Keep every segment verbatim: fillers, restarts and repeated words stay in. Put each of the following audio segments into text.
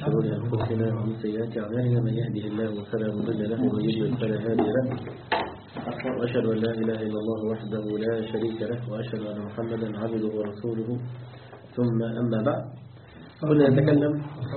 شرور أنفسنا ومن سيئات أعمالنا من يهده الله فلا مضل له ومن يضلل فلا هادي له وأشهد أن لا إله إلا الله وحده لا شريك له وأشهد أن محمدا عبده ورسوله ثم أما بعد كنا نتكلم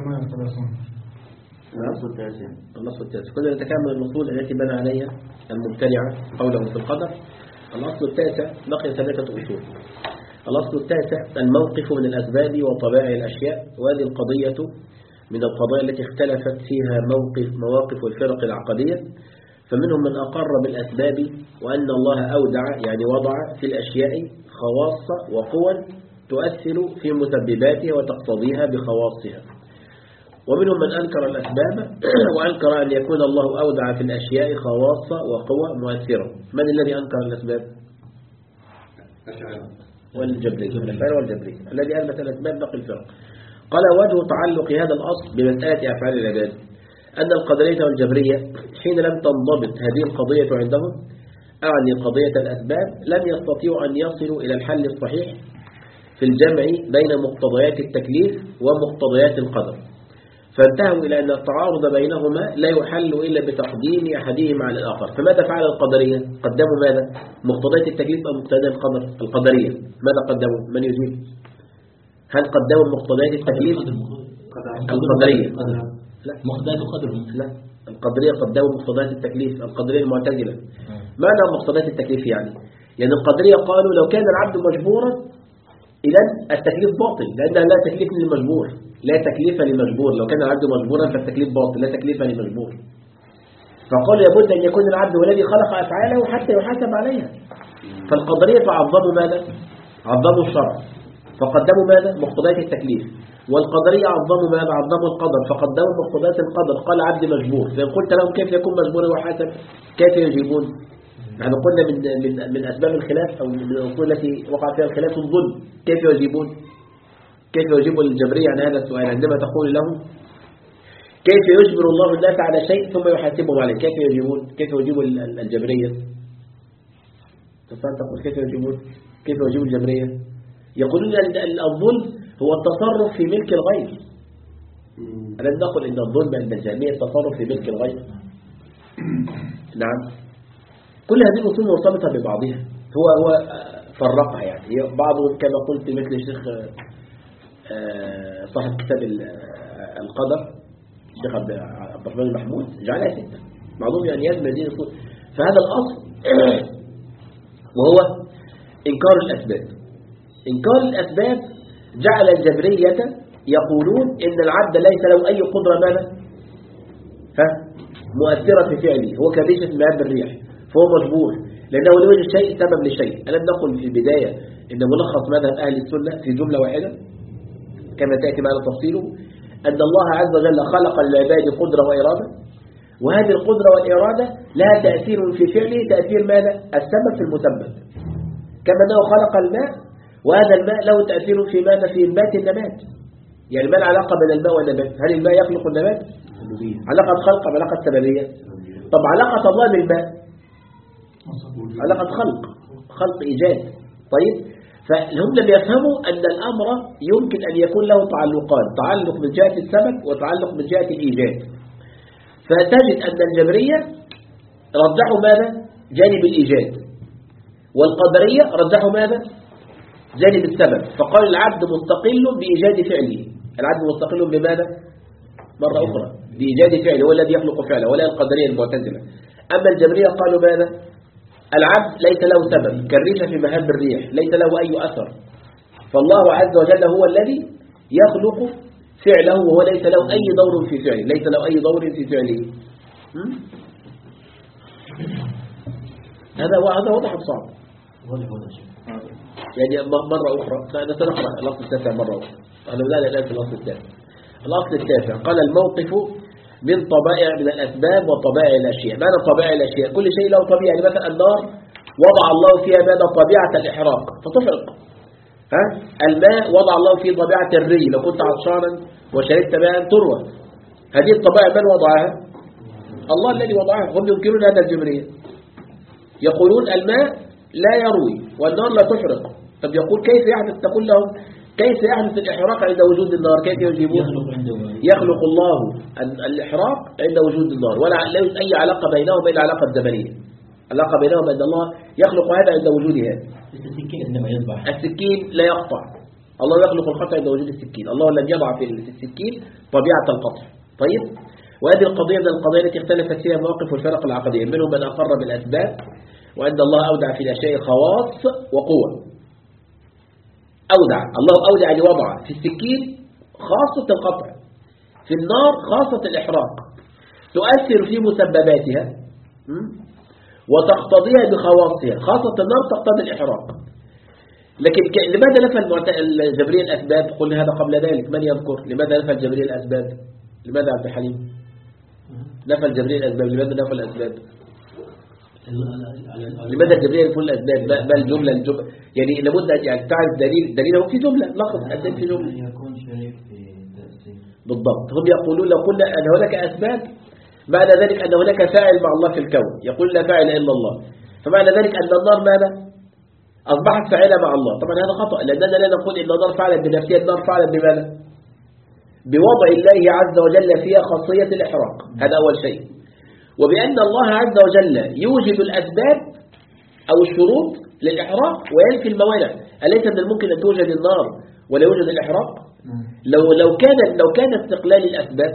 النص التاسع النص التاسع كنا نتكلم الأصول التي بنى عليها المبتدعة قوله في القدر. الأصل التاسع بقي ثلاثة أصول. الأصل التاسع الموقف من الأسباب وطبائع الأشياء، وهذه القضية من القضايا التي اختلفت فيها موقف مواقف الفرق العقدية، فمنهم من أقر بالأسباب وأن الله أودع يعني وضع في الأشياء خواص وقوى تؤثر في مسبباتها وتقتضيها بخواصها، ومنهم من أنكر الأسباب وأنكر أن يكون الله أودع في الأشياء خواص وقوى مؤثرة. من الذي أنكر الأسباب؟ والجبري والجبري الذي أثبت الأسباب باقي الفرق. قال وجه تعلق هذا الأصل بمسألة أفعال العباد أن القدرية والجبرية حين لم تنضبط هذه القضية عندهم، أعني قضية الأسباب، لم يستطيعوا أن يصلوا إلى الحل الصحيح في الجمع بين مقتضيات التكليف ومقتضيات القدر، فانتهوا إلى أن التعارض بينهما لا يحل إلا بتقديم أحدهما على الآخر. فماذا فعل القدرية؟ قدموا ماذا؟ مقتضيات التكليف أو مقتضيات القدر؟ القدرية ماذا قدموا؟ من يجيب؟ هل قدموا مقتضيات التكليف؟ القدرية لا مقتضيات القدر لا القدرية قدموا مقتضيات التكليف. القدرية المعتزلة ماذا مقتضيات التكليف؟ يعني يعني القدرية قالوا لو كان العبد مجبورا إذا التكليف باطل، لأنه لا تكليف للمجبور، لا تكليف للمجبور. لو كان العبد مجبورا فالتكليف باطل، لا تكليف للمجبور. فقالوا لابد أن يكون العبد هو الذي خلق أفعاله حتى يحاسب عليها. فالقدرية عظموا ماذا؟ عظموا الشرع فقدموا ماذا؟ مقتضيات التكليف. والقدرية عظموا ماذا؟ عظموا القدر فقدموا مقتضيات القدر. قال عبد مجبور، فإن قلت لهم كيف يكون مجبورا وحاسب كيف يجيبون؟ نحن قلنا من من من أسباب الخلاف أو من الأصول التي وقع فيها الخلاف الظلم. كيف يجيبون؟ كيف يجيب الجبرية عن هذا السؤال عندما تقول لهم كيف يجبر الله الناس على شيء ثم يحاسبهم عليه؟ كيف يجيبون؟ كيف يجيب الجبرية؟ تقول كيف يجيبون؟ كيف يجيب الجبرية؟ يقولون أن الظلم هو التصرف في ملك الغير. أنا نقول إن الظلم عند الجميع التصرف في ملك الغير. نعم، كل هذه الأصول مرتبطة ببعضها. هو هو فرقها يعني بعضهم كما قلت مثل الشيخ صاحب كتاب القدر الشيخ عبد الرحمن المحمود جعلها ستة، بعضهم يعني يجمع هذه الأصول. فهذا الأصل وهو إنكار الأسباب. إنكار الأسباب جعل الجبرية يقولون إن العبد ليس له أي قدرة ماذا؟ ها؟ مؤثرة في فعله، هو كريشة مهاب الريح، فهو مجبور لأنه لوجد شيء سبب لشيء. ألم نقل في البداية إن ملخص مذهب أهل السنة في جملة واحدة كما تأتي معنا تفصيله، أن الله عز وجل خلق للعباد قدرة وإرادة، وهذه القدرة والإرادة لها تأثير في فعله تأثير ماذا؟ السبب في المسبب. كما أنه خلق الماء وهذا الماء له تأثير في ماذا؟ في إنبات النبات. يعني ما العلاقة بين الماء والنبات؟ هل الماء يخلق النبات؟ علاقة خلق أم علاقة سببية؟ طب علاقة الله بالماء علاقة خلق خلق إيجاد. طيب، فهم لم يفهموا أن الأمر يمكن أن يكون له تعلقان، تعلق من جهة السبب وتعلق من جهة الإيجاد. فتجد أن الجبرية رجحوا ماذا؟ جانب الإيجاد، والقدرية رجحوا ماذا؟ جانب السبب. فقال العبد مستقل بإيجاد فعله. العبد مستقل بماذا؟ مرة أخرى بإيجاد فعله، هو الذي يخلق فعله، ولا القدرية المعتزلة. أما الجبرية قالوا ماذا؟ العبد ليس له سبب كالريشة في مهب الريح، ليس له أي أثر، فالله عز وجل هو الذي يخلق فعله وهو ليس له أي دور في فعله، ليس له أي دور في فعله. هذا هذا واضح صعب يعني. مرة أخرى سنقرأ الأصل التاسع مرة أخرى. أنا لا الآن في الأصل التاسع. الأصل التاسع قال الموقف من طبائع من الأسباب وطبائع الأشياء. ماذا طبائع الأشياء؟ كل شيء له طبيعة. يعني مثلا النار وضع الله فيها ماذا؟ طبيعة الإحراق فتفرق. ها؟ الماء وضع الله فيه طبيعة الري، لو كنت عطشانا وشربت ماء تروى. هذه الطبائع من وضعها؟ الله الذي وضعها. هم ينكرون هذا الجبرية، يقولون الماء لا يروي والنار لا تحرق. طب يقول كيف يحدث؟ تقول لهم كيف يحدث الإحراق عند وجود النار؟ كيف يجيبون؟ يخلق الله الإحراق عند وجود النار، ولا يوجد أي علاقة بينهم بين علاقة زمنية. علاقة بينهم بين الله يخلق هذا عند وجودها. السكين عندما يذبح السكين لا يقطع، الله يخلق القطع عند وجود السكين. الله لم يضع في السكين طبيعة القطع. طيب، وهذه القضية من القضايا التي اختلفت فيها مواقف الفرق العقدية، منهم من أقر بالأسباب وأن الله أودع في الأشياء خواص وقوة. أودع، الله أودع لوضع في السكين خاصة القطع، في النار خاصة الإحراق، تؤثر في مسبباتها وتقتضيها بخواصها. خاصة النار تقتضي الإحراق. لكن لماذا نفى الجبرية الأسباب؟ قلنا هذا قبل ذلك، من يذكر لماذا نفى الجبرية الأسباب؟ لماذا عبد الحليم نفى الجبرية الأسباب؟ لماذا نفى الأسباب؟ لماذا الجبرية ينفون الأسباب؟ ما الجملة الجملة يعني لابد أن يعني تعرف دليل دليله في جملة، لخص الدليل في جملة. بالضبط. هم يقولون لو قلنا أن هناك أسباب معنى ذلك أن هناك فاعل مع الله في الكون، يقول لا فاعل إلا الله، فمعنى ذلك أن النار ماذا؟ أصبحت فاعلة مع الله. طبعا هذا خطأ، لأننا لا نقول إن النار فعلت بنفسها، النار فعلت بماذا؟ بوضع الله عز وجل فيها خاصية الإحراق، هذا أول شيء. وبأن الله عز وجل يوجد الأسباب أو الشروط للإحراق وينفي الموانع. أليس من الممكن أن توجد النار ولا يوجد الإحراق؟ لو لو كان لو كان استقلال الأسباب،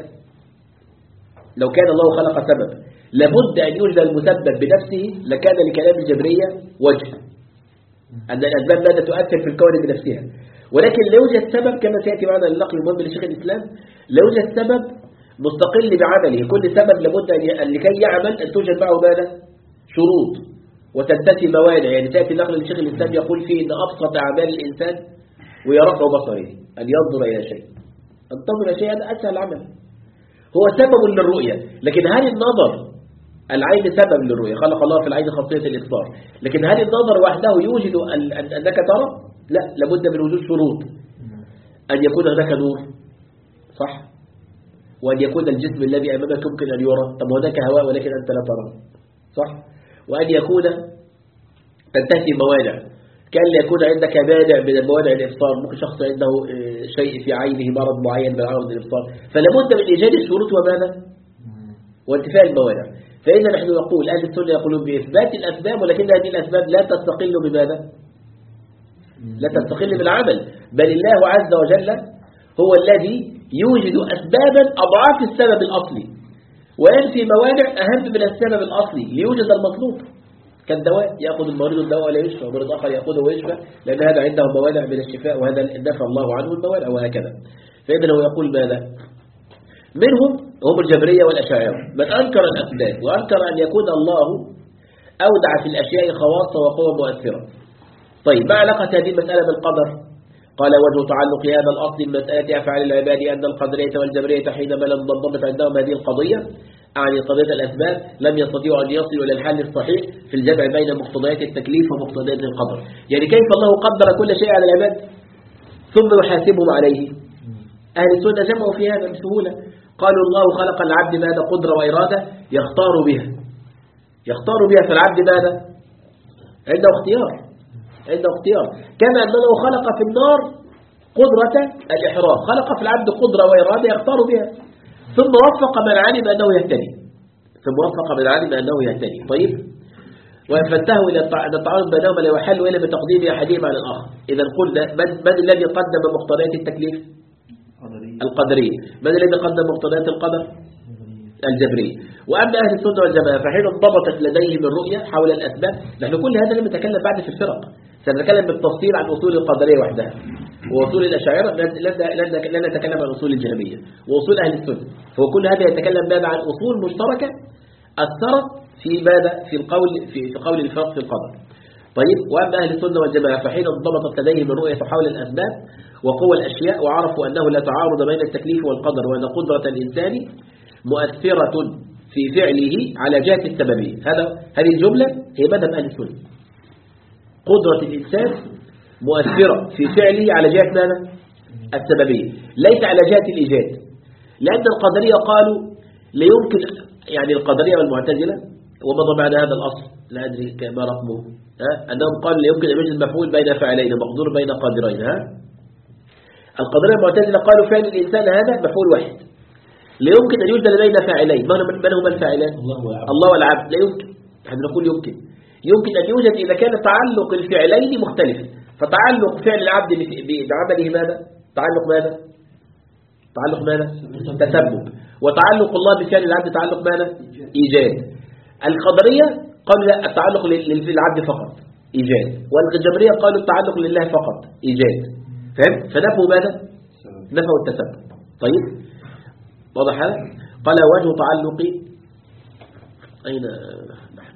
لو كان الله خلق سبب لابد أن يوجد المسبب بنفسه، لكان لكلام الجبرية وجه، أن الأسباب ماذا تؤثر في الكون بنفسها. ولكن لا يوجد سبب كما سيأتي معنا النقل المهم لشيخ الإسلام، لا يوجد سبب مستقل بعمله، كل سبب لابد أن لكي يعمل أن توجد معه ماذا؟ شروط وتنتفي موانع. يعني تأتي النقل لشيخ الإسلام يقول فيه أن أبسط أعمال الإنسان ويرفع بصره أن ينظر إلى شيء، أن تنظر إلى شيء هذا أسهل عمل، هو سبب للرؤية. لكن هل النظر العين سبب للرؤية؟ خلق الله في العين خاصية الإبصار، لكن هل النظر وحده يوجد أنك ترى؟ لا، لابد من وجود شروط، أن يكون هناك نور، صح؟ وأن يكون الجسم الذي أمامك يمكن أن يرى، طب هناك هواء ولكن أنت لا ترى، صح؟ وأن يكون تنتهي موانع، كان يكون عندك مانع من الموانع الإبصار، ممكن شخص عنده شيء في عينه مرض معين من عرض الإبصار، فلابد من إيجاد الشروط وماذا؟ وانتفاء الموانع. فإذا نحن نقول أهل السنة يقولون بإثبات الأسباب، ولكن هذه الأسباب لا تستقل بماذا؟ لا تستقل بالعمل، بل الله عز وجل هو الذي يوجد أسبابا أضعاف السبب الأصلي وينفي موانع أهم من السبب الأصلي ليوجد المطلوب. كالدواء، يأخذ المريض الدواء ولا يشفى، ومريض آخر يأخذه ويشفى، لأن هذا عنده موانع من الشفاء وهذا نفى الله عنه الموانع، وهكذا. فإذا هو يقول ماذا؟ منهم هم الجبرية والأشاعرة، من أنكر الأسباب وأنكر أن يكون الله أودع في الأشياء خواص وقوة مؤثرة. طيب، ما علاقة هذه المسألة بالقدر؟ قال وجه تعلق هذا الأصل من مسألة أفعال العباد أن القدرية والجبرية حينما لم تنضبط عندهم هذه القضية، أعني قضية الأسباب، لم يستطيعوا أن يصلوا إلى الحل الصحيح في الجمع بين مقتضيات التكليف ومقتضيات القدر. يعني كيف الله قدر كل شيء على العباد ثم يحاسبهم عليه؟ أهل السنة جمعوا في هذا بسهولة، قالوا الله خلق العبد ماذا؟ قدرة وإرادة يختار بها، يختار بها. فالعبد ماذا؟ عنده اختيار، عنده اختيار. كما أنه خلق في النار قدرة الإحراق، خلق في العبد قدرة وإرادة يختار بها، ثم وفق من علم أنه يهتدي، ثم وفق من علم أنه يهتدي. طيب، وانفتهوا إلى أن التعارض بينهما لا يحل إلا بتقديم أحدهما على الآخر. إذا قلنا من, من الذي قدم مقتضيات التكليف؟ القدرية. من الذي قدم مقتضيات القدر؟ الجبرية. وأما أهل السنة والجماعة فحين انضبطت لديهم الرؤية حول الأسباب، نحن كل هذا لم نتكلم بعد في الفرق، سنتكلم بالتفصيل عن أصول القدرية وحدها وأصول الأشاعرة، لن نتكلم عن أصول الجهمية وأصول أهل السنة. فهو كل هذا يتكلم ماذا؟ عن أصول مشتركة أثرت في ماذا؟ في القول في, في قول الفرق في القدر. طيب، وأما أهل السنة والجماعة فحين انضبطت لديهم الرؤية حول الأسباب وقوى الأشياء وعرفوا أنه لا تعارض بين التكليف والقدر، وأن قدرة الإنسان مؤثرة في فعله على جهة السببية. هذا هذه الجملة هي مذهب أهل السنة. قدرة الإنسان مؤثرة في فعله على جهة ماذا؟ السببية، ليس على جهة الإيجاد. لأن القدرية قالوا لا يمكن، يعني القدرية والمعتزلة، ومضى معنا هذا الأصل لا أدري ما رقمه، ها؟ أنهم قالوا لا يمكن أن يوجد مفعول بين فاعلين مقدور بين قادرين. ها؟ القدرية المعتزلة قالوا فعل الإنسان هذا مفعول واحد، لا يمكن أن يوجد بين فاعلين. من هما الفاعلان؟ الله والعبد. لا يمكن، نحن نقول يمكن يمكن أن يوجد إذا كان تعلق الفعلين مختلفا. فتعلق فعل العبد بعمله ماذا؟ تعلق ماذا؟ تعلق ماذا؟ تسبب. وتعلق الله بفعل العبد تعلق ماذا؟ إيجاد. القدرية قالوا لا، التعلق للعبد فقط إيجاد، والجبرية قالوا التعلق لله فقط إيجاد. فهم؟ فنفوا ماذا؟ نفوا التسبب. طيب واضح هذا؟ قال وجه تعلق أين نحن؟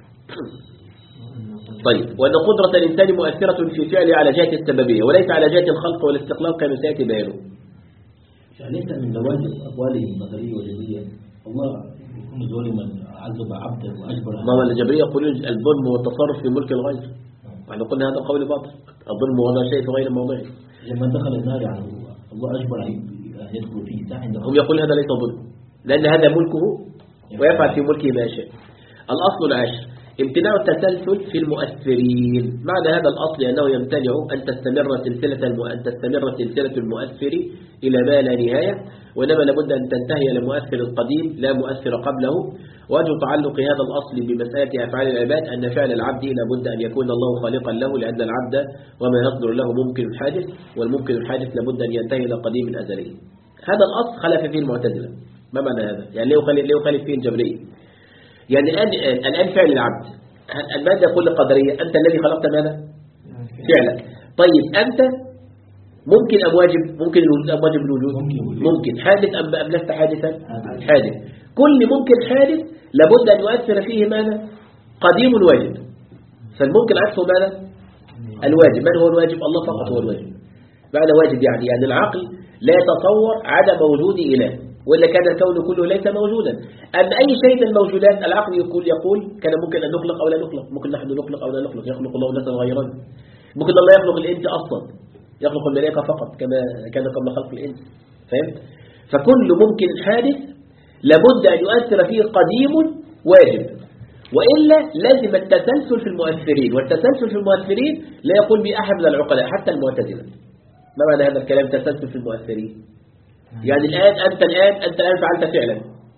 طيب، وأن قدرة الإنسان مؤثرة في فعله على جهة السببية وليس على جهة الخلق والاستقلال كما سيأتي بيانه. يعني ليس من لوازم أقواله النظرية والجبرية الله يكون ظالما عذب عبده وأجبر. ما هو الجبرية يقولون الظلم والتصرف في ملك الغير، ونحن قلنا هذا قول باطل. الظلم وضع شيء في غير موضعه. لما دخل النار يعني الله أجبر يدخل فيه. هم يقولون هذا ليس ظلم لأن هذا ملكه ويفعل في ملكه ما يشاء. الأصل العاشر امتناع التسلسل في المؤثرين. معنى هذا الأصل أنه يمتنع أن تستمر سلسلة أن تستمر سلسلة المؤثر إلى ما لا نهاية، وإنما لابد أن تنتهي لمؤثر القديم لا مؤثر قبله. وجه تعلق هذا الأصل بمسألة أفعال العباد أن فعل العبد لابد أن يكون الله خالقا له، لأن العبد وما يصدر له ممكن الحادث، والممكن الحادث لابد أن ينتهي إلى قديم أزلي. هذا الأصل خلف فيه المعتزلة. ما معنى هذا؟ يعني ليه يخالف ليه يخالف فيه الجبرية؟ يعني الآن الآن فعل العبد ماذا يقول القدرية؟ أنت الذي خلقت ماذا؟ فعلك. طيب أنت ممكن أم واجب؟ ممكن الوجود أم واجب الوجود؟ ممكن. حادث أم أم لست حادثا؟ حادث. كل ممكن حادث لابد أن يؤثر فيه ماذا؟ قديم واجب. فالممكن عكسه ماذا؟ الواجب. من هو الواجب؟ الله فقط هو الواجب. معنى واجب يعني يعني العقل لا يتصور عدم وجود إله، وإلا كان الكون كله ليس موجودا. أن أي شيء من الموجودات العقل يقول يقول كان ممكن أن نخلق أو لا نخلق، ممكن نحن نخلق أو لا نخلق، يخلق الله نفسا غيرنا. ممكن الله يخلق الإنس أصلا، يخلق الملائكة فقط كما كان قبل خلق الإنس. فهمت؟ فكل ممكن حادث لابد أن يؤثر فيه قديم واجب، وإلا لازم التسلسل في المؤثرين، والتسلسل في المؤثرين لا يقول به أحد من العقلاء حتى المعتزلة. ما معنى هذا الكلام تسلسل في المؤثرين؟ يعني الآن أنت الآن أنت الآن فعلت فعلا،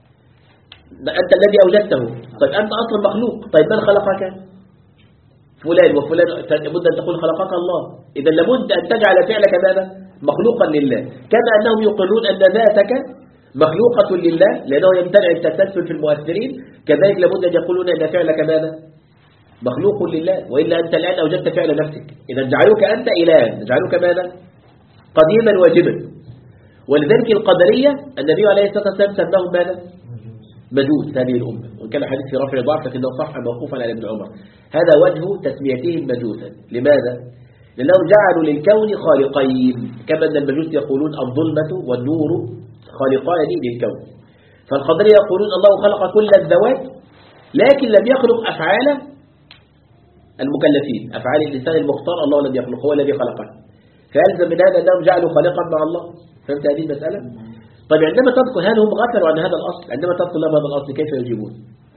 أنت الذي أوجدته. طيب أنت أصلا مخلوق، طيب من خلقك؟ فلان وفلان. لابد أن تقول خلقك الله. إذا لابد أن تجعل فعلك ماذا؟ مخلوقا لله، كما أنهم يقرون أن ذاتك مخلوقة لله لأنه يمتنع التسلسل في المؤثرين، كذلك لابد أن يقولون أن فعلك ماذا؟ مخلوق لله، وإلا أنت الآن أوجدت فعل نفسك. إذا جعلوك أنت إلها، جعلوك ماذا؟ قديما واجبا. ولذلك القدرية النبي عليه الصلاة والسلام سماهم ماذا؟ مجوس هذه الأمة، وإن كان حديث في رفع ضعف لكنه صح موقوفا على ابن عمر. هذا وجه تسميتهم مجوسا. لماذا؟ لأنهم جعلوا للكون خالقين، كما أن المجوس يقولون الظلمة والنور خالقان للكون. فالقدرية يقولون الله خلق كل الذوات لكن لم يخلق أفعال المكلفين، أفعال الإنسان المختار الله لم يخلق، هو الذي خلقه. فيلزم من هذا أنهم جعلوا خالقا مع الله. فهمت هذه المسألة؟ طيب عندما تذكر هل هم غفلوا عن هذا الأصل؟ عندما تذكر لهم هذا الأصل كيف يجيبون؟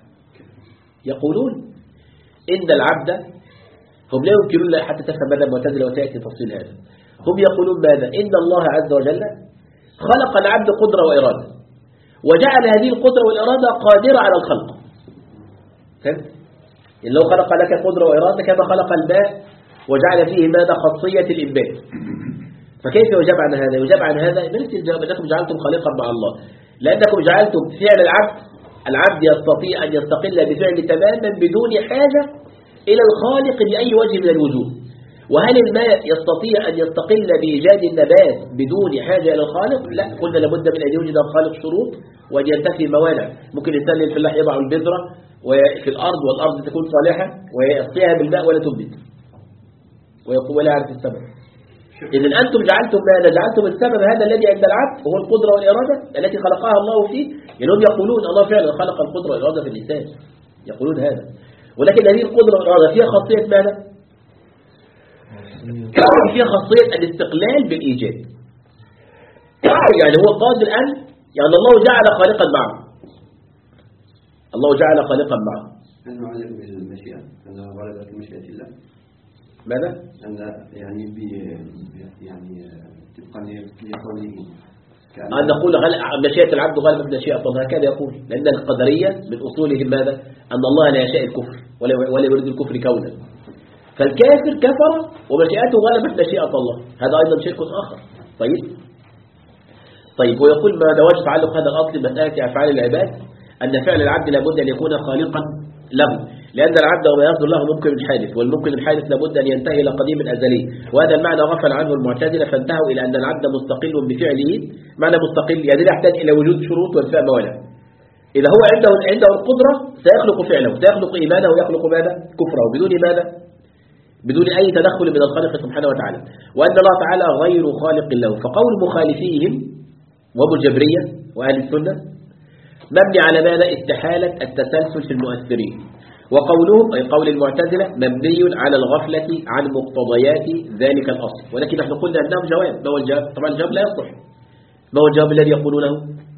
يقولون إن العبد، هم لا يمكنون حتى تفهم ماذا المعتزلة وسيأتي تفصيل هذا. هم يقولون ماذا؟ إن الله عز وجل خلق العبد قدرة وإرادة، وجعل هذه القدرة والإرادة قادرة على الخلق. فهمت؟ إن لو خلق لك قدرة وإرادة كما خلق الماء وجعل فيه ماذا؟ خاصية الإنبات. فكيف يجاب عن هذا؟ يجاب عن هذا نفس الجواب، أنكم جعلتم خالقا مع الله، لأنكم جعلتم فعل العبد العبد يستطيع أن يستقل بفعل تماما بدون حاجة إلى الخالق بأي وجه من الوجوه. وهل الماء يستطيع أن يستقل بإيجاد النبات بدون حاجة إلى الخالق؟ لا، قلنا لابد من أن يوجد الخالق شروط وأن ينتفي موانع. ممكن الإنسان الفلاح يضع البذرة في الأرض والأرض تكون صالحة ويسقيها بالماء ولا تنبت ويقول ولا يعرف السبب. إذن أنتم جعلتم ماذا؟ جعلتم السبب هذا الذي عند العبد هو القدرة والإرادة التي خلقها الله فيه. يعني هم يقولون الله فعلا خلق القدرة والإرادة في الإنسان، يقولون هذا. ولكن هذه القدرة والإرادة فيها خاصية ماذا؟ فيها خاصية الاستقلال بالإيجاد. يعني هو قادر أن يعني الله جعل خالقا معه، الله جعل خالقا معه. هل نعلم بالمشيئة؟ هل غلبت مشيئة الله؟ ماذا؟ أن يعني بي يعني طبقا لقوله أن نقول مشيئة العبد غالبة من مشيئة الله، هكذا يقول، لأن القدرية من أصولهم ماذا؟ أن الله لا يشاء الكفر ولا يريد الكفر كونا، فالكافر كفر ومشيئته غالبة مشيئة الله، هذا أيضا شرك آخر. طيب طيب ويقول ما نواج تعلق هذا الأصل مسألة أفعال العباد أن فعل العبد لابد أن يكون خالقا له، لأن العبد وما يصدر له ممكن الحادث، والممكن الحادث لابد أن ينتهي إلى قديم أزلي، وهذا المعنى غفل عنه المعتزلة فانتهوا إلى أن العبد مستقل بفعله. معنى مستقل يعني لا يحتاج إلى وجود شروط وانتفاء موانع. إذا هو عنده عنده القدرة سيخلق فعله، سيخلق إيمانه ويخلق ماذا؟ كفره، بدون ماذا؟ بدون أي تدخل من الخالق سبحانه وتعالى، وأن الله تعالى غير خالق له. فقول مخالفيهم وابو الجبرية وأهل السنة مبني على ماذا؟ استحالة التسلسل في المؤثرين، وقولهم أي قول المعتزلة مبني على الغفلة عن مقتضيات ذلك الأصل. ولكن نحن قلنا أنهم جواب. ما هو الجواب؟ طبعا الجواب لا يصلح. ما هو الجواب الذي يقولونه؟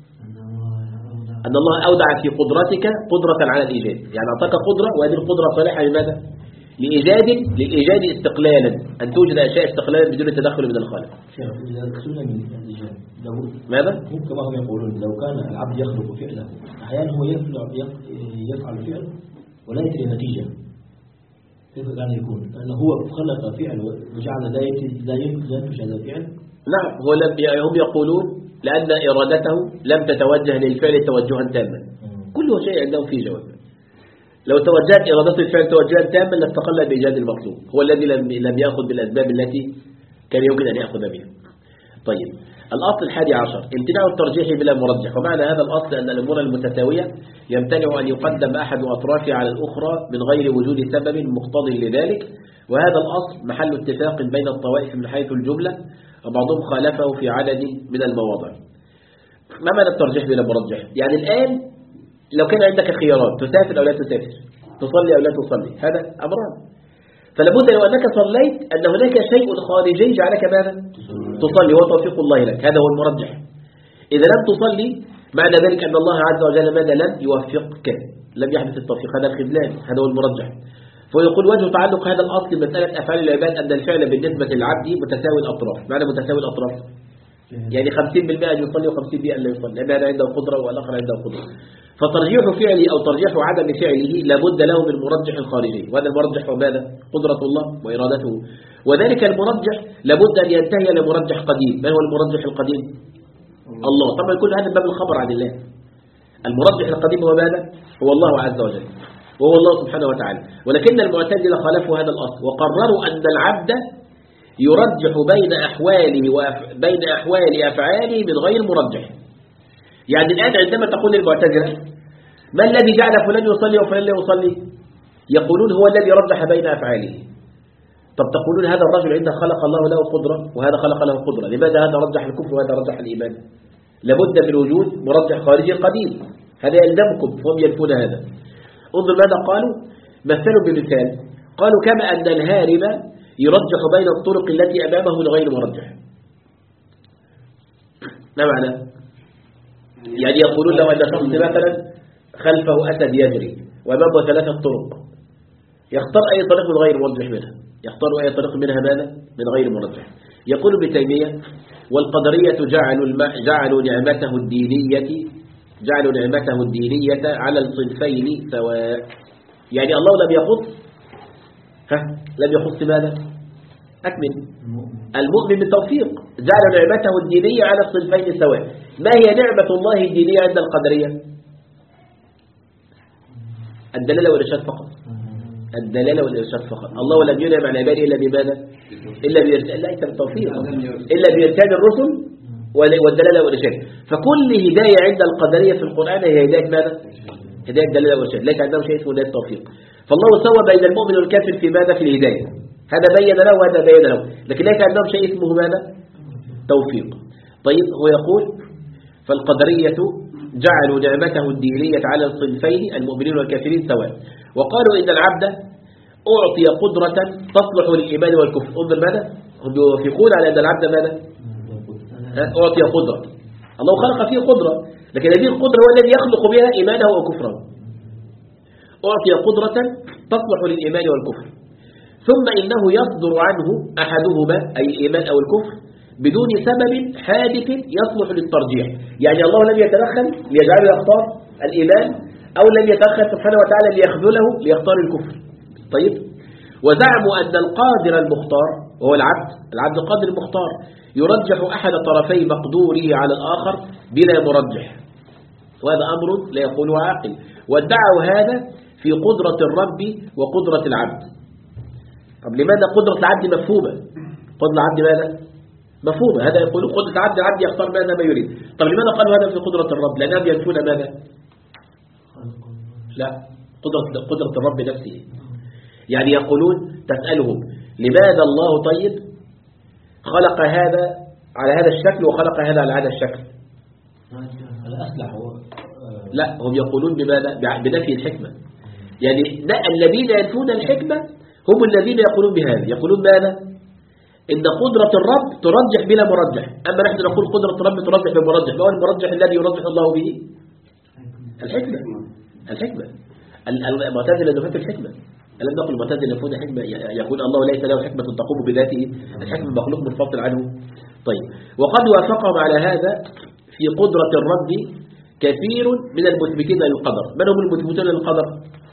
أن الله أودع في قدرتك قدرة على الإيجاد، يعني أعطاك قدرة، وهذه القدرة صالحة لماذا؟ لإيجاد لإيجاد استقلالا، أن توجد أشياء استقلالا بدون تدخل من الخالق. ماذا؟ كما هم يقولون لو كان العبد يخلق فعله أحيانا هو يفعل فعل ولا يدري النتيجة، كيف كان يكون؟ لأنه هو خلق فعل وجعل لا لا ينتج هذا الفعل. نعم، هو لم هم يقولون لأن إرادته لم تتوجه للفعل توجها تاما. كل شيء عندهم فيه جواب. لو توجهت إرادته الفعل توجها تاما لاستقل بإيجاد المطلوب، هو الذي لم لم يأخذ بالأسباب التي كان يمكن أن يأخذ بها. طيب الأصل الحادي عشر امتناع الترجيح بلا مرجح. ومعنى هذا الأصل أن الأمور المتساوية يمتنع أن يقدم أحد أطرافها على الأخرى من غير وجود سبب مقتضي لذلك، وهذا الأصل محل اتفاق بين الطوائف من حيث الجملة، وبعضهم خالفه في عدد من المواضع. ما معنى الترجيح بلا مرجح؟ يعني الآن لو كان عندك خيارات تسافر أو لا تسافر، تصلي أو لا تصلي، هذا أمران، فلابد لو أنك صليت أن هناك شيء خارجي جعلك ماذا؟ تصلي، هو توفيق الله لك، هذا هو المرجح. إذا لم تصلي معنى ذلك أن الله عز وجل ماذا؟ لم يوفقك، لم يحدث التوفيق، هذا الخذلان، هذا هو المرجح. فيقول وجه تعلق هذا الأصل مسألة أفعال العباد أن الفعل بالنسبة للعبد متساوي الأطراف. معنى متساوي الأطراف يعني خمسين بالمئة أن يصلي وخمسين بالمئة أن لا يصلي، لأن هذا عنده قدرة والآخر عنده قدرة. فترجيح فعله أو ترجيح عدم فعله لابد له من مرجح خارجي، وهذا المرجح هو ماذا؟ قدرة الله وإرادته. وذلك المرجح لابد أن ينتهي لمرجح قديم. من هو المرجح القديم؟ الله. طبعا كل هذا باب الخبر عن الله. المرجح القديم هو ماذا؟ هو الله عز وجل، وهو الله سبحانه وتعالى. ولكن المعتزلة خالفوا هذا الأصل وقرروا أن العبد يرجح بين أحواله وبين أحوال أفعاله من غير مرجح. يعني الآن عندما تقول للمعتزلة ما الذي جعل فلان يصلي وفلان لا يصلي؟ يقولون هو الذي رجح بين أفعاله. طب تقولون هذا الرجل عنده خلق الله له قدرة وهذا خلق له قدرة، لماذا هذا رجح الكفر وهذا رجح الإيمان؟ لابد من وجود مرجح خارجي قديم، هذا يلزمكم، فهم ينفون هذا. انظر ماذا قالوا، مثلوا بمثال، قالوا كما أن الهارب يرجح بين الطرق التي أمامه لغير مرجح. ما معنى؟ يعني يقولون لو أن شخص مثلا خلفه أسد يجري وأمامه ثلاثة طرق، يختار أي طريق من غير مرجح منها، يختار أي طريق منها ماذا؟ من غير مرجح. يقول ابن تيمية والقدرية جعلوا, جعلوا نعمته الدينية جعلوا نعمته الدينية على الصنفين سواء. يعني الله لم يخص ها لم يخص ماذا؟ أكمل. المؤمن بالتوفيق، جعل نعمته الدينية على الصنفين سواء. ما هي نعمة الله الدينية عند القدرية؟ الدلالة والإرشاد فقط، الدلالة والإرشاد فقط. الله لم ينعم على عباده إلا بماذا؟ إلا بإرشاد، لا إلا بالتوفيق، إلا بإرشاد الرسل والدلالة والإرشاد. فكل هداية عند القدرية في القرآن هي هداية ماذا؟ هداية الدلالة والإرشاد، ليس عندهم شيء اسمه هداية التوفيق. فالله سوى بين المؤمن والكافر في ماذا؟ في الهداية، هذا بين له وهذا بين له، لكن ليس عندهم شيء اسمه ماذا؟ توفيق. طيب هو يقول فالقدرية جعلوا نعمته الدينية على الصنفين المؤمنين والكافرين سواء، وقالوا إن العبد أعطي قدرة تصلح للإيمان والكفر. انظر ماذا؟ هم يوافقون على أن العبد ماذا؟ أعطي قدرة، الله خلق فيه قدرة، لكن هذه القدرة هو الذي يخلق بها إيمانه وكفره. أعطي قدرة تصلح للإيمان والكفر، ثم إنه يصدر عنه أحدهما أي الإيمان أو الكفر بدون سبب حادث يصلح للترجيح. يعني الله لم يتدخل ليجعله يختار الإيمان، أو لم يتدخل سبحانه وتعالى ليخذله ليختار الكفر. طيب، وزعموا أن القادر المختار وهو العبد العبد القادر المختار يرجح أحد طرفي مقدوره على الآخر بلا مرجح، وهذا أمر لا يقوله عاقل. وادعوا هذا في قدرة الرب وقدرة العبد. طب لماذا قدرة العبد مفهومة؟ قدرة العبد ماذا؟ مفهومة. هذا يقول قدرة العبد العبد يختار ماذا ما يريد. طب لماذا قالوا هذا في قدرة الرب؟ لأنهم ينفون ماذا؟ لا، قدرة قدرة الرب نفسه. يعني يقولون تسألهم لماذا الله طيب خلق هذا على هذا الشكل وخلق هذا على هذا الشكل؟ الأصلح هو لا، هم يقولون بماذا؟ بنفي الحكمة. يعني الذين ينفون الحكمة هم الذين يقولون بهذا. يقولون ماذا؟ إن قدرة الرب ترجح بلا مرجح، أما نحن نقول قدرة الرب ترجح بمرجح. ما هو المرجح الذي يرجح الله به؟ الحكمة. الحكمة. المعتزلة نفت الحكمة. ألم نقل المعتزلة ينفون الحكمة؟ يقول الله ليس له حكمة تقوم بذاته، الحكمة مخلوق منفصل عنه. طيب، وقد وافقهم على هذا في قدرة الرب كثير من المثبتين للقدر. من هم المثبتين للقدر؟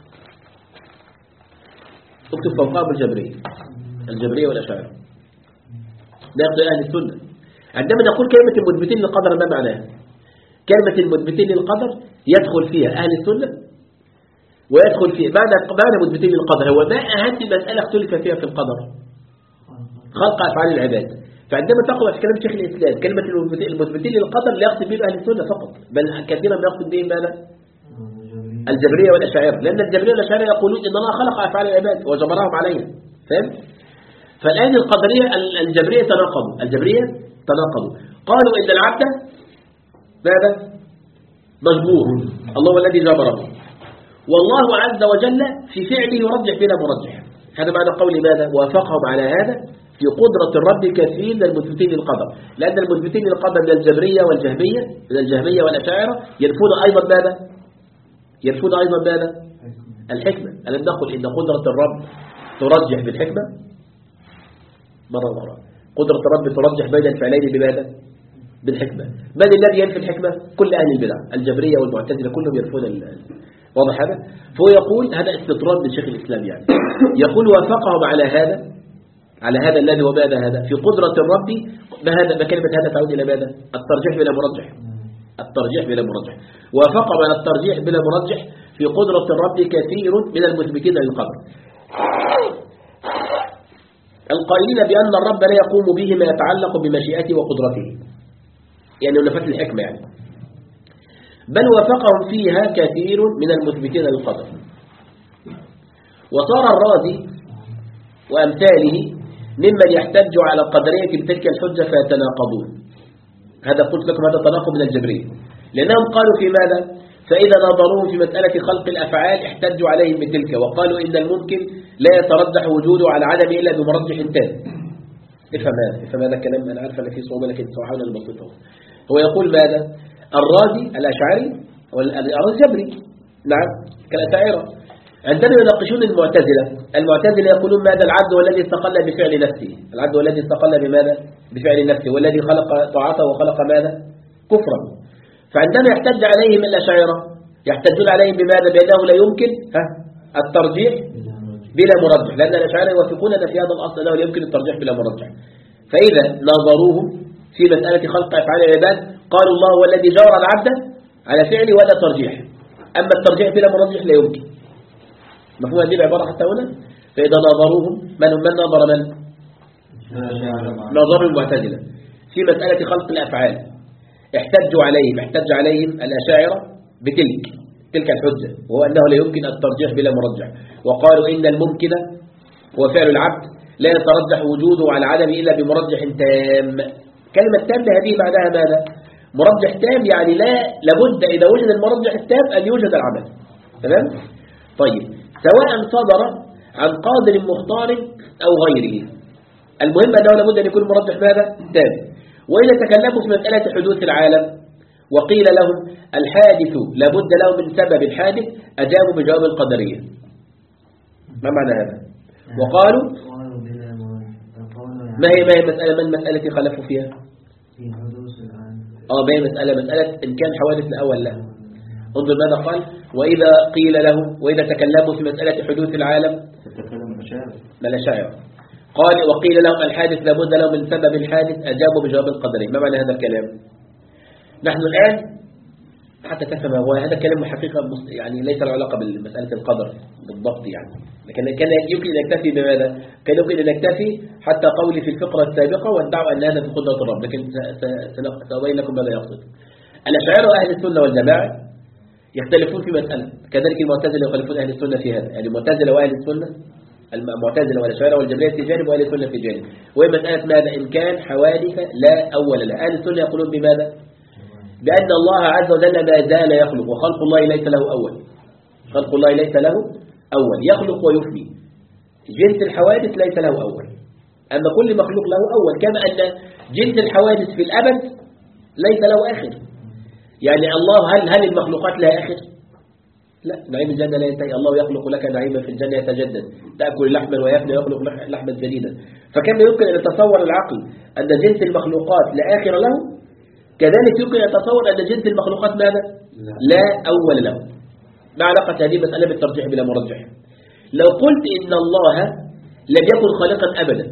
اكتب فوقهم الجبرية الجبرية والأشاعرة. ده يقول أهل السنة. عندما نقول كلمة المثبتين للقدر ما معناها؟ كلمة المثبتين للقدر يدخل فيها أهل السنة ويدخل فيها معنى معنى مثبتين للقدر هو ما أهم مسألة اختلف فيها في القدر؟ خلق أفعال العباد. فعندما تقرأ في كلام شيخ الإسلام كلمة المثبتين للقدر لا يقصد به أهل السنة فقط، بل كثيرا ما يقصد به ماذا؟ الجبرية والأشاعرة، لأن الجبرية والأشاعرة يقولون إن الله خلق أفعال العباد وجبرهم عليها. فهم؟ فالآن القدرية الجبرية تناقضوا الجبرية تناقضوا قالوا إن العبد ماذا؟ مجبور، الله الذي جبره، والله عز وجل في فعله يرجح بلا مرجح. هذا معنى قول ماذا؟ وافقهم على هذا في قدرة الرب كثير من المثبتين للقدر، لأن المثبتين للقدر من الجبرية والجهمية من الجهمية والأشاعرة ينفون أيضا ماذا؟ ينفون أيضا ماذا؟ الحكمة. ألم نقل إن قدرة الرب ترجح بالحكمة؟ مرة مرة قدرة الرب ترجح بين الفعلين بماذا؟ بالحكمة. من الذي ينفي الحكمة؟ كل أهل البدع، الجبرية والمعتزلة كلهم ينفون ال... واضح هذا؟ فهو يقول هذا استطراد من شيخ الإسلام، يعني يقول وافقهم على هذا على هذا الذي هو ماذا؟ هذا في قدرة الرب. ما هذا؟ ما كلمة هذا تعود إلى ماذا؟ الترجيح بلا مرجح. الترجيح بلا مرجح. وافقهم على الترجيح بلا مرجح في قدرة الرب كثير من المثبتين للقدر القائلين بأن الرب لا يقوم به ما يتعلق بمشيئته وقدرته، يعني نفت الحكمة يعني. بل وافقهم فيها كثير من المثبتين للقدر. وصار الرازي وأمثاله ممن يحتج على القدرية بتلك الحجة فيتناقضون. هذا قلت لكم هذا تناقض من الجبرية، لأنهم قالوا في ماذا؟ فإذا نظروهم في مسألة خلق الأفعال احتجوا عليهم بتلك وقالوا إن الممكن لا يترجح وجوده على عدم إلا بمرجح تام. افهم هذا افهم هذا الكلام. أنا عارف أن فيه صعوبة لكن سأحاول أن أبسطه. هو يقول ماذا؟ الرازي الأشعري والرازي جبري، نعم كالأشاعرة، عندما يناقشون المعتزلة المعتزلة يقولون ماذا؟ العبد هو الذي استقل بفعل نفسه، العبد هو الذي استقل بماذا؟ بفعل نفسه، والذي خلق طاعته وخلق ماذا؟ كفرا. فعندما يحتج عليهم الأشاعرة يحتجون عليهم بماذا؟ بأنه لا يمكن ها الترجيح بلا مرجح، لأن الأشاعرة يوافقوننا في هذا الأصل أنه لا يمكن الترجيح بلا مرجح. فإذا نظروهم في مسألة خلق أفعال العباد قالوا الله هو الذي جبر العبد على فعله ولا ترجيح، أما الترجيح بلا مرجح لا يمكن. مفهوم هذه العبارة حتى هنا؟ فإذا نظروهم من من نظر من؟ نظر المعتزلة في مسألة خلق الأفعال احتجوا عليهم احتج عليهم الأشاعرة بتلك تلك الحجة، وهو أنه لا يمكن الترجيح بلا مرجح، وقالوا إن الممكن هو فعل العبد لا يترجح وجوده على عدم إلا بمرجح تام. كلمة تام هذه معناها ماذا؟ مرجح تام، يعني لا لابد إذا وجد المرجح التام أن يوجد العمل. تمام؟ طيب، سواء صدر عن قادر مختار أو غيره، المهم أنه لابد أن يكون مرجح ماذا؟ تام. وإذا تكلموا في مسألة حدوث العالم وقيل لهم الحادث لابد له من سبب الحادث أجابوا بجواب القدرية. ما معنى هذا؟ وقالوا ما هي ما هي مسألة من مسألة خلفوا فيها اه ما هي مسألة مسألة إن كان حوادث الأول له. انظر ماذا قال: وإذا قيل له وإذا تكلموا في مسألة حدوث العالم تتكلم مشاعر ما لا شاعر قال وقيل لهم الحادث لابد له من سبب الحادث أجابوا بجواب القدري. ما معنى هذا الكلام؟ نحن الآن حتى تفهم هو هذا الكلام حقيقة يعني ليس له علاقة بمسألة القدر بالضبط يعني، لكن كان يمكن أن نكتفي بماذا؟ كان يمكن أن نكتفي حتى قولي في الفقرة السابقة والدعوة أن هذا في قدرة الرب، لكن سأبين لكم ماذا يقصد. الأشاعرة وأهل السنة والجماعة يختلفون في مسألة، كذلك المعتزلة يخالفون أهل السنة في هذا، يعني المعتزلة وأهل السنة المعتزلة والأشاعرة والجبرية في جانب وأهل السنة في جانب، وهي مسألة ماذا؟ إن كان حوادث لا أول لا. أهل السنة يقولون بماذا؟ بأن الله عز وجل ما زال يخلق، وخلق الله ليس له أول، خلق الله ليس له أول، يخلق ويفني. جنس الحوادث ليس له أول، أما كل مخلوق له أول، كما أن جنس الحوادث في الأبد ليس له آخر. يعني الله هل هل المخلوقات لها آخر؟ لا، نعيم الجنة لا ينتهي، الله يخلق لك نعيما في الجنة يتجدد، تأكل لحما ويفنى ويخلق لحما جديدا. فكما يمكن أن يتصور العقل أن جنس المخلوقات لا آخر له، كذلك يمكن أن يتصور أن جنس المخلوقات ماذا؟ لا أول له. ما علاقة هذه المسألة بالترجيح بلا مرجح؟ لو قلت إن الله لم يكن خالقا أبدا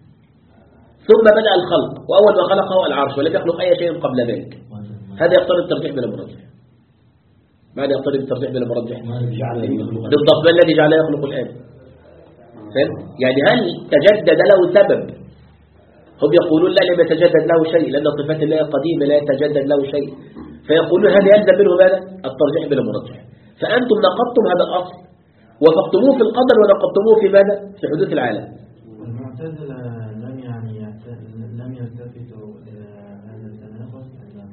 ثم بدأ الخلق وأول ما خلقه العرش ولم يخلق أي شيء قبل ذلك، هذا يقتضي الترجيح بلا مرجح. ماذا يقتضي الترجيح بلا مرجح؟ بالضبط، ما الذي جعله يخلق الآن؟ فهم؟ يعني هل تجدد له سبب؟ هم يقولون لا لم يتجدد له شيء لأن صفات الله قديمة لا يتجدد له شيء، فيقولون هذا يلزم منه ماذا؟ الترجيح بلا مرجح. فأنتم نقضتم هذا الأصل وفقتموه في القدر ونقضتموه في ماذا؟ في حدوث العالم. المعتزلة لم يعني لم يلتفتوا إلى هذا التناقض،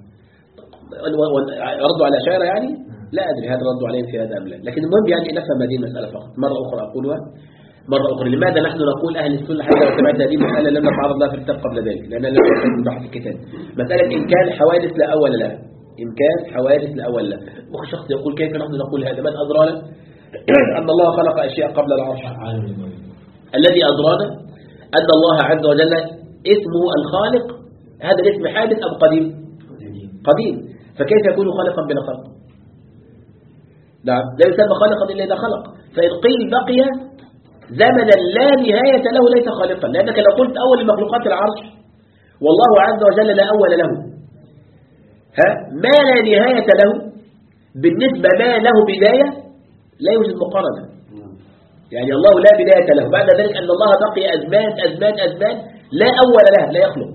ردوا على أشاعرة يعني؟ لا أدري هذا ردوا عليهم في هذا أم لا، لكن المهم يعني نفهم هذه المسألة فقط. مرة أخرى أقولها مرة أخرى، لماذا نحن نقول أهل السنة حتى لو سمعت هذه المسألة لم نتعرض لها في الكتاب قبل ذلك، لأنها لم تكن من بحث الكتاب. مسألة إمكان حوادث لا أول لها، إمكان حوادث لا أول لها. وشخص يقول كيف نحن نقول هذا؟ من أدرانا أن الله خلق أشياء قبل العرش؟ الذي أدرانا أن الله عز وجل اسمه الخالق، هذا الاسم حادث أم قديم؟ قديم، فكيف يكون خالقا بلا خلق؟ نعم، لا يسمى خالقا إلا إذا خلق. فإن قيل بقي زمنا لا نهاية له ليس خالقا، لأنك لو قلت أول المخلوقات العرش والله عز وجل لا أول له، ها ما لا نهاية له بالنسبة ما له بداية لا يوجد مقارنة. يعني الله لا بداية له، بعد ذلك أن الله بقي أزمان أزمان أزمان لا أول له، لا يخلق،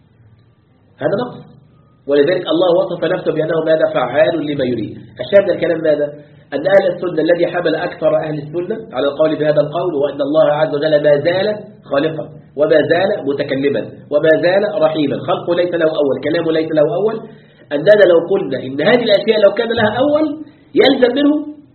هذا نقص. ولذلك الله وصف نفسه بأنه ماذا؟ فعال لما يريد. الشاهد الكلام ماذا؟ أن أهل السنة الذي حمل أكثر أهل السنة على القول بهذا القول هو أن الله عز وجل ما زال خالقا وما زال متكلما وما زال رحيما، خلقه ليس له أول، كلامه ليس له أول. أننا لو قلنا إن هذه الأشياء لو كان لها أول يلزم منه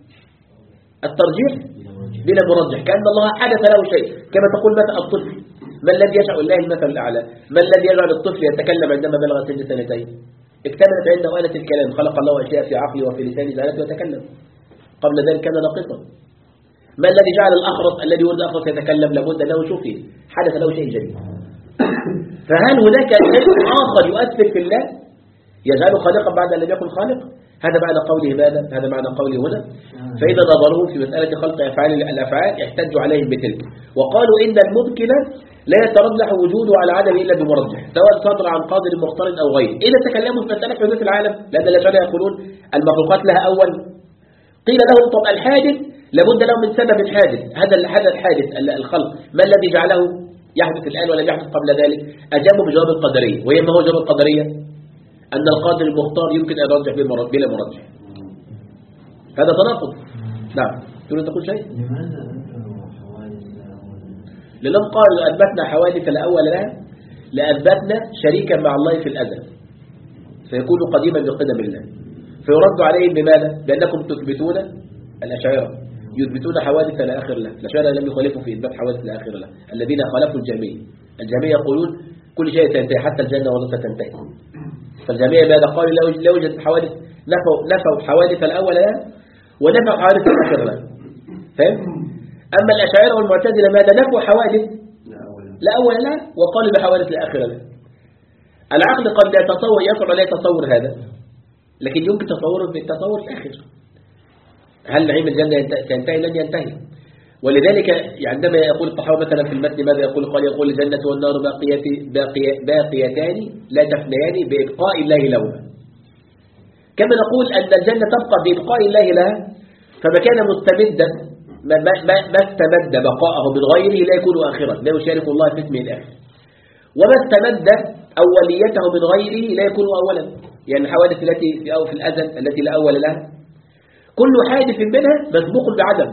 الترجيح بلا مرجح، كأن الله حدث له شيء، كما تقول مثلا الطفل، ما الذي يجعل الله المثل الأعلى؟ ما الذي يجعل الطفل يتكلم عندما بلغ سن سنتين؟ اكتملت عنده آلة الكلام، خلق الله أشياء في عقله وفي لسانه زالته يتكلم، قبل ذلك كان ناقصا. ما الذي جعل الأخرس الذي ولد أخرس يتكلم؟ لابد له شوفي حدث له شيء جديد. فهل هناك شيء آخر يؤثر في الله يجعله خالقا بعد أن لم يكن خالق؟ هذا معنى قوله ماذا؟ هذا معنى قوله هنا. فإذا نظروا في مسألة خلق أفعال الأفعال احتجوا عليهم بتلك، وقالوا إن الممكن لا يترجح وجوده على عدم إلا بمرجح، سواء صدر عن قادر مقترن أو غيره. إذا تكلموا في مسألة حدوث العالم، لأن الأشاعرة يقولون المخلوقات لها أول، قيل لهم طب الحادث لابد له من سبب حادث، هذا هذا الحادث الخلق ما الذي جعله يحدث الآن ولم يحدث قبل ذلك؟ أجابوا بجواب القدرية، وهي ما هو جواب القدرية؟ أن القادر المختار يمكن أن يرجح بلا مرجح. هذا تناقض. نعم، تريد تقول شيء؟ لماذا أنكروا حوادث الأول؟ لأنهم قالوا أثبتنا حوادث الأول لها لأثبتنا شريكا مع الله في الأزل فيكون قديما بقدم الله، فيرد عليهم بماذا؟ بأنكم تثبتون الأشاعرة يثبتون حوادث لا آخر له، الأشاعرة لم يخالفوا في إثبات حوادث لا آخر له، الذين خالفوا الجميع. الجميع يقولون كل شيء تنتهي حتى الجنة والنار ستنتهي. فالجميع ماذا قالوا؟ لا يوجد حوادث، نفوا نفوا حوادث الأول له ونفوا حوادث الآخر له. فهم؟ أما الأشاعرة والمعتزلة ماذا؟ نفوا حوادث لا أولا لا أول لها وقالوا بحوادث لا آخر لها. العقل قد لا يتصور يصعب لا يتصور هذا، لكن يمكن تصوره بالتصور الآخر. هل نعيم الجنة سينتهي؟ لن ينتهي. ولذلك عندما يقول الطحاوي مثلا في المتن ماذا يقول؟ قال يقول الجنة والنار باقيات باقي باقيتان لا تفنيان بإبقاء الله لهما. كما نقول أن الجنة تبقى بإبقاء الله لها، فما كان مستمدا ما, ما, ما استمد بقاءه من غيره لا يكون آخرا، لا يشارك الله في اسمه الآخر. وما استمد أوليته من غيره لا يكون أولا، يعني الحوادث التي في أو في الأزل التي لا أول لها كل حادث منها مسبوق بعدم،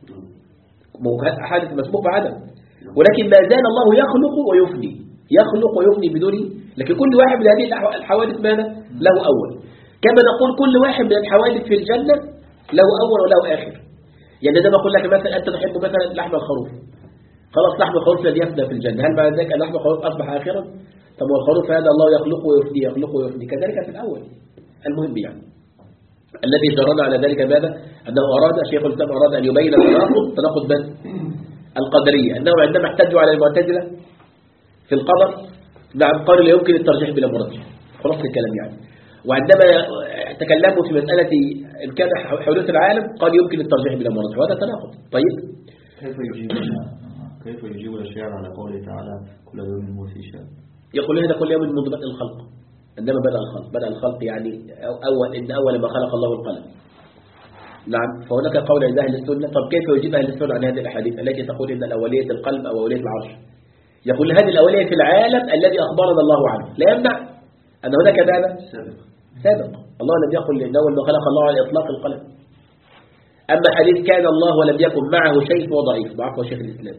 حادث مسبوق بعدم، ولكن ما زال الله يخلق ويفني يخلق ويفني بدون، لكن كل واحد من هذه الحوادث ماذا؟ له أول. كما نقول كل واحد من الحوادث في الجنة له أول وله آخر. يعني زي ما أقول لك مثلا أنت تحب مثلا لحم الخروف، خلاص لحم الخروف لن يفنى في الجنة، هل معنى ذلك أن لحم الخروف أصبح آخرا؟ طب والخروف هذا الله يخلق ويفني يخلق ويفني كذلك في الأول. المهم يعني الذي جرنا على ذلك ماذا؟ أنه أراد الشيخ الإسلام أراد أن يبين التناقض تناقض بس القدرية، أنهم عندما احتجوا على المعتزلة في القدر نعم قالوا لا يمكن الترجيح بلا مرجح، خلاص الكلام يعني. وعندما تكلموا في مسألة إمكان حدوث العالم قال يمكن الترجيح بلا مرجح، وهذا تناقض. طيب كيف يجيب كيف يجيب الشاعر على قوله تعالى كل يوم هو في شأن؟ يقول هذا كل يوم منذ بدء الخلق، عندما بدأ الخلق بدأ الخلق يعني أول إن أول ما خلق الله القلم. نعم، فهناك قول عند أهل السنة. طب كيف يجيب أهل السنة عن هذه الأحاديث التي تقول إن الأولية القلب أو أولية العرش؟ يقول هذه الأولية في العالم الذي أخبرنا الله عنه، لا يمنع أن هناك ماذا؟ سابق سابق. الله لم يقل إن أول ما خلق الله على إطلاق القلم. أما حديث كان الله ولم يكن معه شيء فهو ضعيف، ضعفه شيخ الإسلام.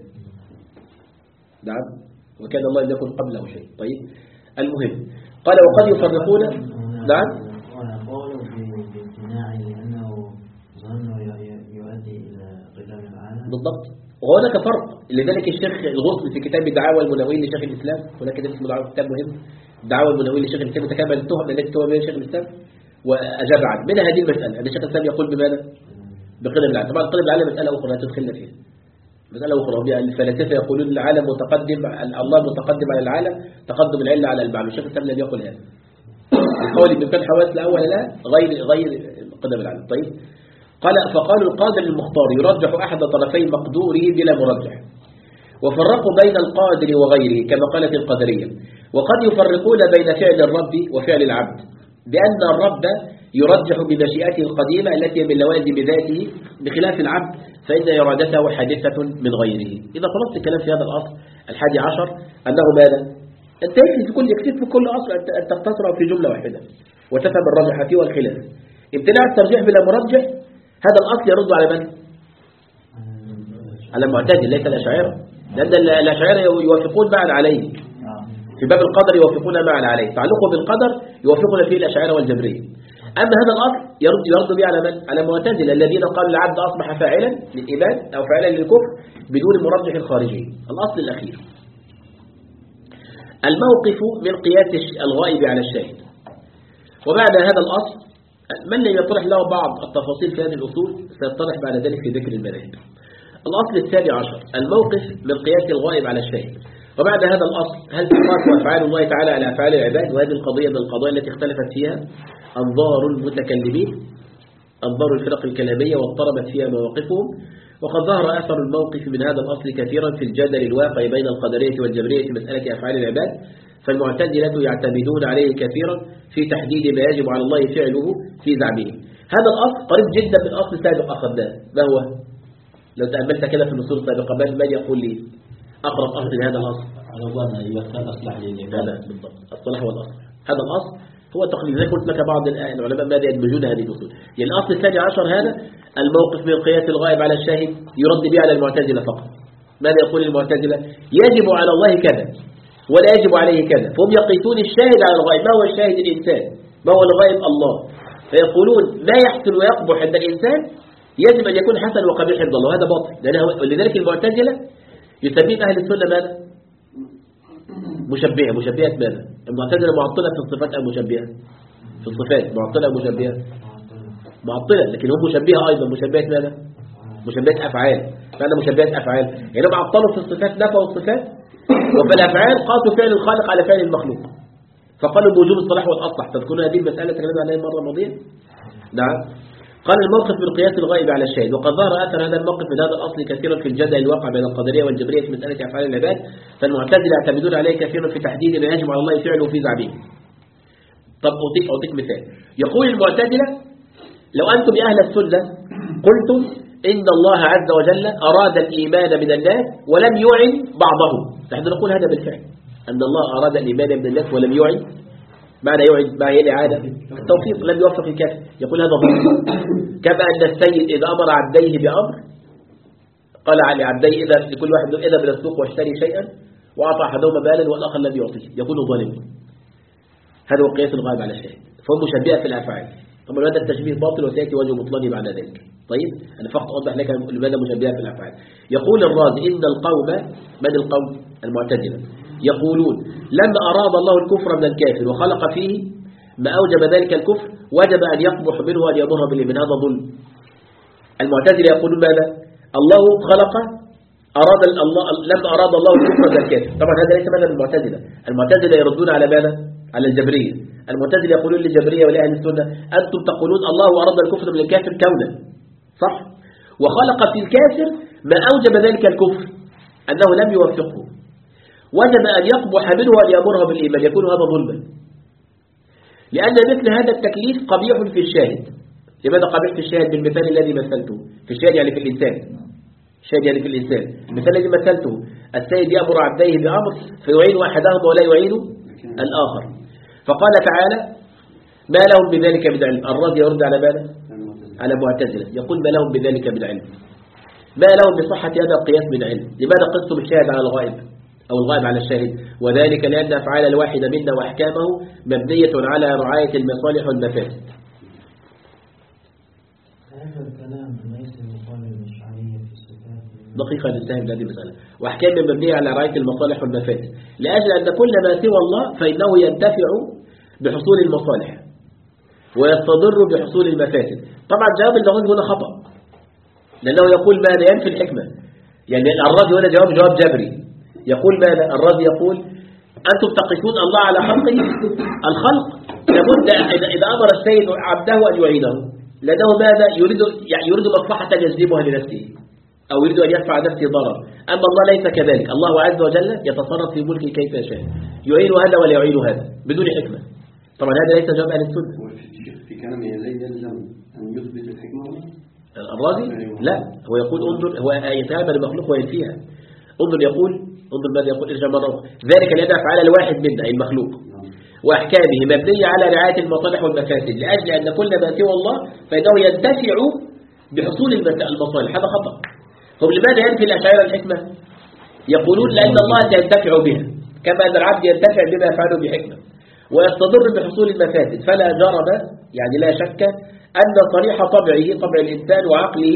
نعم، وكان الله لم يكن قبله شيء. طيب المهم قال وقد يفرقون. نعم قالوا بامتناع لأنه ظن يؤدي إلى قدام العالم بالضبط. وهناك فرق، لذلك الشيخ الغصن في كتاب دعاوى المناوين لشيخ الإسلام، هناك كتاب اسمه دعاوى كتاب مهم دعاوى المناوين لشيخ الإسلام تكمل التهم التي تهم بها شيخ الإسلام وأجاب عنه. منها هذه المسألة أن شيخ الإسلام يقول بماذا؟ بقدم العالم. طبعا قدم العالم مسألة أخرى لا تدخلنا فيها، مسألة أخرى. الفلاسفة يقولون العالم متقدم، الله متقدم على العالم تقدم العلة على المعلوم. الشيخ الإسلام لم يقل هذا. القول بمكان حواس الأول لا غير غير قدم العالم. طيب قال فقالوا القادر المختار يرجح أحد طرفي مقدوره بلا مرجح، وفرقوا بين القادر وغيره كما قالت القدرية. وقد يفرقون بين فعل الرب وفعل العبد بأن الرب يرجح بمشيئته القديمة التي من لوازم ذاته بخلاف العبد فإن إرادته حادثة من غيره. إذا خلصت الكلام في هذا الأصل الحادي عشر أنه ماذا؟ أنت يكفي في كل يكفي في كل أصل أن تختصره في جملة واحدة وتفهم الرجح فيه والخلاف. امتناع الترجيح بلا مرجح هذا الأصل يرد على من؟ على المعتزلة ليس الأشاعرة، لأن الأشاعرة يوافقون معا عليه في باب القدر، يوافقون معا عليه تعلقه بالقدر يوافقون فيه الأشاعرة والجبرية. أما هذا الأصل يرد يرد به على من؟ على المعتزلة الذين قالوا العبد أصبح فاعلا للإيمان أو فاعلا للكفر بدون مرجح خارجي. الأصل الأخير الموقف من قياس الغائب على الشاهد. وبعد هذا الأصل من لم يطرح له بعض التفاصيل في هذه الأصول سيطرح بعد ذلك في ذكر المذاهب. الأصل الثاني عشر الموقف من قياس الغائب على الشاهد. وبعد هذا الأصل هل تقاس أفعال الله تعالى على أفعال العباد؟ وهذه القضية من القضايا التي اختلفت فيها أنظار المتكلمين، أنظار الفرق الكلامية واضطربت فيها مواقفهم. وقد ظهر أثر الموقف من هذا الأصل كثيرا في الجدل الواقع بين القدرية والجبرية في مسألة أفعال العباد، فالمعتزلة يعتمدون عليه كثيرا في تحديد ما يجب على الله فعله في زعمه. هذا الأصل قريب جدا من أصل سابق أخذناه. ما هو؟ لو تأملت كده في النصوص السابقة من يقول لي أقرب أصل لهذا الأصل؟ على ظن يختار أصلح للعبادة. بالضبط، الصلاح هو الأصل. هذا الأصل هو تقليد. زي قلت لك بعض العلماء ماذا يدمجون هذه الأصول. يعني الأصل الثاني عشر هذا الموقف من قياس الغائب على الشاهد يرد به على المعتزلة فقط. ماذا يقول المعتزلة؟ يجب على الله كذا ولا يجب عليه كذا، فهم يقيسون الشاهد على الغائب. ما هو الشاهد؟ الإنسان. ما هو الغائب؟ الله. فيقولون ما يحسن ويقبح عند الإنسان يجب أن يكون حسن وقبيح عند الله، وهذا باطل. ولذلك المعتزلة يسمين أهل السنة ماذا؟ مشبهة. مشبهة ماذا؟ المعتزلة معطلة في الصفات أو مشبهة؟ في الصفات معطلة أو مشبهة؟ معطلة، لكن هم مشبهة أيضا. مشبهة ماذا؟ مشبهات أفعال. معنى مشبهات أفعال يعني هم عطلوا في الصفات، نفوا الصفات، وفي الأفعال قاسوا فعل الخالق على فعل المخلوق، فقالوا بوجوب الصلاح والأصلح. تذكرون هذه المسألة تكلمنا عليها المرة الماضية؟ نعم. قال الموقف بالقياس الغائب على الشاهد، وقد ظهر أثر هذا الموقف من هذا الأصل كثيرا في الجدل الواقع بين القدرية والجبرية في مسألة أفعال العباد، فالمعتزلة يعتمدون عليه كثيرا في تحديد ما يجب على الله فعله في زعمه. طب أعطيك أعطيك مثال. يقول المعتزلة لو أنتم يا أهل السنة قلتم إن الله عز وجل أراد الإيمان من الناس ولم يعن بعضهم، نحن نقول هذا بالفعل أن الله أراد الإيمان من الناس ولم يعن. معنى يعن ما هي الإعادة؟ التوفيق، لم يوفق الكافر. يقول هذا ظلم. كما أن السيد إذا أمر عبديه بأمر قال على عبديه إذا لكل واحد إذا من السوق واشتري شيئا وأعطى أحدهما بالا والآخر لم يعطيه يكون ظالم. هذا هو قياس الغائب على الشاهد، فهم مشبهة في الأفعال. طبعا هذا التشبيه باطل وسيأتي وجه مطلق بعد ذلك. طيب أنا فقط أوضح لك لماذا مشبهة في الأفعال. يقول الرازي إن القوم، من القوم؟ المعتزلة، يقولون لما أراد الله الكفر من الكافر وخلق فيه ما أوجب ذلك الكفر وجب أن يقبح منه وأن يضر بالإيمان، هذا ظلم. المعتزلة يقولون ماذا؟ الله خلق أراد الله لما أراد الله الكفر من الكافر. طبعا هذا ليس مذهب المعتزلة. المعتزلة يردون على ماذا؟ على الجبرية. المعتزلة يقولون للجبرية ولأهل السنة أنتم تقولون الله أراد الكفر من الكافر كونا، صح؟ وخلق في الكافر ما أوجب ذلك الكفر أنه لم يوفقه، وجب أن يقبح منه وأن يأمره بالإيمان، يكون هذا ظلما. لأن مثل هذا التكليف قبيح في الشاهد. لماذا قبيح في الشاهد؟ بالمثال الذي مثلته. في الشاهد يعني في الإنسان، الشاهد يعني في الإنسان. المثال الذي مثلته السيد يأمر عبديه بأمر فيعين أحدهم ولا يعين الآخر، فقال تعالى ما لهم بذلك من علم. الرازي يرد على ماذا؟ على معتزلة، يقول ما لهم بذلك من علم، ما لهم بصحة هذا القياس من علم. لماذا قصتم الشاهد على الغائب أو الغائب على الشاهد؟ وذلك لأن أفعال الواحد منا وأحكامه مبنية على رعاية المصالح والمفاسد. هذا الكلام ليس يقال للأشعرية في الصفات. دقيقة ننتهي من هذه المسألة. وأحكام مبنية على رعاية المصالح والمفاسد، لأجل أن كل ما سوى الله فإنه ينتفع بحصول المصالح ويستضر بحصول المفاسد. طبعا جواب النغوز هنا خطأ، لأنه يقول ماذا؟ ينفي الحكمة. يعني الرازي هنا جواب جواب جبري. يقول ماذا؟ الرازي يقول أنتم تقفون الله على خلقه، الخلق لابد إذا أمر السيد عبده أن يعينه، لأنه ماذا؟ يريد يعني يريد مصلحة يجلبها لنفسه أو يريد أن يدفع نفسه ضرر. أما الله ليس كذلك، الله عز وجل يتصرف في ملكه كيف يشاء، يعين هذا ولا يعين هذا بدون حكمة. طبعا هذا ليس جواب أهل السنة. في كلامه لا يلزم أن يثبت الحكمة الرازي؟ لا، هو يقول انظر، هو يتعامل المخلوق وينفيها. انظر يقول انظر ماذا يقول، ارجع مرة أخرى. ذلك لأن أفعال الواحد منا أي المخلوق وأحكامه مبنية على رعاية المصالح والمفاسد، لأجل أن كل ما سوى الله فإنه ينتفع بحصول المصالح. هذا خطأ. هم لماذا ينفي الأشاعرة الحكمة؟ يقولون لأن الله سينتفع بها كما أن العبد ينتفع بما يفعله بحكمة ويستضر بحصول المفاسد. فلا جرم يعني لا شك أن صريح طبعه طبع الإنسان وعقله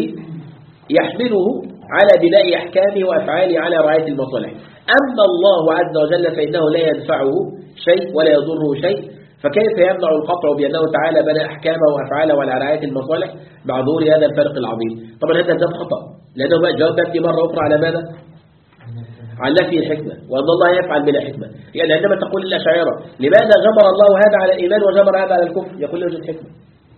يحمله على بناء أحكامه وأفعاله على رعاية المصالح. أما الله عز وجل فإنه لا ينفعه شيء ولا يضره شيء، فكيف يمنع القطع بأنه تعالى بنى أحكامه وأفعاله على رعاية المصالح مع ظهور هذا الفرق العظيم؟ طبعا هذا الجواب خطأ، لأنه بقى جواب بأتي مرة أخرى على ماذا؟ على نفي الحكمة، وأن الله يفعل بلا حكمة. يعني عندما تقول الأشاعرة لماذا جبر الله هذا على الإيمان وجبر هذا على الكفر، يقول له يوجد حكمة.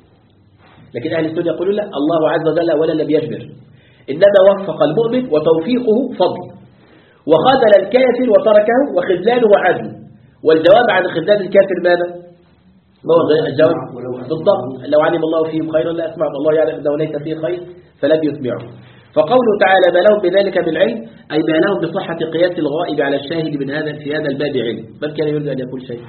لكن أهل السنة يقولون لا، الله عز وجل ولا لم يجبر، إنما وفق المؤمن وتوفيقه فضل، وخذل الكافر وتركه وخذلانه عدل. والجواب عن خذلان الكافر ماذا؟ ما هو الجواب؟ بالضبط، لو علم الله فيهم خيرا لا أسمع، الله يعلم أنه ليس فيه خير فلم يسمعه. فقوله تعالى ما لهم بذلك من علم، أي ما لهم بصحة قياس الغائب على الشاهد من هذا في هذا الباب علم. من كان يريد أن يقول شيء؟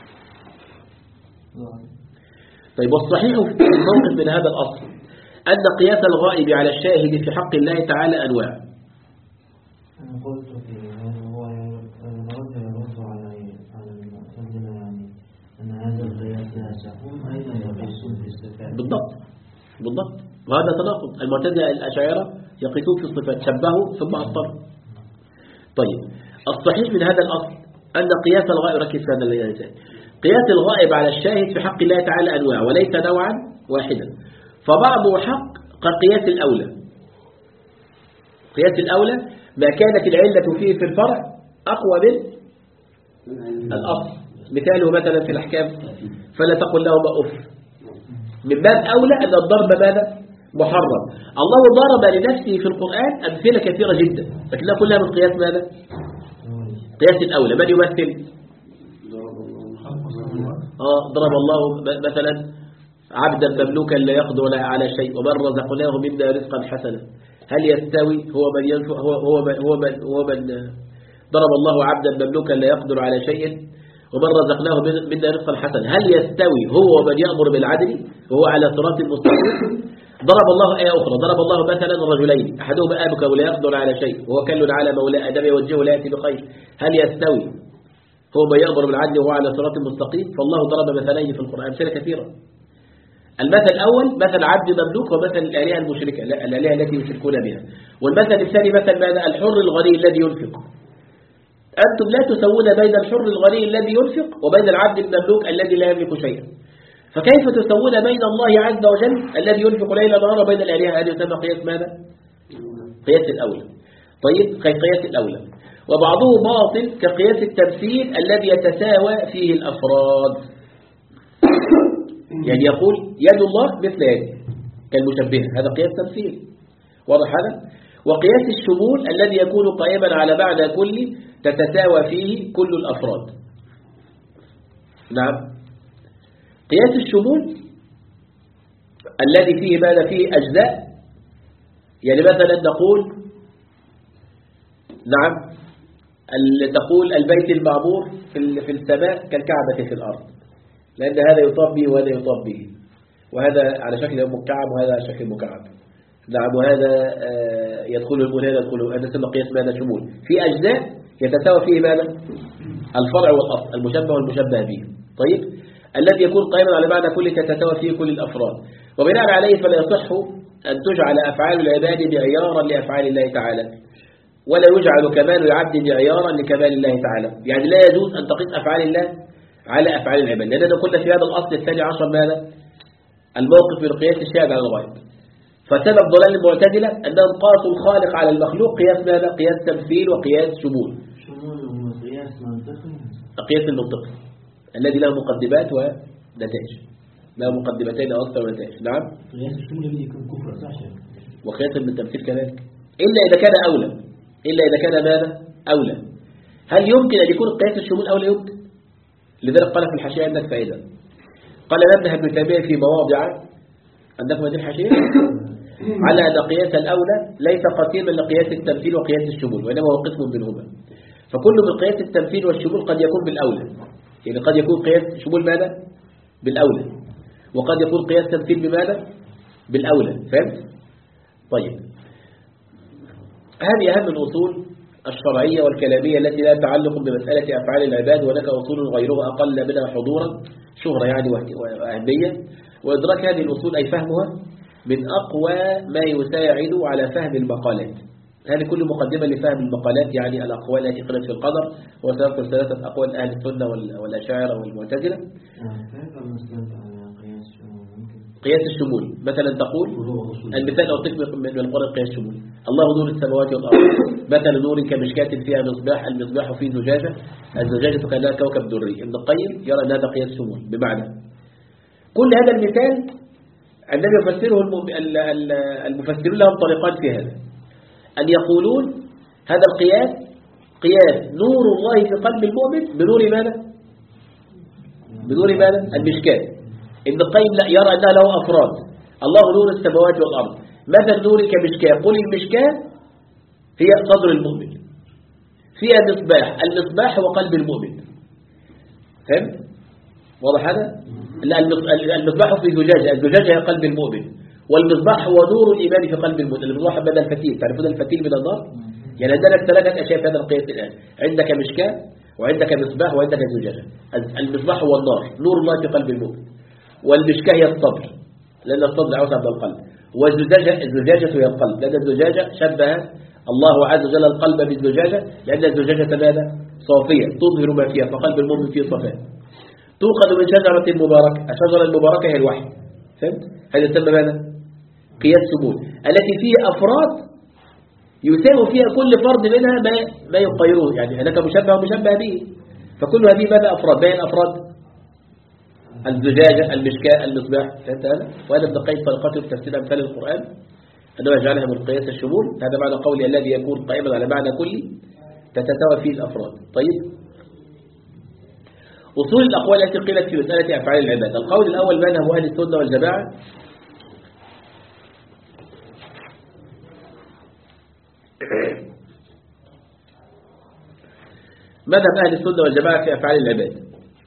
طيب، والصحيح في الموقف من هذا الأصل أن قياس الغائب على الشاهد في حق الله تعالى أنواع. أنا قلت في هو يرد يرد على على المعتزلة، يعني أن هذا القياس لا يصح، أيضا يقيسون في الصفات. بالضبط بالضبط، وهذا تناقض. المعتزلة الأشاعرة يقيسون في الصفات، شبهوا ثم أصطروا. طيب، الصحيح من هذا الأصل أن قياس الغائب، ركز في هذا الإنسان، قياس الغائب على الشاهد في حق الله تعالى أنواع وليس نوعا واحدا، فبعضه حق كقياس الأولى قياس الأولى ما كانت العلة فيه في الفرع أقوى من الأصل. مثاله مثلا في الأحكام فلا تقل لهما أف، من باب أولى أن الضرب ماذا؟ محرم. الله ضرب لنفسه في القرآن أمثلة كثيرة جدا لكنها كلها من قياس ماذا؟ قياس الأولى. من يمثل؟ آه ضرب الله مثلا عبدا مملوكا لا يقدر على شيء ومن رزقناه منا رزقا حسنا هل يستوي هو من ينفع هو هو من هو من, هو من ضرب الله عبدا مملوكا لا يقدر على شيء ومن رزقناه منا رزقا حسنا هل يستوي هو ومن يأمر بالعدل وهو على صراط مستقيم. ضرب الله آية أخرى ضرب الله مثلا رجلين أحدهما أبك ولا يقدر على شيء وهو كل على مولى آدم يوجهه لا يأتي بخير هل يستوي هو من يأمر بالعدل وهو على صراط مستقيم. فالله ضرب مثلين في القرآن أمثلة كثيرة. المثل الأول مثل عبد مملوك ومثل الآلهة المشركة الآلهة التي يشركون بها. والمثل الثاني مثل ماذا؟ الحر الغني الذي ينفق. أنتم لا تسوون بين الحر الغني الذي ينفق وبين العبد المملوك الذي لا يملك شيئا. فكيف تسوون بين الله عز وجل الذي ينفق ليلا نهارا وبين الآلهة؟ هذه يسمى قياس ماذا؟ قياس الأولى. طيب قياس الأولى. وبعضه باطل كقياس التمثيل الذي يتساوى فيه الأفراد. يعني يقول يد الله مثل يد كالمشبه هذا قياس تمثيل واضح هذا. وقياس الشمول الذي يكون قائما على معنى كل تتساوى فيه كل الأفراد. نعم قياس الشمول الذي فيه ماذا؟ فيه أجزاء. يعني مثلا نقول نعم تقول البيت المعمور في السماء كالكعبة في الأرض لأن هذا يطاف به وهذا يطاف به وهذا على شكل مكعب وهذا على شكل مكعب. نعم وهذا يدخل المول هذا يدخل هذا يسمى قياس ماذا؟ شمول. في أجزاء يتساوى فيه ماذا؟ الفرع والأصل المشبه والمشبه به. طيب الذي يكون قائما على معنى كل تتساوى فيه كل الأفراد. وبناء عليه فلا يصح أن تجعل أفعال العباد معيارا لأفعال الله تعالى ولا يجعل كمال العبد معيارا لكمال الله تعالى. يعني لا يجوز أن تقيس أفعال الله على أفعال العباد لأننا قلنا في هذا الأصل الثاني عشر ماذا؟ الموقف من قياس الشاهد على الغائب. فسبب ضلال المعتزلة أنهم قاسوا الخالق على المخلوق قياس ماذا؟ قياس تمثيل وقياس شمول. شمول وقياس منطقي. قياس المنطقي الذي له مقدمات ونتائج له مقدمتين أو أكثر ونتائج. نعم قياس الشمول الذي يكون كفر صح. وقياس التمثيل كذلك إلا إذا كان أولى إلا إذا كان ماذا؟ أولى. هل يمكن أن يكون قياس الشمول أولى؟ يمكن. لذلك قال في الحاشية عندك فائدة. قال نبه ابن تيمية في مواضع عندك هذه الحاشية على أن قياس الأولى ليس قسيما لقياس التمثيل وقياس الشمول وإنما هو قسم منهما. فكل من قياس التمثيل والشمول قد يكون بالأولى. يعني قد يكون قياس شمول ماذا؟ بالأولى وقد يكون قياس تمثيل بماذا؟ بالأولى. فهمت؟ طيب هذه أهم الأصول الشرعية والكلامية التي لا تعلق بمسألة أفعال العباد وهناك أصول غيرها أقل منها حضورا شهرة يعني وأهمية. وإدراك هذه الأصول أي فهمها من أقوى ما يساعد على فهم المقالات. هذه كل مقدمة لفهم المقالات يعني الأقوال التي قلت في القدر وسنذكر ثلاثة أقوال أهل السنة والأشاعرة والمعتزلة. قياس الشمول مثلا تقول المثال أو تكمل من القرآن قياس الشمول الله نور السماوات والأرض مثل نور كمشكاة فيها مصباح المصباح فيه زجاجة الزجاجة كأنها كوكب دري. ابن القيم يرى أن هذا قياس شمول بمعنى كل هذا المثال عندما يفسره المفسرون لهم طريقان في هذا أن يقولون هذا القياس قياس نور الله في قلب المؤمن بنور ماذا؟ بنور ماذا؟ المشكاة. ابن القيم لا يرى أنها له أفراد الله نور السماوات والأرض مثل نور كمشكاة قل المشكاة هي صدر المؤمن فيها مصباح المصباح هو قلب المؤمن. فهم؟ واضح هذا؟ المصباح في زجاجة الزجاجة هي قلب المؤمن والمصباح هو نور الإيمان في قلب المؤمن. المصباح بدل الفتيل تعرفون الفتيل من النار يعني عندنا ثلاثة أشياء في هذا القياس الآن عندك مشكاة وعندك مصباح وعندك زجاجة. المصباح هو النار نور الله في قلب المؤمن والمشكاة هي الصدر لأن الصدر أوسع من القلب والزجاجة الزجاجة هي القلب لأن الزجاجة شبه الله عز وجل القلب بالزجاجة لأن الزجاجة ماذا؟ صافية تظهر ما فيها فقلب المؤمن فيه صفاء. توقد من شجرة مباركة الشجرة المباركة هي الوحي. فهمت؟ هذا يسمى ماذا؟ قياس شمول التي فيه أفراد يساوي فيها كل فرد منها ما ما يقيروه، يعني هناك مشبه ومشبه به، فكل هذه ماذا أفراد؟ بين أفراد الزجاجة، المشكاة، المصباح، فهمت هذا؟ وهذا ابن القيم طريقته في تفسير أمثال القرآن أنه يجعلها من قياس الشمول. هذا معنى قولي الذي يكون قائما على معنى كلي تتساوى فيه الأفراد. طيب، أصول الأقوال التي قيلت في مسألة أفعال العباد. القول الأول مذهب أهل السنة والجماعة مذهب أهل السنة والجماعة في أفعال العباد.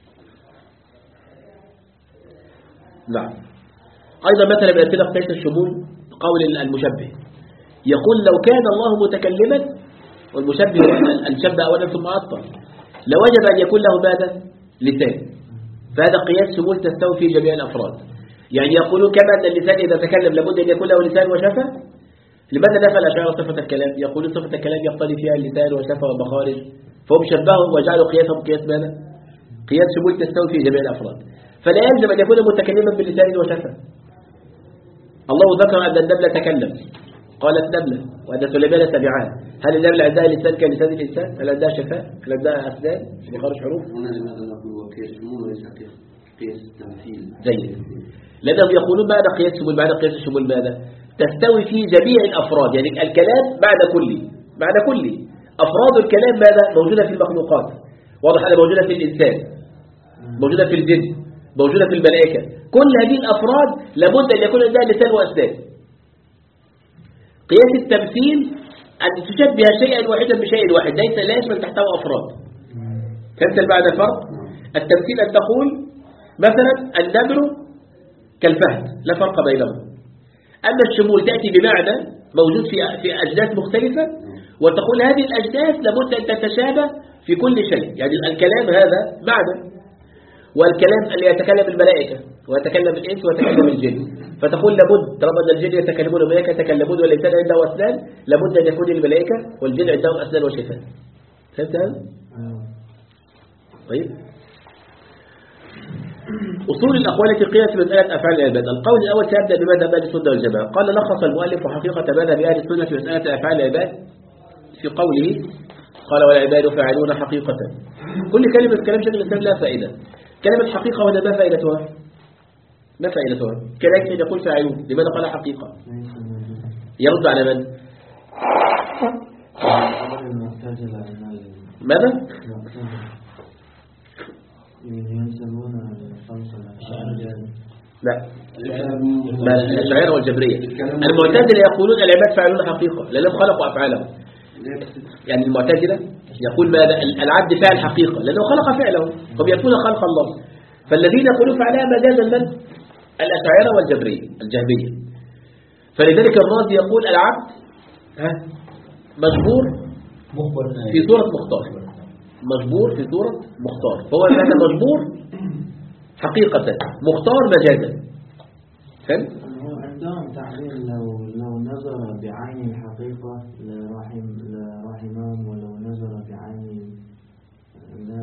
نعم. أيضا مثلا بأمثلة قياس الشمول قول المشبه يقول لو كان الله متكلما، والمشبه الشبه أولا ثم أطلق، لوجب أن يكون له ماذا؟ لسان. فهذا قياس شمول تستوي في جميع الأفراد. يعني يقولون كما أن اللسان إذا تكلم لابد أن يكون له لسان وشفة. لماذا نفى الأشاعرة صفة الكلام؟ يقولون صفة الكلام يقتضي فيها اللسان وشفة ومخارج، فهم شبههم وجعلوا قياسهم قياس ماذا؟ قياس شمول تستوي في جميع الأفراد. فلا يلزم أن يكون متكلما باللسان وشفة. الله ذكر أن النملة تكلم، قالت نملة، وأن سليمان سمعها. هل النملة عندها لسان كلسان الإنسان؟ هل عندها شفاء؟ هل عندها أسنان بخارج حروف؟ هنا لماذا نقول قياس شمول وليس قياس تمثيل؟ جيد. لأنهم يقولون ماذا قياس شمول؟ ماذا قياس الشمول ماذا؟ تستوي في جميع الأفراد، يعني الكلام بعد كلي بعد كلي أفراد الكلام ماذا؟ موجودة في المخلوقات، واضح أنها موجودة في الإنسان، موجودة في الجن، موجودة في الملائكة. كل هذه الأفراد لابد أن يكون عندها لسان وأسنان. قياس التمثيل أن تشبه شيئا واحدا بشيء واحد، ليس لا يشمل تحته أفراد. فهمت المعنى الفرق؟ التمثيل أن تقول مثلا النمر كالفهد، لا فرق بينهم. أما الشمول تأتي بمعنى موجود في في أجناس مختلفة، وتقول هذه الأجناس لابد أن تتشابه في كل شيء. يعني الكلام هذا معنى، والكلام اللي يتكلم الملائكة ويتكلم الإنس ويتكلم الجن، فتقول لابد طالما أن الجن يتكلمون والملائكة يتكلمون والإنسان عنده أسنان، لابد أن يكون الملائكة والجن عندهم أسنان وشفاء. فهمت هذا؟ طيب، أصول الأقوال التي قيلت في مسألة أفعال العباد. القول الأول سيبدأ بمذهب أهل السنة والجماعة. قال لخص المؤلف حقيقة مذهب أهل السنة في مسألة أفعال العباد في قوله قال والعباد فاعلون حقيقة. كل كلمة كلام شكل الإسلام لا فائدة. كلمة حقيقة هنا ما فائدتها؟ ما فائدتها؟ كذلك يقول فاعلون، لماذا قال حقيقة؟ يرد على من؟ ماذا؟ لا، ما الأشاعرة والجبرية. المعتزلة يقولون العباد فاعلون حقيقة لأنهم خلقوا أفعالهم. يعني المعتزلة يقول ماذا؟ العبد فعل حقيقة لأنه خلق فعله، هم يكون خلق الله. فالذين يقولون فعلها مجازا من؟ الأشاعرة والجبرية الجهمية. فلذلك الرازي يقول العبد ها مجبور في صورة مختار، مجبور في صورة مختار، فهو هذا مجبور حقيقة، مختار مجازا. فهم؟ عندهم تعبير لو لو نظر بعين الحقيقة لرحم لرحمهم، ولو نظر بعين لا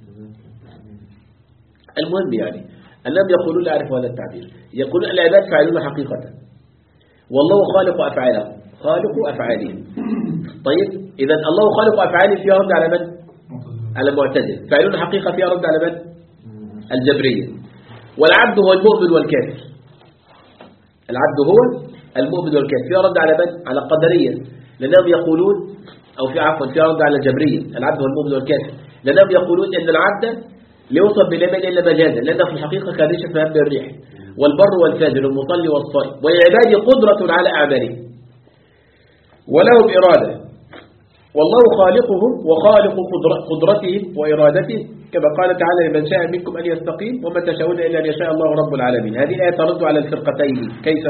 المهم يعني أنهم يقولون لا أعرف هذا التعبير، يقولون العباد فاعلون حقيقة والله خالق أفعالهم، خالق أفعالهم. طيب، إذا الله خالق أفعاله فيها رد على من؟ على المعتزلة. فاعلون حقيقة فيها رد على من؟ الجبرية. والعبد هو المؤمن والكافر، العبد هو المؤمن والكافر فيها رد على من؟ على القدرية، لأنهم يقولون أو في عفوا فيها رد على الجبرية. العبد هو المؤمن والكافر لأنهم يقولون أن العبد لا يوصف بالإيمان إلا مجازا، لأنه في الحقيقة كريشة في هب الريح، والبر والفاجر والمصلي والصائم، وللعباد قدرة على أعمالهم ولهم إرادة، والله خالقهم وخالق قدرتهم وإرادتهم، كما قال تعالى لمن شاء منكم أن يستقيم وما تشاءون إلا أن يشاء الله رب العالمين. هذه الآية ترد على الفرقتين. كيف؟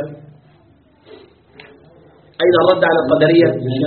أين الرد على القدرية؟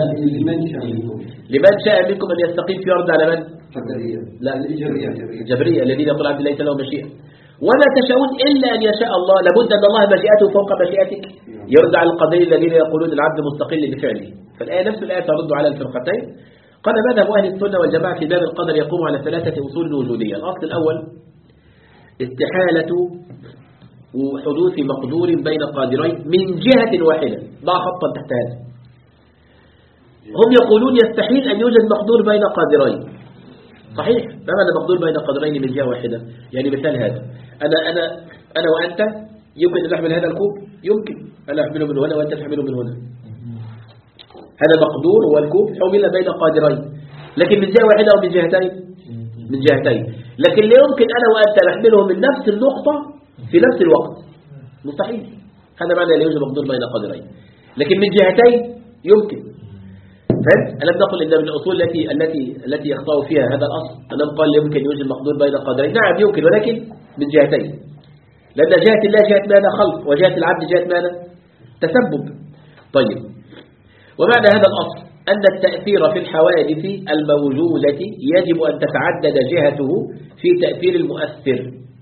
لمن شاء منكم أن يستقيم في رد على من؟ قدرية. لا، الجبرية الذين يقول عبد ليس له مشيئة. وما تشاءون إلا أن يشاء الله، لابد أن الله مشيئته فوق مشيئتك. يرد على القدرية الذين يقولون العبد مستقل بفعله. فالآية نفس الآية ترد على الفرقتين. قال مذهب أهل السنة والجماعة في باب القدر يقوم على ثلاثة أصول وجودية. الأصل الأول استحالة وحدوث مقدور بين قادرين من جهة واحدة. ضع خطا تحت هذا. هم يقولون يستحيل أن يوجد مقدور بين قادرين. صحيح، ما معنى مقدور بين قادرين من جهة واحدة؟ يعني مثال هذا، أنا أنا أنا وأنت يمكن أن نحمل هذا الكوب، يمكن أنا أحمله من هنا وأنت تحمله من هنا، هذا مقدور هو الكوب حمل بين قادرين، لكن من جهة واحدة أو من جهتين؟ من جهتين. لكن لا يمكن أنا وأنت نحمله من نفس النقطة في نفس الوقت، مستحيل. هذا معنى لا يوجد مقدور بين قادرين. لكن من جهتين يمكن. فهمت؟ ألم نقل إن من الأصول التي التي التي يخطأ فيها هذا الأصل ألم قال يمكن يوجد مقدور بين قادرين؟ نعم يمكن، ولكن من جهتين، لأن جهة الله جهة ماذا؟ خلق، وجهة العبد جهة ماذا؟ تسبب. طيب، ومعنى هذا الأصل أن التأثير في الحوادث الموجودة يجب أن تتعدد جهته في تأثير المؤثر،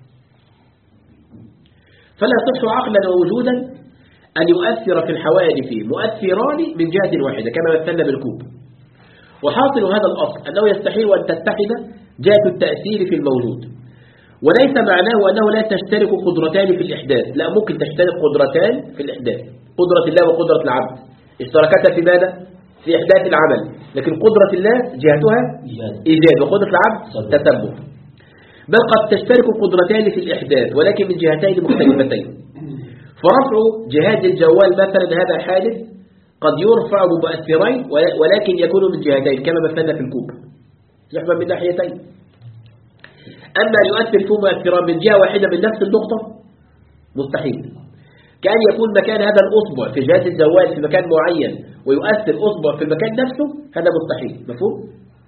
فلا يصح عقلا ووجودا أن يؤثر في الحوادث مؤثران من جهة واحدة كما مثلنا بالكوب. وحاصل هذا الأصل أنه يستحيل أن تتحد جهة التأثير في الموجود، وليس معناه أنه لا تشترك قدرتان في الإحداث، لا، ممكن تشترك قدرتان في الإحداث، قدرة الله وقدرة العبد اشتركتا في ماذا؟ في إحداث العمل، لكن قدرة الله جهتها إيجاد وقدرة العبد تسبب. بل قد تشترك قدرتان في الإحداث ولكن من جهتين مختلفتين. فرفع جهاز الجوال مثلا هذا حادث قد يرفع بمؤثرين ولكن يكون من جهتين كما مثلنا في الكوب، يحمل من ناحيتين. أما يؤثر فيه مؤثران من جهة واحدة من نفس النقطة مستحيل. كأن يكون مكان هذا الأصبع في جهاز الجوال في مكان معين ويؤثر أصبع في المكان نفسه، هذا مستحيل. مفهوم؟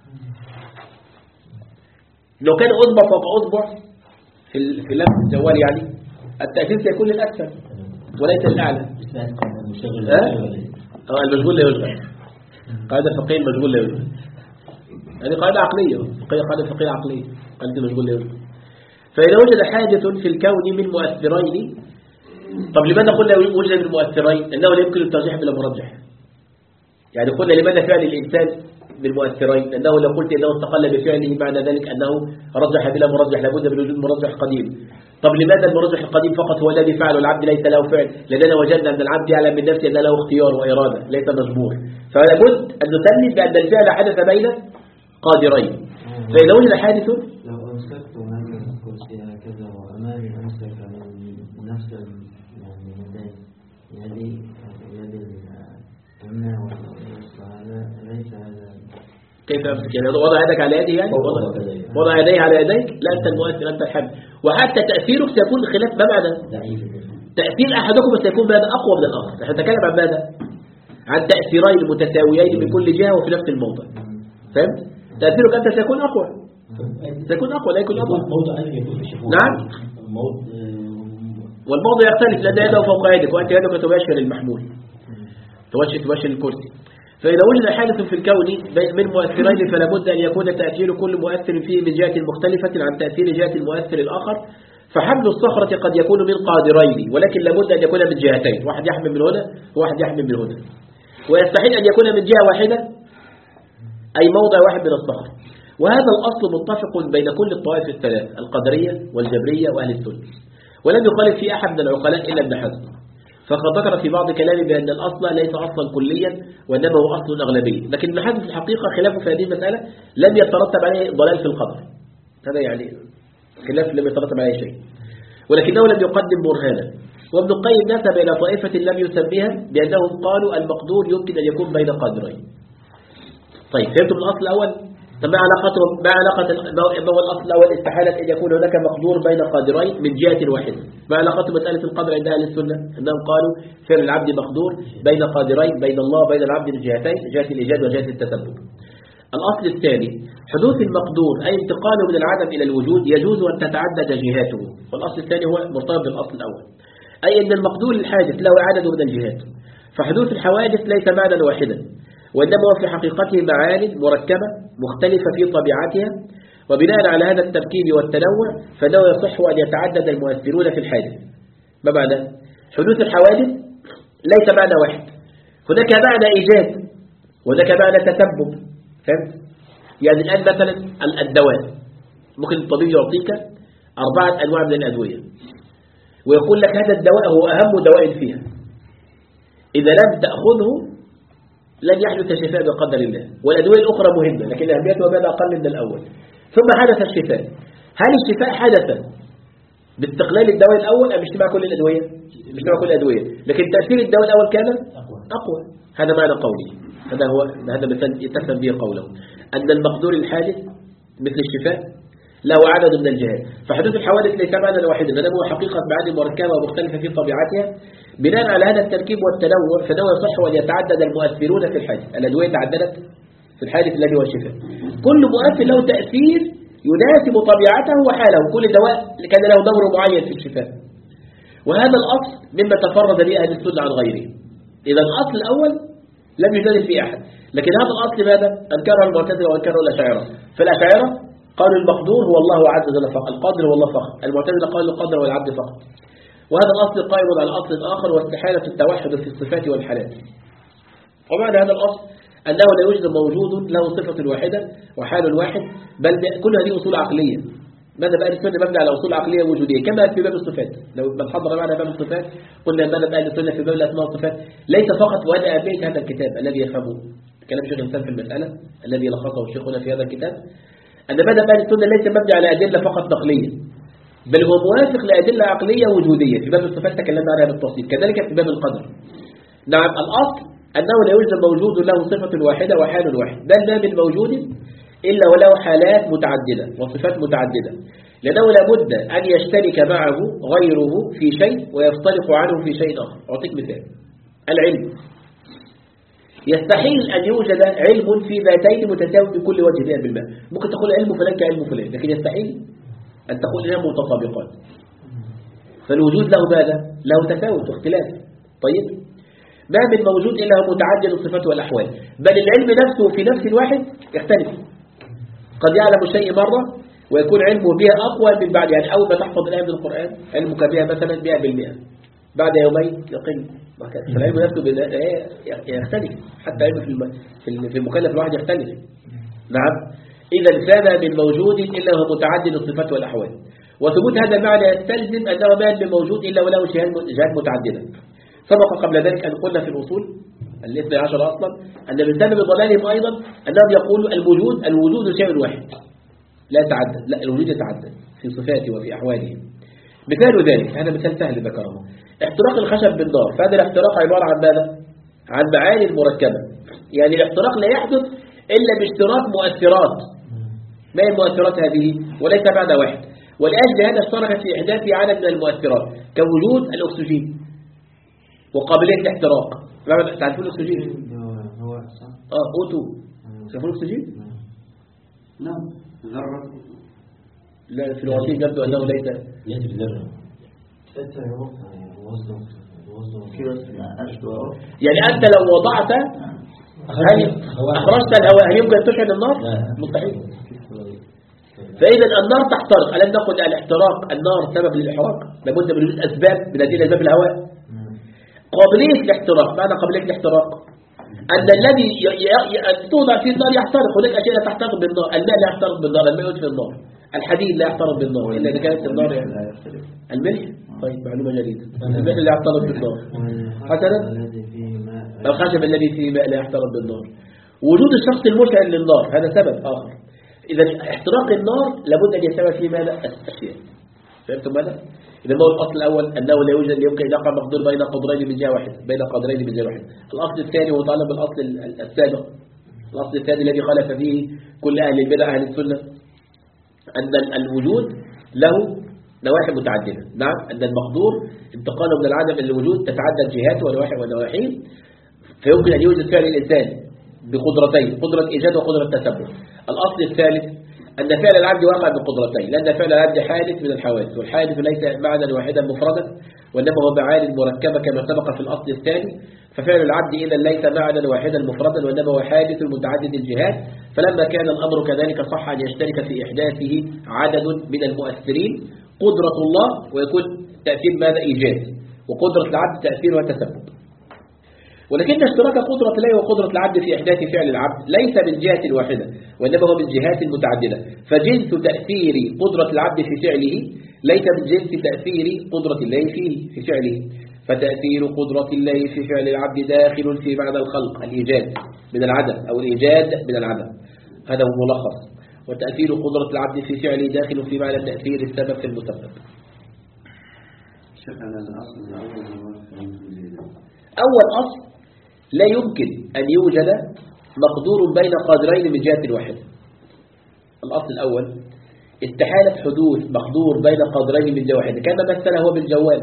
لو كان أصبع فوق أصبع في في لمس الجوال يعني التأثير سيكون للأكثر وليس الأعلى. اه المشغول لا يشغل، قاعدة فقهية المشغول لا يشغل، يعني قاعدة عقلية، قاعدة فقهية عقلية، قاعدة المشغول لا يشغل. فإذا وجد حادث في الكون من مؤثرين، طب لماذا قلنا وجد من مؤثرين؟ أنه لا يمكن الترجيح بلا مرجح. يعني قلنا لماذا فعل الإنسان من مؤثرين؟ أنه لو قلت أنه استقل بفعله معنى ذلك أنه رجح بلا مرجح، لابد من وجود مرجح قديم. طب لماذا المرجح القديم فقط هو الذي فعله العبد ليس له فعل؟ لأننا وجدنا أن العبد يعلم من نفسه أن له اختيار وإرادة ليس مجبور، فلا بد أن نسلم بأن الفعل حدث بين قادرين. فإذا وجد حادث لو أمسكت هذا الكرسي هكذا وأمامي أمسك من نفس يعني يدي يدي يدي التمنى وهذا ليس هذا. كيف أمسك؟ يعني وضع يدك على يدي، يعني وضع, وضع يديه على يديك، لا أنت المؤثر أنت الحمل. وحتى تأثيرك سيكون خلاف ما معنى تأثير أحدكم سيكون ماذا؟ أقوى من الآخر. نحن نتكلم عن ماذا؟ عن تأثيرين متساويين من كل جهة وفي نفس الموضع. فهمت؟ تأثيرك أنت سيكون أقوى، سيكون أقوى لا يكون أقوى. نعم، والموضع يختلف لأن يده فوق يدك وأنت يدك تباشر المحمول، تباشر تباشر الكرسي. فإذا وجد حادث في الكون من مؤثرين فلا بد أن يكون تأثير كل مؤثر فيه من جهة مختلفة عن تأثير جهة المؤثر الآخر. فحمل الصخرة قد يكون من قادرين ولكن لابد أن يكون من جهتين، واحد يحمل من هنا وواحد يحمل من هنا. ويستحيل أن يكون من جهة واحدة أي موضع واحد من الصخر. وهذا الأصل متفق بين كل الطوائف الثلاث، القدرية والجبرية وأهل السنة، ولم يخالف في أحد من العقلاء إلا ابن حزم. فقد ذكر في بعض كلامه بأن الأصل ليس أصلا كليا وإنما هو أصل أغلبي، لكن ابن حزم في الحقيقة خلافه في هذه المسألة لم يترتب عليه ضلال في القدر، هذا يعني خلاف لم يترتب عليه شيء، ولكنه لم يقدم برهانا. وابن القيم نسب إلى طائفة لم يسميها بأنهم قالوا المقدور يمكن أن يكون بين قادرين. طيب فهمتم الأصل الأول؟ طب ما علاقته ما علاقة ما هو الأصل الأول؟ استحالة أن يكون هناك مقدور بين قادرين من جهة واحدة. ما علاقة مسألة القدر عند أهل السنة؟ أنهم قالوا فعل العبد مقدور بين قادرين، بين الله وبين العبد من جهتين، جهة الإيجاد وجهة التسبب. الأصل الثاني حدوث المقدور أي انتقاله من العدم إلى الوجود يجوز أن تتعدد جهاته. والأصل الثاني هو مرتبط بالأصل الأول، أي أن المقدور الحادث له عدد من الجهات، فحدوث الحوادث ليس معنى واحدا وإنما هو في حقيقته معاني مركبة مختلفة في طبيعتها، وبناء على هذا التركيب والتنوع فإنه يصح أن يتعدد المؤثرون في الحادث. ما معنى؟ حدوث الحوادث ليس معنى واحد، هناك معنى إيجاد وهناك معنى تسبب. فهمت؟ يعني الآن مثلا الدواء ممكن الطبيب يعطيك أربعة أنواع من الأدوية ويقول لك هذا الدواء هو أهم دواء فيها، إذا لم تأخذه لن يحدث الشفاء بقدر الله، والأدوية الأخرى مهمة لكن أهميتها بدا أقل من الأول. ثم حدث الشفاء. هل الشفاء حدث باستقلال الدواء الأول أم اجتماع كل الأدوية؟ اجتماع كل الأدوية، لكن تأثير الدواء الأول كان أقوى. هذا معنى قولي، هذا هو هذا مثل يتفهم به قوله أن المقدور الحادث مثل الشفاء له عدد من الجهات. فحدوث الحوادث ليس معنى واحدا، إنما هو حقيقة معاني مركبة ومختلفة في طبيعتها. بناء على هذا التركيب والتنوع فإنه يصح أن يتعدد المؤثرون في الحادث. الأدوية تعددت في الحادث الذي هو الشفاء. كل مؤثر له تأثير يناسب طبيعته وحاله، كل دواء كان له دور معين في الشفاء. وهذا الأصل مما تفرد به أهل السنة عن غيره. إذا الأصل الأول لم يجادل فيه أحد، لكن هذا الأصل ماذا؟ أنكره المعتزلة وأنكره الأشاعرة. فالأشاعرة قالوا المقدور هو الله عز وجل فقط، القادر هو الله فقط. المعتزلة قالوا القادر هو العبد فقط. وهذا الأصل قائم على الأصل الآخر واستحالة التوحد في الصفات والحالات. ومعنى هذا الأصل أنه لا يوجد موجود له صفة واحدة وحال واحد، بل كل هذه أصول عقلية. ماذا بقى السنة مبنى على أصول عقلية وجودية كما في باب الصفات. لو من حضر معنا باب الصفات قلنا ماذا بقى السنة في باب الأسماء والصفات ليس فقط. وأنا أبيت هذا الكتاب الذي يفهمه كلام شيخ الإنسان في المسألة الذي لخصه شيخنا في هذا الكتاب، أن ماذا بقى السنة ليس مبنى على أدلة فقط نقلية، بل هو موافق لأدلة عقلية وجودية. في باب الصفات تكلمنا عنها بالتفصيل، كذلك في باب القدر. نعم الأصل أنه لا يوجد موجود له صفة واحدة وحال واحد، بل ما من موجود إلا وله حالات متعددة وصفات متعددة، لأنه لابد أن يشترك معه غيره في شيء ويفترق عنه في شيء آخر. أعطيك مثال: العلم يستحيل أن يوجد علم في ذاتين متساوي في كل وجه مئة بالمئة. ممكن تقول علم فلان كعلم فلان، لكن يستحيل أن تقول إنها متطابقات. فالوجود له ماذا؟ له تفاوت واختلاف. طيب، ما من موجود إلا هو متعدد الصفات والأحوال، بل العلم نفسه في نفس الواحد يختلف. قد يعلم الشيء مرة ويكون علمه بها أقوى من بعد، يعني أول ما تحفظ الآية من القرآن علمك بها مثلا مئة بالمئة، بعد يومين يقل. فالعلم نفسه يختلف، حتى علم في المكلف الواحد يختلف. نعم، إذا فما من موجود إلا هو متعدد الصفات والأحوال. وثبوت هذا المعنى يستلزم أنه ما من موجود إلا وله جهات متعددة. سبق قبل ذلك أن قلنا في الأصول الاثنى عشر أصلا أن من سبب ضلالهم أيضا أنهم يقولوا الوجود الوجود شيء واحد لا يتعدد، لا الوجود يتعدد في صفاته وفي أحواله. مثال ذلك، هذا مثال سهل ذكره، احتراق الخشب بالنار. فهذا الاحتراق عبارة عن ماذا؟ عن معاني مركبة. يعني الاحتراق لا يحدث إلا باشتراك مؤثرات. ما هي المؤثرات هذه؟ وليس معنى واحد، ولأجل هذا اشتركت في إحداث عدد من المؤثرات كوجود الأكسجين وقابلية الاحتراق. تعرفون الأكسجين؟ هو اه أوتو. تعرفون الأكسجين؟ نعم ذرة. لا في الوصية يبدو أنه ليس ليس بذرة. يعني أنت لو وضعت هل أخرجت الهواء هل يمكن تشعل النار؟ مستحيل. فإذا النار تحترق. ألم نقل الاحتراق النار سبب للإحراق؟ لابد من وجود أسباب من هذه الأسباب الهواء. قابلية الاحتراق، معنى قابلية الاحتراق أن الذي توضع فيه النار يحترق. هناك أشياء لا تحترق بالنار، الماء لا يحترق بالنار، الماء يطفئ النار، الحديد لا يحترق بالنار إلا إذا كانت النار يعني. الملح طيب معلومة جديدة، الملح لا يحترق بالنار. حسنا الخشب الذي فيه ماء لا يحترق بالنار. وجود الشخص المشعل للنار هذا سبب آخر. إذا احتراق النار لابد أن يسبب فيه ماذا؟ أشياء. فهمتم ماذا؟ إذا ما هو الأصل الأول أنه لا يوجد يمكن أن يقع مقدور بين قدرين من جهة واحدة، بين قدرين من جهة واحدة. الأصل الثاني هو طالب الأصل السابق، الأصل الثاني الذي خالف فيه كل أهل البدع أهل السنة، أن الوجود له نواحي متعددة. نعم، أن المقدور انتقاله من العدم إلى الوجود تتعدد جهاته ونواحي ونواحيه، فيمكن أن يوجد فعل الإنسان بقدرتين، قدرة إيجاد وقدرة تسبب. الأصل الثالث أن فعل العبد واقع بقدرتين، لأن فعل العبد حادث من الحوادث، والحادث ليس معنى واحدا مفردا وإنما هو معاني مركبة كما سبق في الأصل الثاني. ففعل العبد إذا ليس معنى واحدا مفردا وإنما هو حادث متعدد الجهات. فلما كان الأمر كذلك صح أن يشترك في إحداثه عدد من المؤثرين، قدرة الله ويكون تأثير ماذا؟ إيجاد، وقدرة العبد تأثير وتسبب. ولكن اشتراك قدرة الله وقدرة العبد في إحداث فعل العبد ليس من جهة واحدة وإنما هو من جهات متعددة. فجنس تأثير قدرة العبد في فعله ليس من جنس تأثير قدرة الله فيه في فعله. فتأثير قدرة الله في فعل العبد داخل في معنى الخلق الإيجاد من العدم أو الإيجاد من العدم، هذا هو ملخص. وتأثير قدرة العبد في فعله داخل في معنى تأثير السبب في المسبب. أول أصل لا يمكن أن يوجد مقدور بين قادرين من جهة واحدة. الأصل الأول استحالة حدوث مقدور بين قادرين من جهة واحدة، كما مثل هو بالجوال.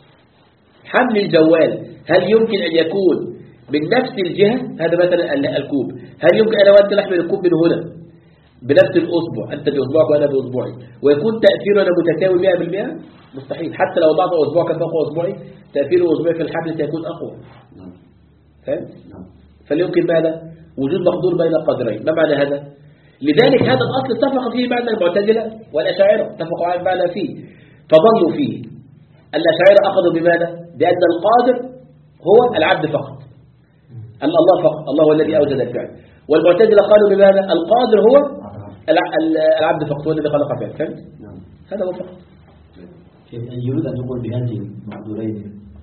حمل الجوال هل يمكن أن يكون من نفس الجهة؟ هذا مثلا الكوب، هل يمكن أنا وأنت نحمل الكوب من هنا بنفس الأسبوع، أنت بأسبوعك وأنا بأسبوعي، ويكون تأثيرنا متساوي مئة بالمئة؟ مستحيل. حتى لو ضعف أسبوعك فوق أسبوعي تأثير أسبوعي في الحمل سيكون أقوى. فهم؟ فليمكن ماذا؟ وجود مقدور بين قدرين. ما معنى هذا؟ لذلك هذا الأصل اتفق فيه معنى المعتزلة والأشاعرة، اتفقوا على المعنى فيه فضلوا فيه. الأشاعرة أخذوا بماذا؟ بأن القادر هو العبد فقط، الله فقط، الله هو الذي أوجد الفعل. والمعتزلة قالوا بماذا؟ القادر هو العبد فقط، هو الذي خلق الفعل. فهمت؟ هذا هو فقط. يريد أن يقول بهذه المعذورين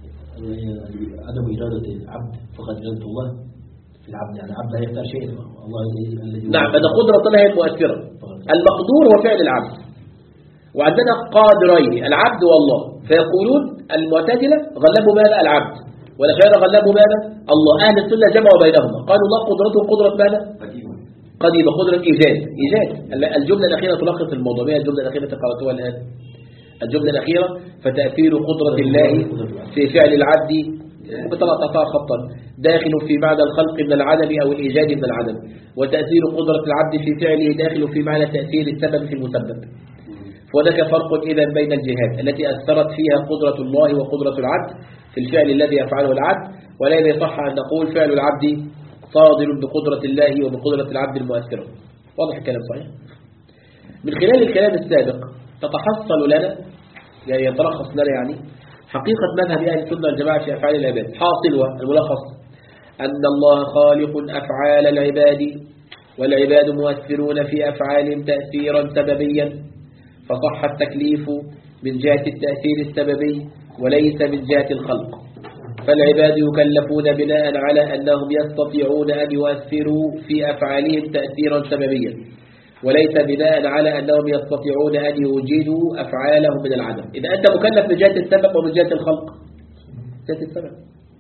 عدم إرادة العبد فقد إرادة الله في العبد، يعني العبد لا يختار شيء، الله الذي نعم، هذا قدرة الله المؤثرة. المقدور هو فعل العبد، وعندنا قادرين العبد والله، فيقولون المعتزلة غلبوا ماذا؟ العبد، والأشاعرة غلبوا ماذا؟ الله. أهل السنة جمعوا بينهما، قالوا الله قدرته قدرة ماذا؟ قديمة، قدرة إيجاد. إيجاد الجملة الأخيرة تلخص الموضوع. ما هي الجملة الأخيرة قرأتوها الآن؟ الجملة الأخيرة فتأثير قدرة الله في فعل العبد بطلع خطا داخل في معنى الخلق من العدم أو الإيجاد من العدم، وتأثير قدرة العبد في فعله داخل في معنى تأثير السبب في المسبب. وهناك فرق إذن بين الجهات التي أثرت فيها قدرة الله وقدرة العبد في الفعل الذي يفعله العبد، ولا يصح أن نقول فعل العبد صادر بقدرة الله وبقدرة العبد المؤثرة. واضح الكلام صحيح؟ من خلال الكلام السابق تتحصل لنا، يعني يتلخص لنا يعني حقيقة مذهب أهل السنة والجماعة في أفعال العباد. حاصل والملخص أن الله خالق أفعال العباد، والعباد مؤثرون في أفعالهم تأثيرا سببيا، فصح التكليف من جهة التأثير السببي وليس من جهة الخلق. فالعباد يكلفون بناء على أنهم يستطيعون أن يؤثروا في أفعالهم تأثيرا سببيا، وليس بناء على أنهم يستطيعون أن يوجدوا أفعالهم من العدم. إذا أنت مكلف من جهة السبب ومن جهة الخلق، جهة السبب.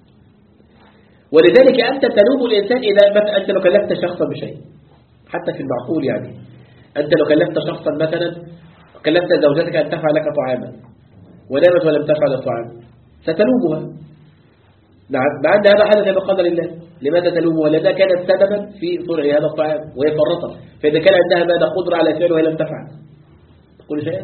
ولذلك أنت تلوم الإنسان إذا مثلا أنت لو كلفت شخصا بشيء، حتى في المعقول يعني أنت لو كلفت شخصا مثلا، كلفت زوجتك أن تفعل لك طعاما ونامت ولم تفعل الطعام، ستلومها. نعم، مع أن هذا حدث بقدر الله. لماذا تلومها؟ لأنها كانت سببا في صنع هذا الطعام وهي فرطت، فإذا كان عندها ماذا قدرة على فعله وهي لم تفعل تقول شيئا.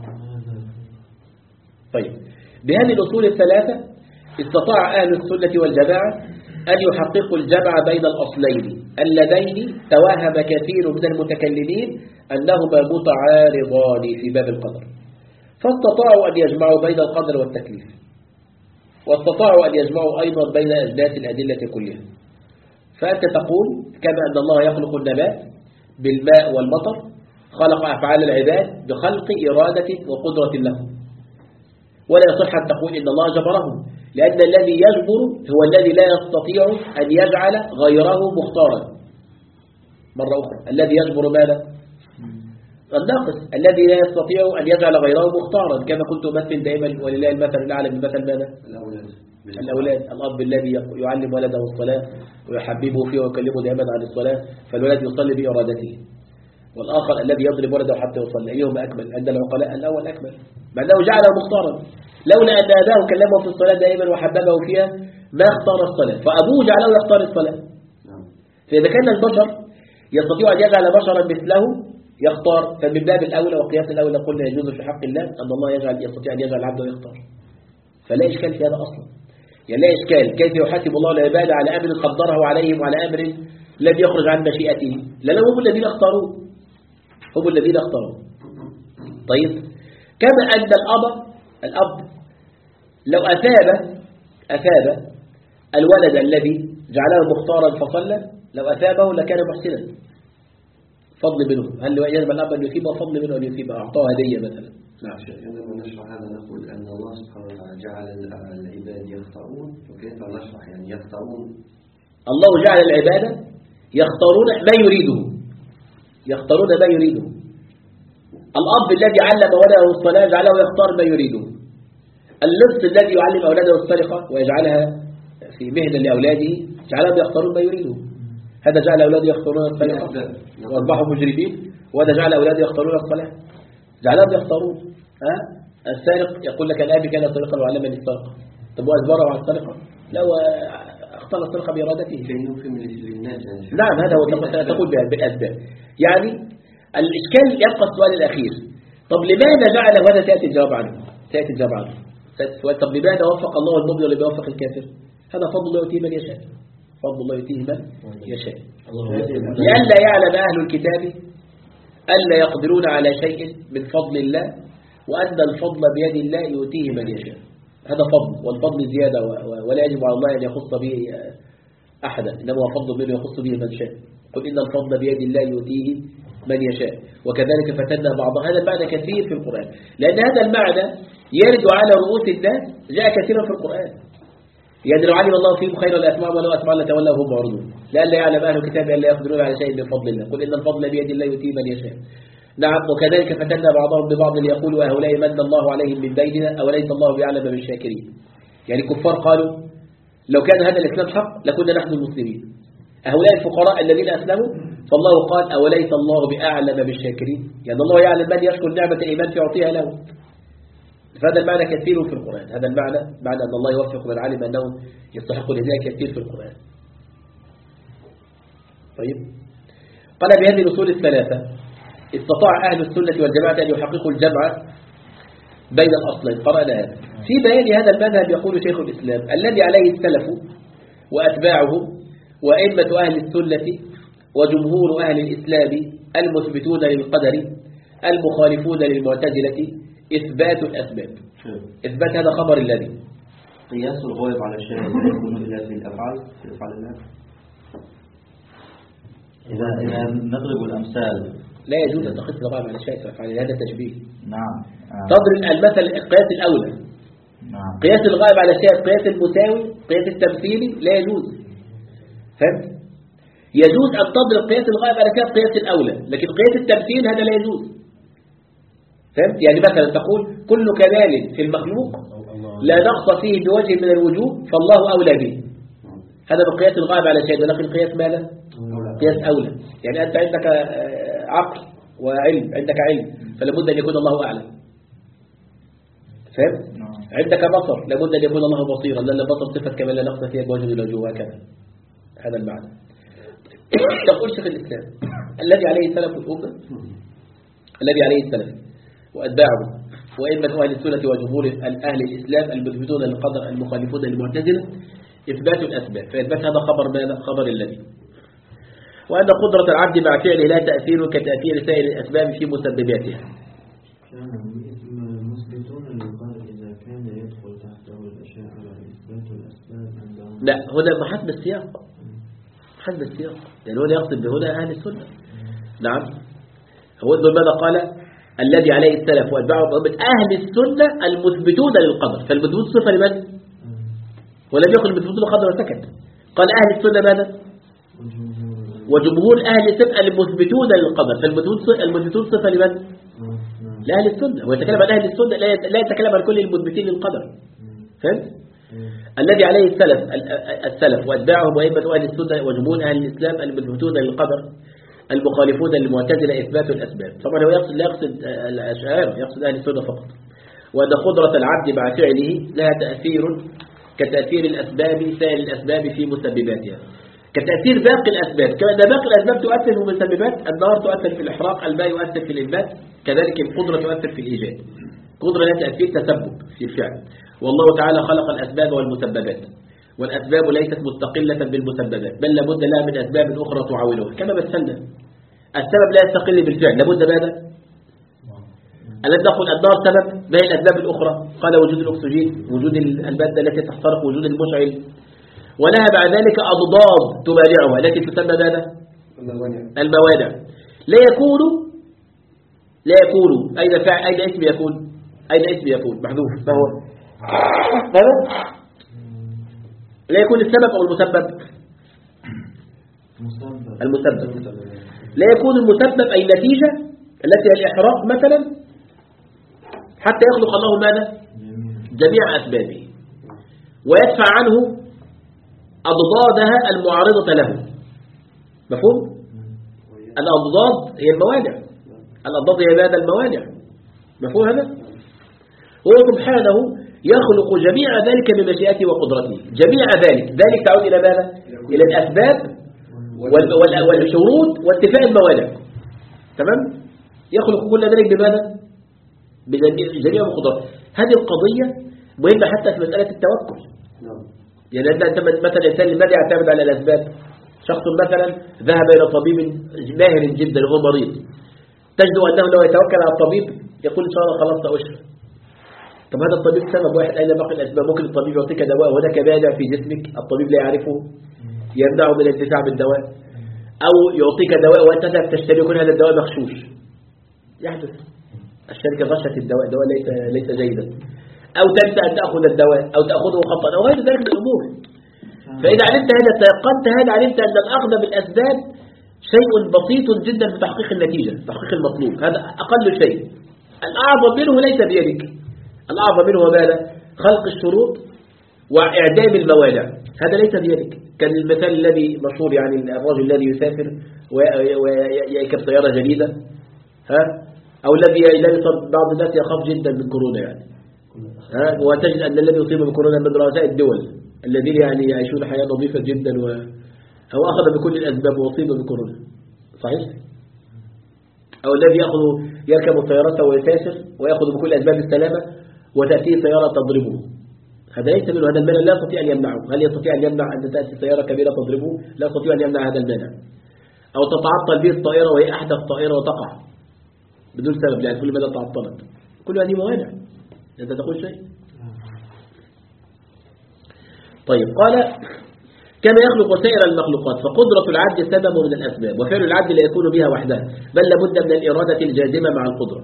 طيب، بهذه الأصول الثلاثة استطاع أهل السنة والجماعة أن يحققوا الجمع بين الأصلين اللذين توهم كثير من المتكلمين أنهما متعارضان في باب القدر، فاستطاعوا أن يجمعوا بين القدر والتكليف، واستطاعوا أن يجمعوا أيضا بين أجناس الأدلة كلها. فأنت تقول كما أن الله يخلق النبات بالماء والمطر، خلق أفعال العباد بخلق إرادة وقدرة لهم، ولا يصح أن تقول إن الله جبرهم، لأن الذي يجبر هو الذي لا يستطيع أن يجعل غيره مختارا. مرة أخرى، الذي يجبر ماذا؟ الناقص، الذي لا يستطيع أن يجعل غيره مختارا، كما كنت أمثل دائما ولله المثل الأعلى بالمثل ماذا؟ الأولاد. الأولاد، الأب الذي يعلم ولده الصلاة ويحببه فيه ويكلمه دائما عن الصلاة، فالولد يصلي بإرادته، والآخر الذي يضرب ولده حتى يصلي. أيهما أكمل عند العقلاء؟ الأول أكمل، مع أنه جعله مختارا. لولا أن أباه كلمه في الصلاة دائما وحببه فيها ما اختار الصلاة، فأبوه جعله يختار الصلاة. فإذا كان البشر يستطيع أن يجعل بشرا مثله يختار، فمن باب الأولى وقياس الأولى قلنا يجوز في حق الله أن الله يجعل يستطيع أن يجعل العبد ويختار. فلا إشكال في هذا أصلا، يعني لا إشكال كيف يحاسب الله العباد على أمر قدره عليهم وعلى أمر لم يخرج عن مشيئته، لأنهم هم الذين اختاروه، هم الذين اختاروه. طيب، كما أن الأب الأب لو أثاب أثاب الولد الذي جعله مختارا فصلى، لو أثابه لكان محسنا. فضل منه. هل يجب الأب أن يثيب فضل منه أن يثيب أعطاه هدية مثلا؟ نعم. عندما نشرح هذا نقول أن الله سبحانه وتعالى جعل العباد يختارون، وكيف نشرح يعني يختارون؟ الله جعل العبادة يختارون ما يريده، يختارون ما يريده. الأب الذي علم ولده الصلاة جعله يختار ما يريده. اللص الذي يعلم أولاده السرقة ويجعلها في مهنة لأولاده جعلهم يختارون ما يريده. هذا جعل أولاده يختارون السرقة وأصبحوا مجرمين، وهذا جعل أولاده يختارون الصلاة، جعلهم يختارون. ها؟ السارق يقول لك الأب كان سارقا وعلمني السرقة، طب وأجبره على السرقة؟ لا، اختار السرقة بإرادته. نعم، هذا هو تقول بالأسباب. يعني الإشكال يبقى السؤال الأخير، طب لماذا جعل هذا؟ سيأتي الجواب عنه، سيأتي الجواب عنه. طب لماذا وفق الله المؤمن ولم يوفق الكافر؟ هذا فضل الله يؤتيه من يشاء، فضل الله يؤتيه من يشاء. لئلا يعلم أهل الكتاب ألا يقدرون على شيء من فضل الله، وأن الفضل بيد الله يؤتيه من يشاء. هذا فضل، والفضل زيادة ولا يجب على الله أن يخص به أحدا، إنما هو فضل منه يخص به من شاء. قل إن الفضل بيد الله يؤتيه من يشاء، وكذلك فتنا بعضها. هذا المعنى كثير في القرآن، لأن هذا المعنى يرد على رؤوس الناس، جاء كثيرا في القرآن. يعني لو علم الله فيهم خير الأسماء ولو أسمع لتولوا وهم معرضون، لئلا يعلم أهل الكتاب ألا يقدرون على شيء من فضل الله. قل إن الفضل بيد الله يؤتيه من يشاء. نعم، وكذلك فتنا بعضهم ببعض ليقولوا هؤلاء من الله عليهم من بيننا أوليس الله بيعلم بالشاكرين. يعني الكفار قالوا لو كان هذا الإسلام حق لكنا نحن المسلمين. هؤلاء الفقراء الذين أسلموا فالله قال أوليس الله بأعلم بالشاكرين، يعني الله يعلم من يشكر نعمة الإيمان فيعطيها له. فهذا المعنى كثير في القرآن، هذا المعنى معنى أن الله يوفق من علم أنه يستحق الهداية كثير في القرآن. طيب، قال بهذه الأصول الثلاثة استطاع أهل السنة والجماعة أن يحققوا الجمع بين الأصلين. قرأنا هذا. في بيان هذا المذهب يقول شيخ الإسلام الذي عليه السلف وأتباعه وأئمة أهل السنة وجمهور أهل الإسلام المثبتون للقدر المخالفون للمعتزلة إثبات الأسباب. إثبات هذا خبر الذي قياس الغائب على الشيء يكون إلا في الأفعال في أفعال الله. إذا إذا نضرب الأمثال لا يجوز أن تقيس الغائب على الشيء في أفعال، هذا تشبيه. نعم. تضرب المثل القياس الأولى. نعم. قياس الغائب على الشيء، قياس المساوي، قياس التمثيلي لا يجوز. فهمت؟ يجوز أن تضرب قياس الغائب على الشيء قياس الأولى، لكن قياس التمثيل هذا لا يجوز. فهمت؟ يعني مثلا تقول كل كمال في المخلوق لا نقص فيه بوجه من الوجوه فالله أولى به، هذا بقياس الغائب على شيء، لكن قياس ماذا؟ قياس أولى. يعني أنت عندك عقل وعلم، عندك علم فلابد أن يكون الله أعلم. فهمت؟ عندك بصر لابد أن يكون الله بصيرا، لأن البصر صفة كمال لا نقص فيها بوجه من الوجوه، وهكذا. هذا المعنى. يقول شيخ الإسلام الذي عليه السلف الأمة، الذي عليه السلف وأتباعه وأئمة أهل السنة وجمهور أهل الإسلام المثبتون للقدر المخالفون للمعتزلة إثبات الأسباب. فإثبات هذا خبر ماذا؟ خبر الذي. وأن قدرة العبد مع فعله لا تأثير كتأثير سائر الأسباب في مسبباتها. المثبتون للقدر إذا كان يدخل تحته الأشياء على إثبات الأسباب عندهم. لا، هنا بحسب السياق، حسب السياق، يعني هنا يقصد بهنا أهل السنة. نعم، هو ماذا قال؟ الذي عليه السلف وأتباعه من أهل السنة المثبتون للقدر، فالمثبوت صفة لمن؟ ولم يقل المثبتون للقدر وسكت، قال أهل السنة ماذا؟ وجمهور أهل السنة المثبتون للقدر، فالمثبتون صفة لمن؟ لأهل السنة. ويتكلم عن أهل السنة لا يتكلم عن كل المثبتين للقدر. فهمت؟ الذي عليه السلف السلف وأتباعهم وأئمة أهل السنة وجمهور أهل الإسلام المثبتون للقدر المخالفون للمعتزلة إثبات الأسباب. طبعا هو يقصد لا يقصد الأشاعرة، يقصد أهل السنة فقط. وأن قدرة العبد مع فعله لها تأثير كتأثير الأسباب سائر الأسباب في مسبباتها، كتأثير باقي الأسباب، كما أن باقي الأسباب تؤثر في المسببات، النار تؤثر في الإحراق، الماء يؤثر في الإنبات، كذلك القدرة تؤثر في الإيجاد. قدرة لها تأثير تسبب في الفعل، والله تعالى خلق الأسباب والمسببات، والأسباب ليست مستقلة بالمسببات، بل لابد لها من أسباب أخرى تعاونها. كما مثلنا السبب لا يستقل بالفعل، لابد ماذا؟ الذي نقول النار سبب، ما هي الأسباب الأخرى؟ قال وجود الأكسجين، وجود المادة التي تحترق، وجود المشعل، ولها مع ذلك أضداد تمانعها التي تسمى ماذا؟ الموانع. لا يكون لا يكون أين فعل أين اسم يكون أين اسم يكون محذوف ما هو ماذا لا يكون السبب أو المسبب المسبب لا يكون المسبب أي النتيجة التي هي الإحراق مثلا حتى يخلق الله ماذا جميع أسبابه ويدفع عنه أضدادها المعارضة له. مفهوم؟ الأضداد هي الموانع الأضداد هي ماذا الموانع. مفهوم هذا؟ هو سبحانه يخلق جميع ذلك بمشيئته وقدرته. جميع ذلك ذلك تعود إلى ماذا؟ إلى الأسباب والشروط واتفاء الموانع. تمام؟ يخلق كل ذلك بماذا؟ بجميع قدراته. هذه القضية مهمة حتى في مسألة التوكل. يعني أنت مثلا الإنسان الذي يعتمد على الأسباب، شخص مثلا ذهب إلى طبيب ماهر جدا وهو مريض، تجد أنه لو يتوكل على الطبيب يقول إن شاء الله خلاص سأشفى. طب هذا الطبيب سبب واحد، أين باقي الأسباب؟ ممكن الطبيب يعطيك دواء وهناك مانع في جسمك الطبيب لا يعرفه يمنعه من الانتفاع بالدواء، أو يعطيك دواء وأنت تذهب تشتري يكون هذا الدواء مغشوش. يحدث الشركة غشت الدواء، الدواء ليس ليس جيدا، أو تنسى أن تأخذ الدواء أو تأخذه خطأ أو غير ذلك من الأمور. فإذا علمت هذا تيقنت هذا علمت أن الأخذ بالأسباب شيء بسيط جدا في تحقيق النتيجة، تحقيق المطلوب. هذا أقل شيء. الأعظم منه ليس بيدك، الأعظم منه ماذا؟ خلق الشروط وإعدام الموانع، هذا ليس بيدك. كان المثال الذي مشهور يعني الرجل الذي يسافر ويركب سيارة جديدة، ها؟ أو الذي يلبس بعض الناس يخاف جدا من كورونا يعني، ها؟ وتجد أن الذي يصيب بكورونا من رؤساء الدول الذين يعني يعيشون حياة نظيفة جدا و هو أخذ بكل الأسباب وأصيب بكورونا، صحيح؟ أو الذي يأخذ يركب سيارته ويسافر ويأخذ بكل أسباب السلامة وتأتيه سيارة تضربه، هذا ليس منه. هذا المانع لا يستطيع أن يمنعه. هل يستطيع أن يمنع أن تأتي سيارة كبيرة تضربه؟ لا يستطيع أن يمنع هذا المانع. أو تتعطل به الطائرة وهي أحدث طائرة وتقع بدون سبب لأن كل مدى تعطلت. كل هذه موانع. أنت تقول شيء؟ طيب قال كما يخلق سائر المخلوقات فقدرة العبد سبب من الأسباب وفعل العبد لا يكون بها وحدها بل لابد من الإرادة الجازمة مع القدرة.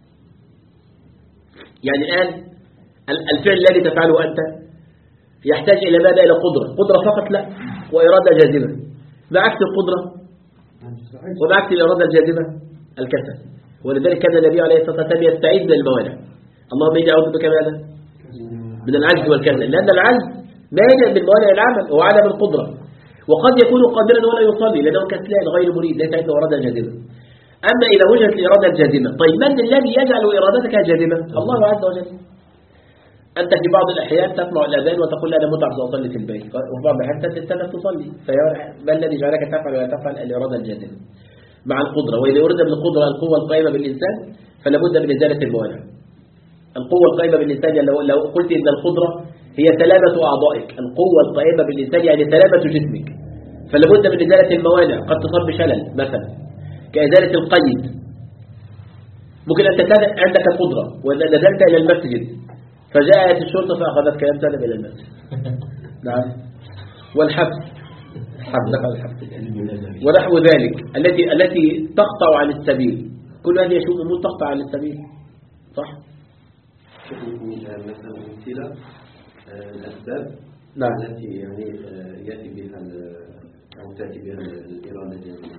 يعني الآن الفعل الذي تفعله أنت يحتاج إلى ماذا؟ إلى قدرة. قدرة فقط لا، وإرادة جازمة. ما عكس القدرة وما عكس الإرادة الجازمة؟ الكسل. ولذلك كان النبي عليه الصلاة والسلام يستعيذ من الموانع. اللهم إني أعوذ بك ماذا؟ من العجز والكسل، لأن العجز مانع من موانع العمل هو عدم القدرة. وقد يكون قادرا ولا يصلي لأنه كسلان غير مريد ليس عنده إرادة جازمة. أما إذا وجدت الإرادة الجازمة، طيب من الذي يجعل إرادتك جازمة؟ الله عز وجل. أنت في بعض الأحيان تسمع الأذان وتقول أنا متعب سأصلي في البيت، وفي بعض الأحيان تستنى تصلي، فما الذي جعلك تفعل ولا تفعل؟ الإرادة الجازمة مع القدرة. وإذا أريد من القدرة القوة القائمة بالإنسان فلا بد من إزالة الموانع. القوة القائمة بالإنسان يعني لو قلت إن القدرة هي سلامة أعضائك، القوة القائمة بالإنسان يعني سلامة جسمك، فلا بد من إزالة الموانع. قد تصاب بشلل مثلا كإزالة القيد. ممكن أن عندك قدرة وإذا نزلت إلى المسجد فجاءت الشرطة فأخذتك يا سلم إلى المسجد. نعم. والحبس حبسك على الحبس ونحو ذلك التي التي تقطع عن السبيل. كل هذه أشياء أمور تقطع عن السبيل، صح؟ مثلا أمثلة الأسباب نعم. التي يعني يأتي بها أو تأتي بها الإرادة الجازمة.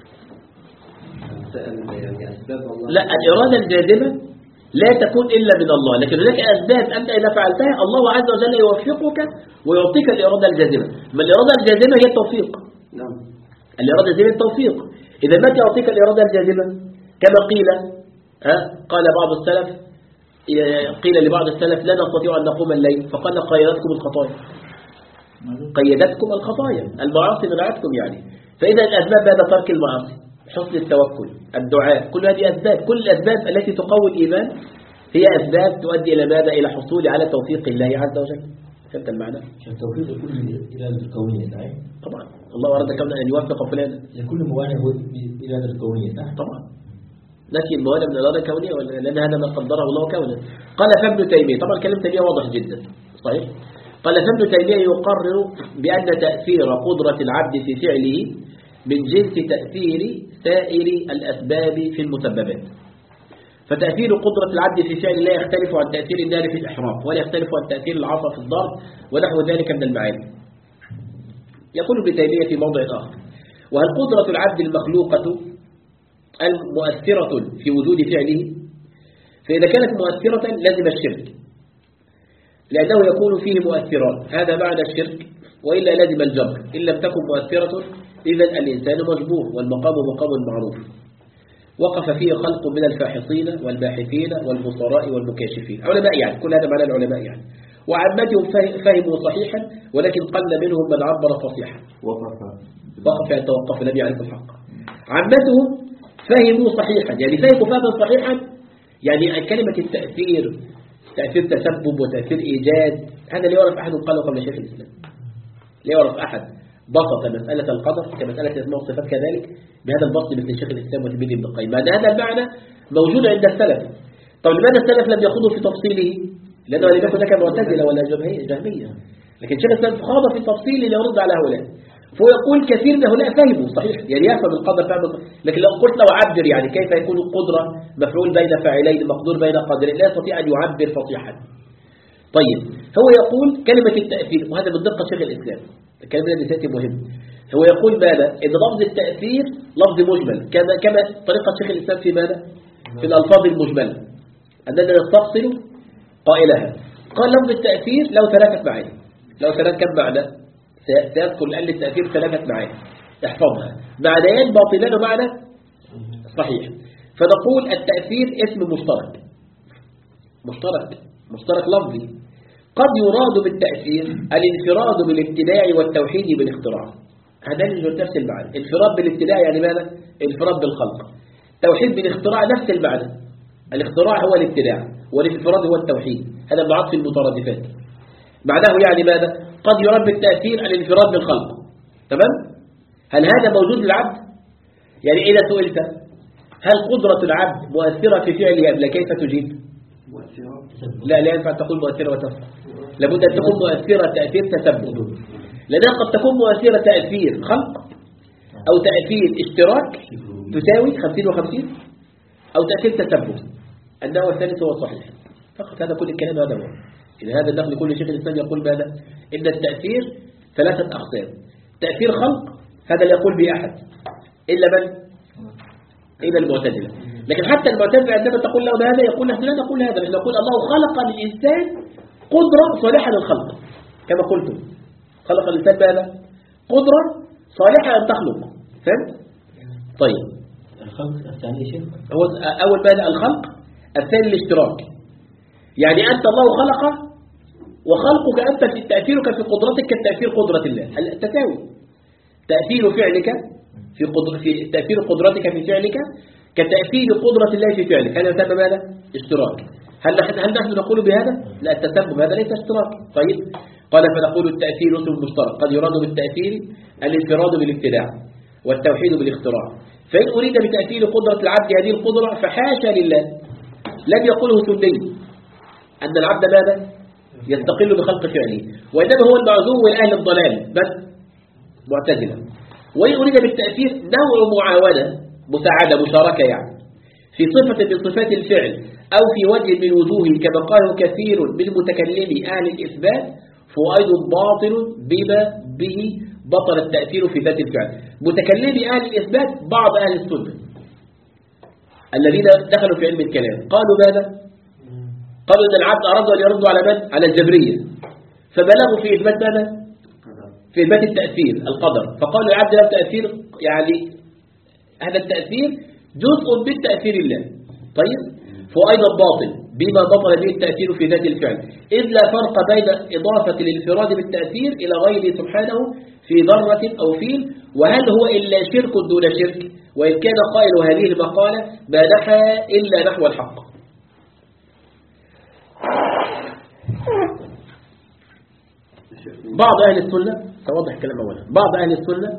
يعني أسباب الله لا، الإرادة الجازمة لا تكون إلا من الله، لكن هناك أسباب أنت إذا فعلتها الله عز وجل يوفقك ويعطيك الإرادة الجازمة. ما الإرادة الجازمة هي التوفيق. نعم. الإرادة الجازمة التوفيق. إذا ما يعطيك الإرادة الجازمة كما قيل، ها قال بعض السلف، قيل لبعض السلف لا نستطيع أن نقوم الليل فقال قيدتكم الخطايا. قيدتكم الخطايا، المعاصي منعتكم يعني. فإذا الأسباب هذا ترك المعاصي، حسن التوكل، الدعاء، كل هذه أسباب. كل الأسباب التي تقوي الإيمان هي أسباب تؤدي إلى ماذا؟ إلى حصول على توفيق الله عز وجل. فهمت المعنى؟ التوفيق يكون إرادة الكونية صحيح؟ طبعا الله أراد كون أن يوفق فلانا. كل موانع هو إرادة الكونية صح؟ طبعا. نفي الموانع من الإرادة الكونية لأن هذا ما قدره الله كونا. قال فابن تيمية، طبعا كلام تيمية واضح جدا صحيح؟ قال فابن تيمية يقرر بأن تأثير قدرة العبد في فعله من جنس تأثير سائر الأسباب في المسببات. فتأثير قدرة العبد في فعل لا يختلف عن تأثير النار في الإحراق، ولا يختلف عن تأثير العصا في الضرب ونحو ذلك من المعاني. يقول ابن تيمية في موضع آخر: وهل قدرة العبد المخلوقة المؤثرة في وجود فعله؟ فإذا كانت مؤثرة لازم الشرك، لأنه يكون فيه مؤثرات، هذا معنى الشرك، وإلا لازم الجبر. إن لم تكن مؤثرة إذن الإنسان مجبور، والمقام مقام معروف وقف فيه خلق من الفاحصين والباحثين والبصراء والمكاشفين، علماء يعني، كل هذا معنى العلماء يعني. وعامتهم فهموا صحيحا، ولكن قل منهم من عبر فصيحا. وقف وقف يتوقف لم يعرف الحق. عامتهم فهموا صحيحا، يعني فهموا فهما صحيحا، يعني كلمة التأثير، تأثير تسبب وتأثير إيجاد، هذا لا يعرف أحد قاله قبل شيخ الإسلام. لا يعرف أحد بسط مسألة القدر كمسألة الأسماء والصفات كذلك بهذا البسط مثل شيخ الإسلام وتلميذ ابن القيم. معنى هذا المعنى موجود عند السلف. طب لماذا السلف لم يخوضوا في تفصيله؟ لأنه لم يكن لك معتزلة ولا جهمية، لكن شيخ الإسلام خاض في تفصيل ليرد على هؤلاء. فهو يقول كثير من هؤلاء فهموا صحيح، يعني يفهم القدر فهم، لكن لو قلت لو عبر يعني كيف يكون القدرة مفعول بين فاعلين مقدور بين قادرين، لا يستطيع أن يعبر فصيحا. طيب هو يقول كلمة التأثير، وهذا من دقة شيخ الإسلام، الكلمة الذي تأتي مهم. هو يقول ماذا؟ إن لفظ التأثير لفظ مجمل، كما كما طريقة شيخ الإسلام في ماذا؟ في الألفاظ المجملة، أننا نستفصل قائلها. قال لفظ التأثير له ثلاثة معاني. له ثلاثة كم معنى؟ سيذكر الآن للتأثير ثلاثة معاني، احفظها. معنيان باطلان ومعنى صحيح. فنقول التأثير اسم مشترك، مشترك مشترك لفظي. قد يراد بالتأثير الانفراد بالابتداع والتوحيد بالاختراع، هذا نفس المعنى. انفراد بالابتداع يعني ماذا؟ انفراد بالخلق. توحيد بالاختراع نفس المعنى. الاختراع هو الابتداع والانفراد هو التوحيد، هذا من عطف المترادفات. معناه يعني ماذا؟ قد يراد بالتأثير الانفراد بالخلق، تمام؟ هل هذا موجود للعبد؟ يعني إذا سئلت هل قدرة العبد مؤثرة في فعله أم لا، كيف تجيب؟ مؤثرة؟ لا لا ينفع تقول مؤثرة وتفعل، لابد أن تكون مؤثرة تأثير تسبب، لأنها قد تكون مؤثرة تأثير خلق أو تأثير اشتراك تساوي خمسين وخمسين، أو تأثير تسبب. النوع الثالث هو صحيح فقط. هذا كل الكلام هذا هو. إذا هذا النقل كل شيخ الإسلام يقول ماذا؟ إن التأثير ثلاثة أقسام. تأثير خلق هذا لا يقول به أحد إلا من؟ إلا المعتزلة. لكن حتى المعتزلة عندما تقول لهم هذا يقول نحن لا نقول هذا، نحن نقول الله خلق للإنسان قدرة صالحة للخلق، كما قلتم خلق الإنسان ماذا؟ قدرة صالحة أن تخلق. فهمت؟ طيب الخلق الثاني شيء هو أول ماذا؟ الخلق. الثاني الاشتراك، يعني أنت الله خلق وخلقك أنت في تأثيرك في قدرتك كالتأثير قدرة الله، التساوي. تأثير فعلك في قدر في تأثير قدرتك في فعلك كتأثير قدرة الله في فعلك، هذا يسمى ماذا؟ اشتراك. هل نحن هل نحن نقول بهذا؟ لا، التسبب هذا ليس اشتراك. طيب قال فنقول التأثير اسم مشترك، قد يراد بالتأثير الانفراد بالابتداع والتوحيد بالاختراع. فإن أريد بتأثير قدرة العبد هذه القدرة فحاشا لله، لم يقله سني أن العبد ماذا؟ يستقل بخلق فعله، وإنما هو المعذور والأهل الضلال بس معتزلة. وإن أريد بالتأثير نوع معاونة مساعدة مشاركة، يعني في صفة من صفات الفعل أو في وجه من وجوهه كما قاله كثير من متكلمي أهل الإثبات، فهو أيضا باطل بما به بطل التأثير في ذات الفعل. متكلمي أهل الإثبات بعض أهل السنة الذين دخلوا في علم الكلام قالوا ماذا؟ قالوا أن العبد أرادوا أن يردوا على من؟ على الجبرية، فبلغوا في إثبات ماذا؟ في إثبات التأثير القدر، فقالوا العبد له تأثير، يعني هذا التأثير جزء من تأثير الله. طيب فهو أيضا باطل بما بطل به التأثير في ذات الفعل، إذ لا فرق بين إضافة الانفراد بالتأثير إلى غيره سبحانه في ذرة أو فيل، وهل هو إلا شرك دون شرك، وإن كان قائل هذه المقالة ما نحى إلا نحو الحق. بعض أهل السنة، سأوضح الكلام أولا، بعض أهل السنة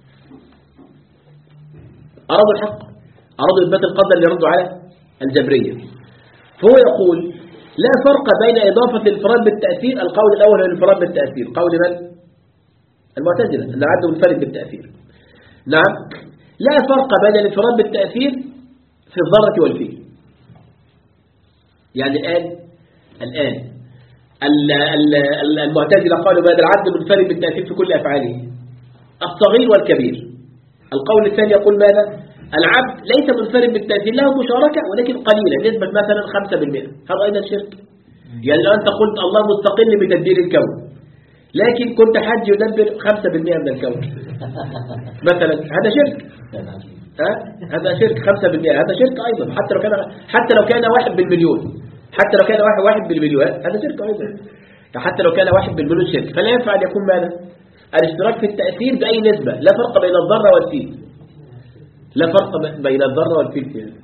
أرادوا الحق، أرادوا إثبات القدر اللي يردوا على الجبرية. فهو يقول لا فرق بين إضافة الانفراد بالتأثير، القول الأول هو الانفراد بالتأثير، قول من؟ المعتزلة أن عدوا منفرد بالتأثير. نعم، لا فرق بين الانفراد بالتأثير في الذرة والفيل. يعني الآن الآن المعتزلة قالوا ماذا؟ العبد منفرد بالتأثير في كل أفعاله الصغير والكبير. القول الثاني يقول ماذا؟ العبد ليس منفرد بالتأثير، له مشاركة ولكن قليلة، نسبة مثلا خمسة بالمئة. هذا أيضا شرك. يعني لو أنت قلت الله مستقل بتدبير الكون، لكن كنت حد يدبر خمسة بالمئة من الكون مثلا، هذا شرك. ها؟ هذا شرك خمسة بالمئة، هذا شرك أيضا. حتى لو كان حتى لو كان واحد بالمليون، حتى لو كان واحد واحد بالمليون هذا شرك أيضا. حتى لو كان واحد بالمليون شرك. فلا ينفع أن يكون ماذا؟ الاشتراك في التأثير بأي نسبة. لا فرق بين الذرة والفيل، لا فرق بين الذرة والفيل في هذا.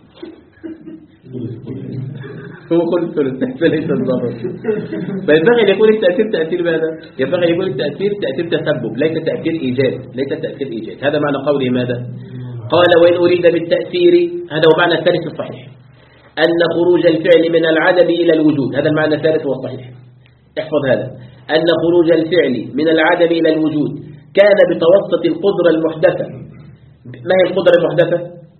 هو كل ثلث ليس الذرة. فينبغي أن يكون التأثير تأثير ماذا؟ ينبغي أن يكون التأثير تأثير تسبب، ليس تأثير إيجاد، ليس تأثير إيجاد. هذا معنى قوله ماذا؟ قال وإن أريد بالتأثير، هذا هو معنى الثالث الصحيح، أن خروج الفعل من العدم إلى الوجود. هذا المعنى الثالث والصحيح. احفظ هذا، أن خروج الفعل من العدم إلى الوجود كان بتوسط القدرة المحدثة. ما هي القدرة المحدثة؟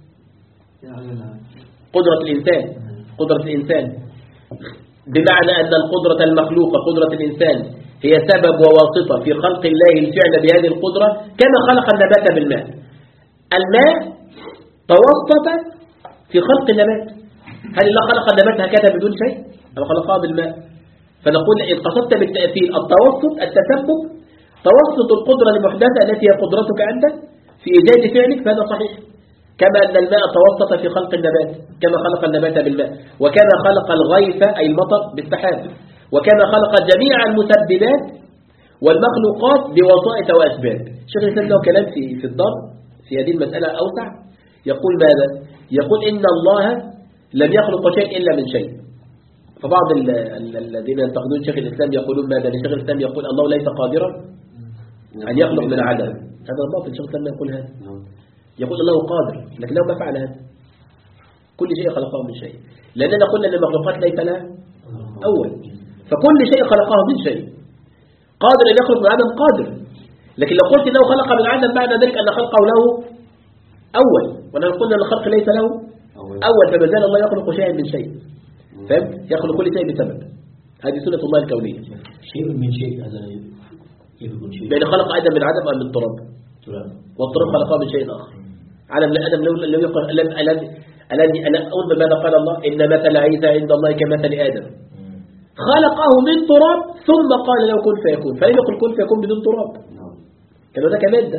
قدرة الإنسان. قدرة الإنسان بمعنى أن القدرة المخلوقة قدرة الإنسان هي سبب وواسطة في خلق الله الفعل بهذه القدرة، كما خلق النبات بالماء. الماء توسط في خلق النبات. هل الله خلق النبات هكذا بدون شيء؟ أو خلقها بالماء؟ فنقول إن قصدت بالتأثير التوسط التسبب، توسط القدرة المحدثة التي هي قدرتك أنت في إيجاد فعلك، فهذا صحيح. كما أن الماء توسط في خلق النبات، كما خلق النبات بالماء، وكما خلق الغيث أي المطر بالسحاب، وكما خلق جميع المسببات والمخلوقات بوسائط وأسباب. شيخ الإسلام له كلام في في الدار في هذه المسألة أوسع، يقول ماذا؟ يقول إن الله لم يخلق شيء إلا من شيء. فبعض الذين ينتقدون شيخ الإسلام يقولون ماذا؟ شيخ الإسلام يقول الله ليس قادرا أن يخلق من عدم. هذا الباطل. شيخ الإسلام يقول هذا، يقول الله قادر لكن ما فعل هذا. كل شيء خلقه من شيء، لأننا قلنا أن المخلوقات ليس لها أول، فكل شيء خلقه من شيء. قادر أن يخلق من عدم، قادر. لكن لو قلت أنه خلق من عدم معنى ذلك أن خلقه له أول، ونحن قلنا أن الخلق ليس له أول، فما زال الله يخلق شيئا من شيء. فهم؟ يخلق كل شيء بسبب. هذه سنة الله الكونية. شيء من شيء، هذا كيف يكون شيء؟ يعني خلق آدم من عدم أم من تراب؟ تراب. والتراب خلقه من شيء آخر. علم آدم لم يقل ألم ألم ألم ألم أنظر ماذا قال الله؟ إن مثل عيسى عند الله كمثل آدم، خلقه من تراب ثم قال له كن فيكون، فلم يقل كن فيكون بدون تراب، كان هناك مادة.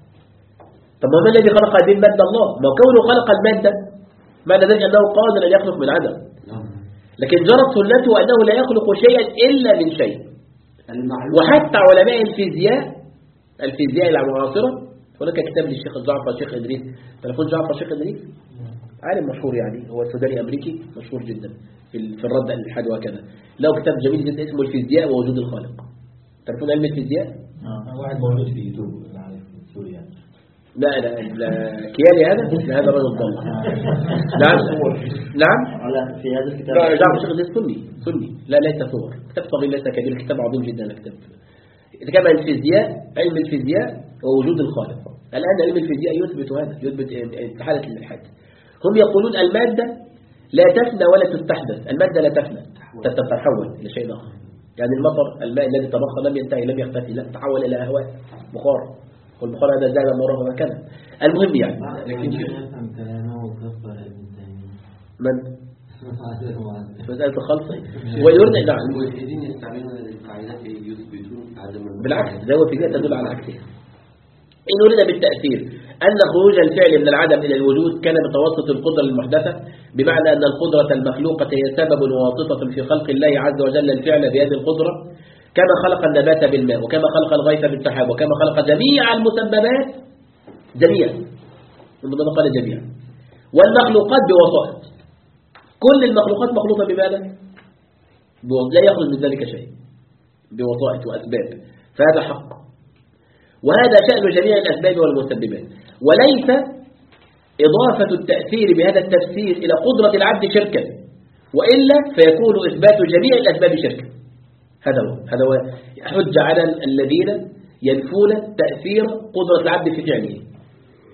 طب ما الذي خلق هذه المادة؟ الله. ما كونه خلق المادة معنى ذلك أنه قادر أن يخلق من عدم، لكن جرت سنته أنه لا يخلق شيئا إلا من شيء. وحتى علماء الفيزياء الفيزياء المعاصرة، هناك كتاب للشيخ جعفر شيخ إدريس، تلفون جعفر شيخ إدريس، عالم مشهور يعني، هو سوداني أمريكي مشهور جدا في في الرد على الإلحاد وكذا. له كتاب جميل جدا اسمه الفيزياء ووجود الخالق. تعرفون علم الفيزياء؟ آه. واحد موجود في يوتيوب في سوريا. لا لا لا كيالي هذا لا هذا رجل ضال. نعم نعم على في هذا الكتاب لا جعفر شيخ إدريس سني سني لا ليس صور، كتاب صغير ليس كبير، كتاب عظيم جدا الكتاب. كما الفيزياء، علم الفيزياء ووجود الخالق. الآن علم الفيزياء يثبت هذا، يثبت استحالة الإلحاد. هم يقولون المادة لا تفنى ولا تستحدث، المادة لا تفنى، تتحول إلى شيء آخر. يعني المطر، الماء الذي تبخر لم ينتهي لم يختفي، لا تحول إلى هواء بخار، والبخار هذا زاد مرة وهكذا. المهم يعني لكن من مسألة الخلق ويرد نعم الملحدين يستعملون هذه القاعدة يثبتون عدم بالعكس، زي هو الفيزياء تدل على عكسها. إن أريد بالتأثير أن خروج الفعل من العدم إلى الوجود كان بتوسط القدرة المحدثة، بمعنى أن القدرة المخلوقة هي سبب وواسطة في خلق الله عز وجل الفعل بهذه القدرة، كما خلق النبات بالماء، وكما خلق الغيث بالسحاب، وكما خلق جميع المسببات جميعا، ومن قال جميعا، والمخلوقات بوسائط. كل المخلوقات مخلوقة بماذا؟ لا يخرج من ذلك شيء، بوسائط وأسباب. فهذا حق، وهذا شأن جميع الأسباب والمسببات، وليس إضافة التأثير بهذا التفسير إلى قدرة العبد شركا، وإلا فيكون إثبات جميع الأسباب شركا. هذا هو هذا هو حج على الذين ينفون تأثير قدرة العبد في فعله.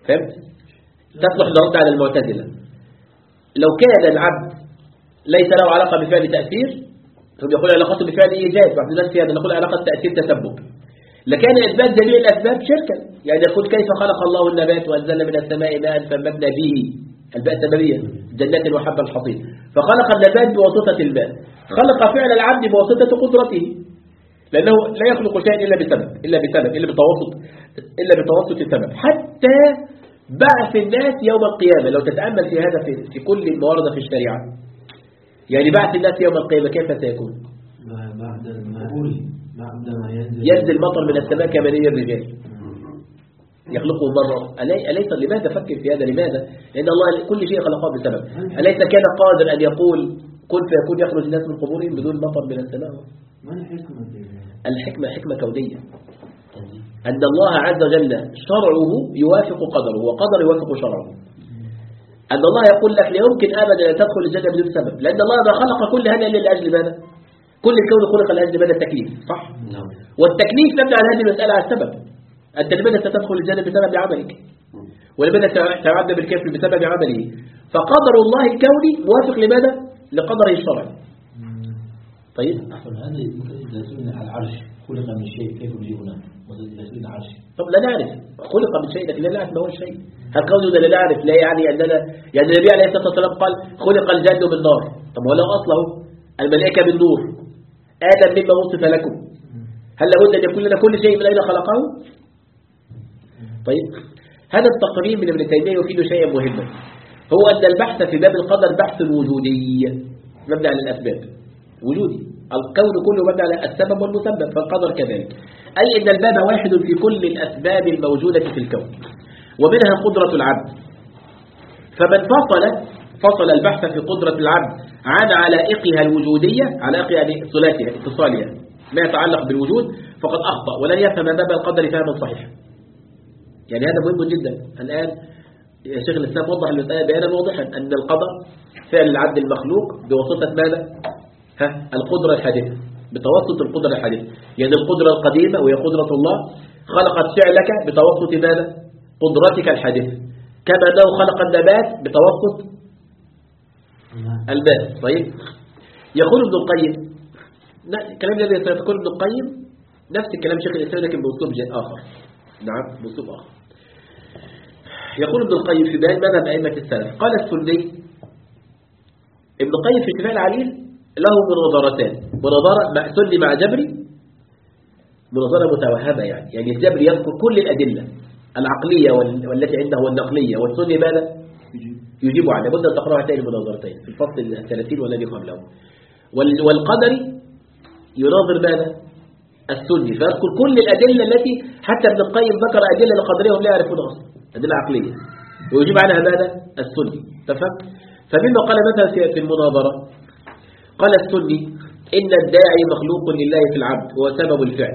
فهمت؟ تصلح الرد على المعتزلة. لو كان العبد ليس له علاقة بفعل تأثير، هم يقول علاقته بفعل إيجاد، بعض الناس في هذا نقول علاقة تأثير تسبب، لكان إثبات جميع الأسباب شركا. يعني يقول كيف خلق الله النبات وأنزل من السماء ماء فأنبتنا به، الباء سببية، جنات وحب الحصيد، فخلق النبات بواسطة الماء، خلق فعل العبد بواسطة قدرته، لأنه لا يخلق شيئا إلا بسبب إلا بسبب إلا بتوسط إلا بتوسط السبب. حتى بعث الناس يوم القيامة، لو تتأمل في هذا في, في كل ما ورد في الشريعة، يعني بعث الناس يوم القيامة كيف سيكون؟ بعد المقول بعد ما ينزل ينزل مطر من السماء كمني الرجال يخلقه مرة. أليس لماذا فكر في هذا؟ لماذا؟ لأن الله كل شيء خلقه بسبب. أليس كان قادر أن يقول كن فيكون يخرج الناس من قبورهم بدون مطر من السماء؟ ما الحكمة دي؟ الحكمة حكمة كونية، أن الله عز وجل شرعه يوافق قدره وقدره يوافق شرعه. أن الله يقول لك لا يمكن أبدا أن تدخل الجنة بدون سبب، لأن الله ما خلق كل هذا إلا لأجل ماذا؟ كل الكون خلق لأجل ماذا؟ التكليف، صح؟ نعم. والتكليف مبني على هذه المسألة على السبب. أنت لماذا ستدخل الجنة بسبب عملك؟ ولماذا تعذب الكافر بسبب عمله؟ فقدر الله الكوني موافق لماذا؟ لقدره الشرعي. طيب أحسن، هذا إذا سئلنا على العرش خلق من شيء كيف يجيبنا؟ وإذا سئلنا عرش طب لا نعرف خلق من شيء لكن لا نعرف ما هو الشيء. هل قولنا لا نعرف لا يعني أننا يعني النبي عليه الصلاة والسلام قال خلق الجن من نار، طب ولو أصله الملائكة من نور، آدم مما وصف لكم، هل لابد أن يكون لنا كل شيء من أين خلقه؟ طيب هذا التقرير من ابن تيمية يفيد شيئا مهما، هو أن البحث في باب القدر بحث وجودي مبني على الأسباب، وجودي، الكون كله مبني على السبب والمسبب، فالقدر كذلك، أي أن الباب واحد في كل الأسباب الموجودة في الكون ومنها قدرة العبد. فمن فصل فصل البحث في قدرة العبد عن علائقها الوجودية، علائق يعني صلاتها اتصالها ما يتعلق بالوجود، فقد أخطأ ولن يفهم باب القدر فهما صحيح. يعني هذا مهم جدا. الآن شيخ الإسلام وضح المسألة بيانا واضحا أن القدر فعل العبد المخلوق بواسطة ماذا؟ ها القدرة الحادثة، بتوسط القدرة الحادثة، يعني القدرة القديمة وهي قدرة الله خلقت فعلك بتوسط ماذا؟ قدرتك الحادثة، كما أنه خلق النبات بتوسط الماء. طيب يقول ابن القيم الكلام الذي سيقول ابن القيم نفس الكلام شيخ الإسلام لكن بأسلوب آخر. نعم بأسلوب آخر. يقول ابن القيم في بيان مذهب أئمة السلف، قال السني ابن القيم في شفاء العليل له مناظرتان، مناظرة مع سني مع جبري، مناظرة متوهبة يعني يعني الجبري يذكر كل الأدلة العقلية والتي عنده والنقلية، والسني ماذا؟ يجيب عنها. بدنا تقرأ هاتين المناظرتين في الفصل الثلاثين والذي قبله. والقدري يناظر ماذا؟ السني، فيذكر كل الأدلة التي حتى ابن القيم ذكر أدلة القدرية وهم لا يعرفون أصلا، أدلة عقلية، ويجيب عنها ماذا؟ السني. تفهم؟ فمما قال مثلا في المناظرة قال السني إن الداعي مخلوق لله في العبد هو سبب الفعل.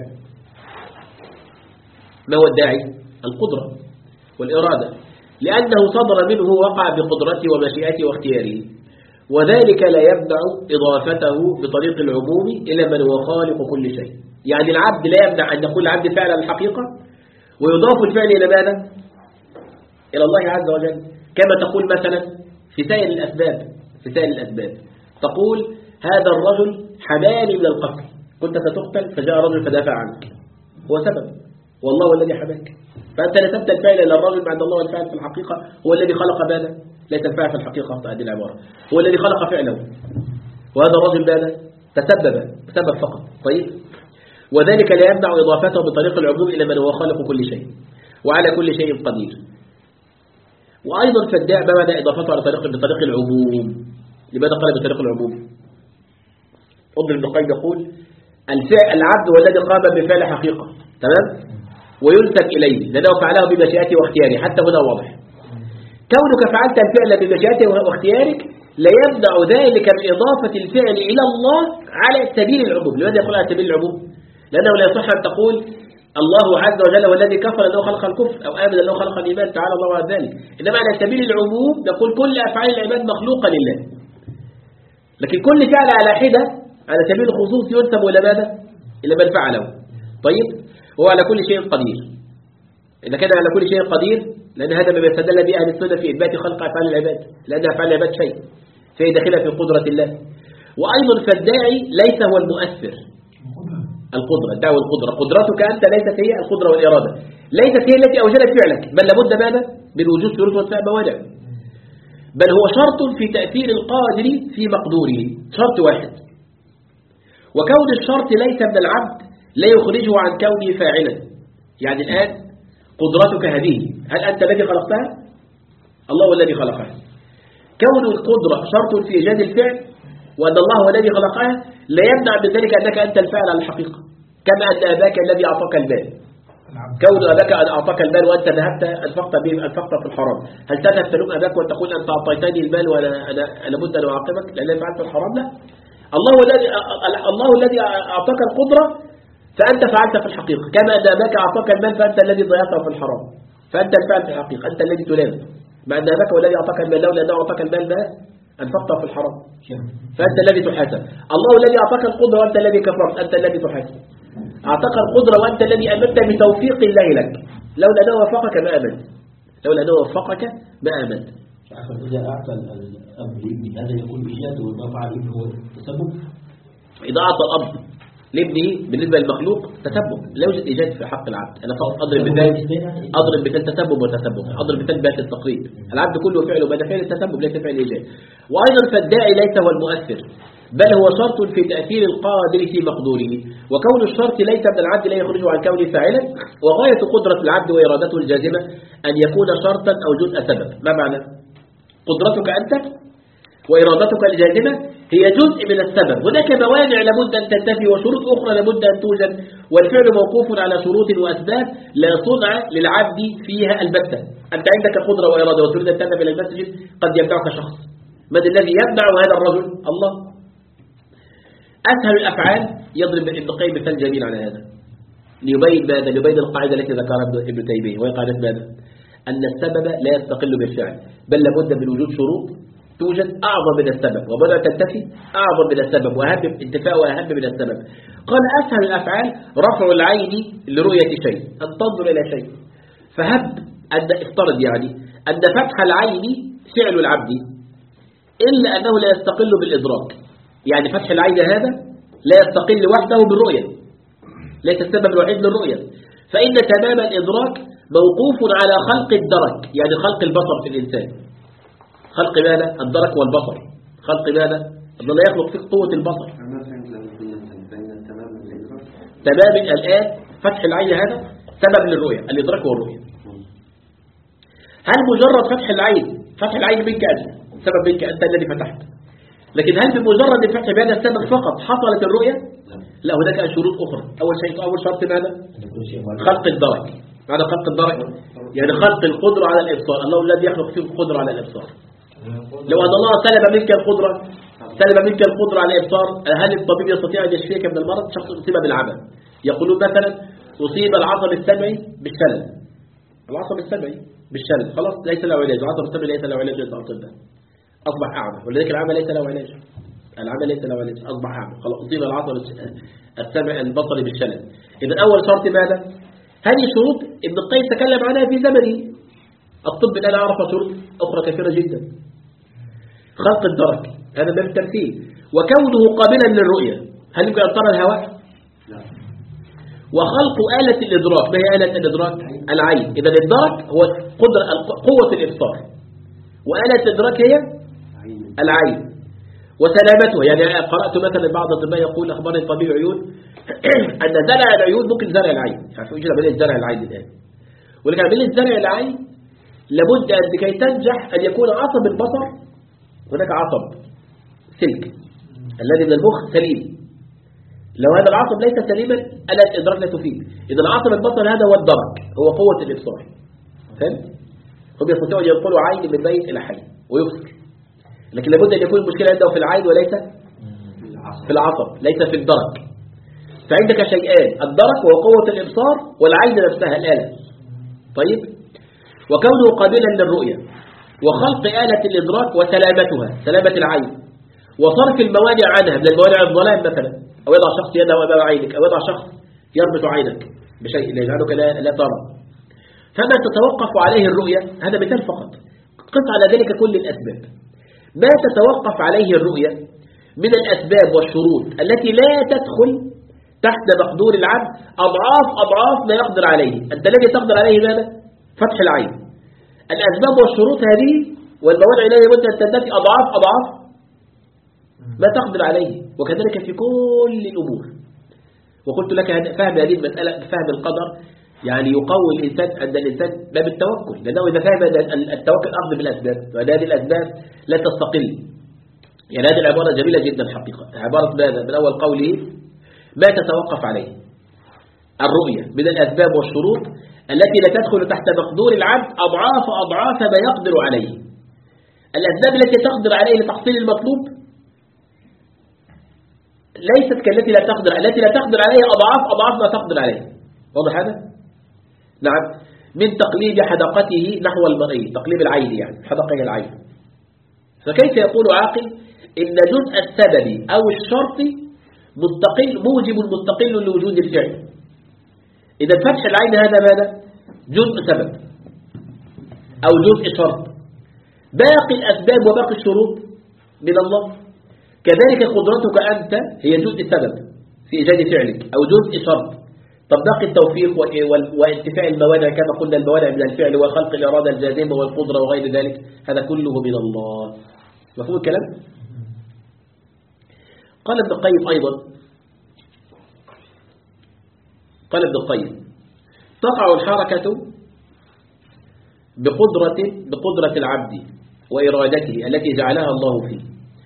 ما هو الداعي؟ القدرة والإرادة، لأنه صدر منه وقع بقدرته ومشيئته واختياره، وذلك لا يمنع إضافته بطريق العموم إلى من هو خالق كل شيء. يعني العبد لا يمنع أن يكون العبد فعلا الحقيقة ويضاف الفعل إلى ماذا؟ إلى الله عز وجل. كما تقول مثلا في سائر الأسباب في سائر الأسباب تقول هذا الرجل حماني من القتل، كنت ستقتل فجاء رجل فدافع عنك، هو سبب والله هو الذي حماك، فأنت نسبت الفعل إلى الرجل بعد الله، والفعل في الحقيقة هو الذي خلق ماذا؟ ليس الفعل في الحقيقة هذه العبارة، هو الذي خلق فعله، وهذا الرجل ماذا؟ تسبب سبب فقط. طيب وذلك لا يمنع إضافته بطريق العموم إلى من هو خالق كل شيء وعلى كل شيء قدير. وأيضا فالداع ما معنى إضافته على طريق بطريق العموم؟ لماذا قال بطريق العموم؟ ابن القيم يقول الفعل العبد هو الذي قام بفعل حقيقة، تمام؟ وينسب إليه لأنه فعله بمشيئته واختياره، حتى هنا واضح. كونك فعلت الفعل بمشيئته واختيارك لا يمنع ذلك من إضافة الفعل إلى الله على سبيل العموم. لماذا يقول على سبيل العموم؟ لأنه لا يصح أن تقول الله عز وجل هو الذي كفر أنه خلق الكفر أو آمن أنه خلق الإيمان، تعالى الله عن ذلك. إنما على سبيل العموم نقول كل أفعال العباد مخلوقة لله، لكن كل فعل على حدة على سبيل الخصوص ينسب إلى ماذا؟ إلى من فعله. طيب هو على كل شيء قدير. إذا كان على كل شيء قدير، لأن هذا ما يستدل به أهل السنة في إثبات خلق أفعال العباد، لأن أفعال العباد شيء فهي داخلة في قدرة الله. وأيضا فالداعي ليس هو المؤثر. القدرة، الدعوة القدرة، قدرتك أنت ليست هي القدرة والإرادة، ليست هي التي أوجدت فعلك، بل لابد ماذا؟ من وجود شروط وانتفاء موانع، بل هو شرط في تأثير القادر في مقدوره، شرط واحد. وكون الشرط ليس من العبد لا يخرجه عن كونه فاعلا. يعني الآن قدرتك هذه، هل أنت الذي خلقتها؟ الله هو الذي خلقها. كون القدرة شرط في إيجاد الفعل، وأن الله هو الذي خلقها، لا يمنع من ذلك أنك أنت الفاعل على الحقيقة. كما أن أباك الذي أعطاك المال، كون أباك أن أعطاك المال وأنت ذهبت أنفقت به أنفقت في الحرام، هل تذهب تلوم أباك وتقول أنت أعطيتني المال وأنا أنا لابد أن أعاقبك لأنني فعلت الحرام؟ لا، الله الذي الله الذي أعطاك القدرة فأنت فعلت في الحقيقة، كما أن أباك أعطاك المال فأنت الذي ضيعته في الحرام، فأنت الفاعل في الحقيقة، أنت الذي تلام، مع أن أباك هو الذي أعطاك المال، لولا أنه أعطاك المال ما أنفقته في الحرام، فأنت الذي تحاسب. الله الذي أعطاك القدرة وأنت الذي كفرت، أنت الذي تحاسب. أعطاك القدرة وأنت الذي أمنت بتوفيق الله لك، لولا أنه وفقك ما أمنت، لولا أنه وفقك ما أمنت. إذا أعطى الأب لابنه هذا يكون إيجاد، وما فعل ابنه هو تسبب. إذا أعطى الأب لابنه بالنسبة للمخلوق تسبب، لا يوجد إيجاد في حق العبد. أنا فقط أضرب مثال، أضرب مثال تسبب وتسبب، أضرب مثال بات التقريب. العبد كله فعله بين فعل التسبب ليس فعل إيجاد. وأيضا فالداعي ليس هو المؤثر، بل هو شرط في تأثير القادر في مقدوره. وكون الشرط ليس من العبد لا يخرجه عن كونه فاعلا. وغاية قدرة العبد وإرادته الجازمة أن يكون شرطا أو جزء سبب. ما معنى؟ قدرتك أنت وإرادتك الجازمة هي جزء من السبب، هناك موانع لابد أن تنتفي وشروط أخرى لابد أن توجد، والفعل موقوف على شروط وأسباب لا صنع للعبد فيها البتة. أنت عندك قدرة وإرادة وتريد أن تذهب إلى المسجد، قد يمنعك شخص. من الذي يمنع هذا الرجل؟ الله. أسهل الأفعال، يضرب ابن القيم مثال جميل على هذا ليبين ماذا؟ ليبين القاعدة التي ذكرها ابن تيمية، وهي قاعدة ماذا؟ أن السبب لا يستقل بالفعل، بل لابد من وجود شروط توجد أعظم من السبب، ومنع تنتفي أعظم من السبب، وأهم انتفاء وأهم من السبب. قال أسهل الأفعال رفع العين لرؤية شيء، أن تنظر إلى شيء. فهب أن افترض يعني أن فتح العين فعل العبد، إلا أنه لا يستقل بالإدراك. يعني فتح العين هذا لا يستقل وحده بالرؤية، ليس السبب الوحيد للرؤية، فإن تمام الإدراك موقوف على خلق الدرك، يعني خلق البصر في الإنسان. خلق ماذا؟ الدرك والبصر. خلق ماذا؟ الله يخلق فيك قوة البصر. تمام الآن فتح العين هذا سبب للرؤية، الإدراك والرؤية. هل مجرد فتح العين، فتح العين منك أنت، سبب منك أنت الذي فتحت، لكن هل بمجرد الفتح بهذا السبب فقط حصلت الرؤية؟ لا، هناك شروط أخرى. أول شيء، أول شرط ماذا؟ خلق الدرك. معنى خلق الدرك يعني خلق القدرة على الإبصار. الله الذي يخلق فيه القدرة على الإبصار. لو أن الله سلب منك القدرة، سلب منك القدرة على الإبصار، هل الطبيب يستطيع أن يشفيك من المرض؟ شخص أصيب بالعمى، يقولون مثلا أصيب العصب السمعي بالشلل، العصب السمعي بالشلل، خلاص ليس له علاج، العصب السمعي ليس له علاج عند الأطباء، أصبح أعمى، ولذلك العمى ليس له علاج، العمى ليس له علاج، أصبح أعمى، خلاص أصيب العصب السمعي البصري بالشلل. إذا أول شرط ماذا؟ هذه شروط ابن القيم تكلم عنها في زمنه. الطب الآن عرف شروط أخرى كثيرة جدا. خلق الدرك هذا باب التمثيل، وكونه قابلا للرؤية، هل يمكن أن ترى الهواء؟ لا. وخلق آلة الإدراك، ما هي آلة الإدراك؟ العين. إذا الإدراك هو قدرة قوة الإبصار، وآلة الإدراك هي العين وسلامتها. يعني قرأت مثلا بعض الطباء يقول أخبرني طبيب عيون أن زرع العيون ممكن زرع العين، يعني في عملية زرع العين الآن، ولكن عملية زرع العين لابد أن لكي تنجح أن يكون عصب البصر، هناك عصب سلك الذي من المخ سليم، لو هذا العصب ليس سليما آلة الإدراك لا تفيد. إذا العصب البصر هذا هو الدرك، هو قوة الإبصار، فهم؟ هم يستطيعوا أن ينقلوا عين من ميت إلى حي ويبصر، لكن لابد أن يكون المشكلة عنده في العين وليس في العصب، ليس في الدرك. فعندك شيئان، الدرك وهو قوة الإبصار، والعين نفسها الآلة. طيب، وكونه قابلا للرؤية، وخلق آلة الإدراك وسلامتها، سلامة العين، وصرف الموانع عنها من الموانع الظلام مثلا، أو يضع شخص يده أمام عينك، أو يضع شخص يربط عينك بشيء لا يجعلك لا, لا ترى. فما تتوقف عليه الرؤية، هذا مثال فقط، قس على ذلك كل الأسباب. ما تتوقف عليه الرؤية من الأسباب والشروط التي لا تدخل تحت مقدور العبد أضعاف أضعاف ما يقدر عليه. أنت الذي تقدر عليه ماذا؟ فتح العين. الأسباب والشروط هذه والموانع لا يمد أن تنتفي أضعاف أضعاف ما تقدر عليه، وكذلك في كل الأمور. وقلت لك فهم هذه المسألة فهم القدر يعني يقوي الإنسان أن الإنسان باب التوكل، لأنه إذا فهم التوكل أخذ بالأسباب، وهذه الأسباب لا تستقل. يعني هذه العبارة جميلة جدا حقيقة. عبارة ماذا؟ من أول قوله ما تتوقف عليه الرؤية من الأسباب والشروط التي لا تدخل تحت مقدور العبد أضعاف أضعاف ما يقدر عليه. الأسباب التي تقدر عليه لتحصيل المطلوب ليست كالتي لا تقدر التي لا تقدر عليه أضعاف أضعاف ما تقدر عليه. واضح هذا؟ نعم. من تقليد حدقته نحو المرئي، تقليب العين يعني حدقه العين. فكيف يقول عاقل إن جزء السبب أو الشرط مستقل موجب مستقل لوجود الفعل؟ إذا فتح العين هذا ماذا؟ جزء سبب أو جزء شرط، باقي الأسباب وباقي الشروط من الله. كذلك قدرتك أنت هي جزء سبب في إيجاد فعلك أو جزء شرط. طب باقي التوفيق وانتفاع الموانع كما قلنا، الموانع من الفعل وخلق الإرادة الجازمة والقدرة وغير ذلك، هذا كله من الله. مفهوم الكلام؟ قال ابن القيم أيضا، قال ابن القيم تقع الحركة بقدرة بقدرة العبد وإرادته التي جعلها الله فيه.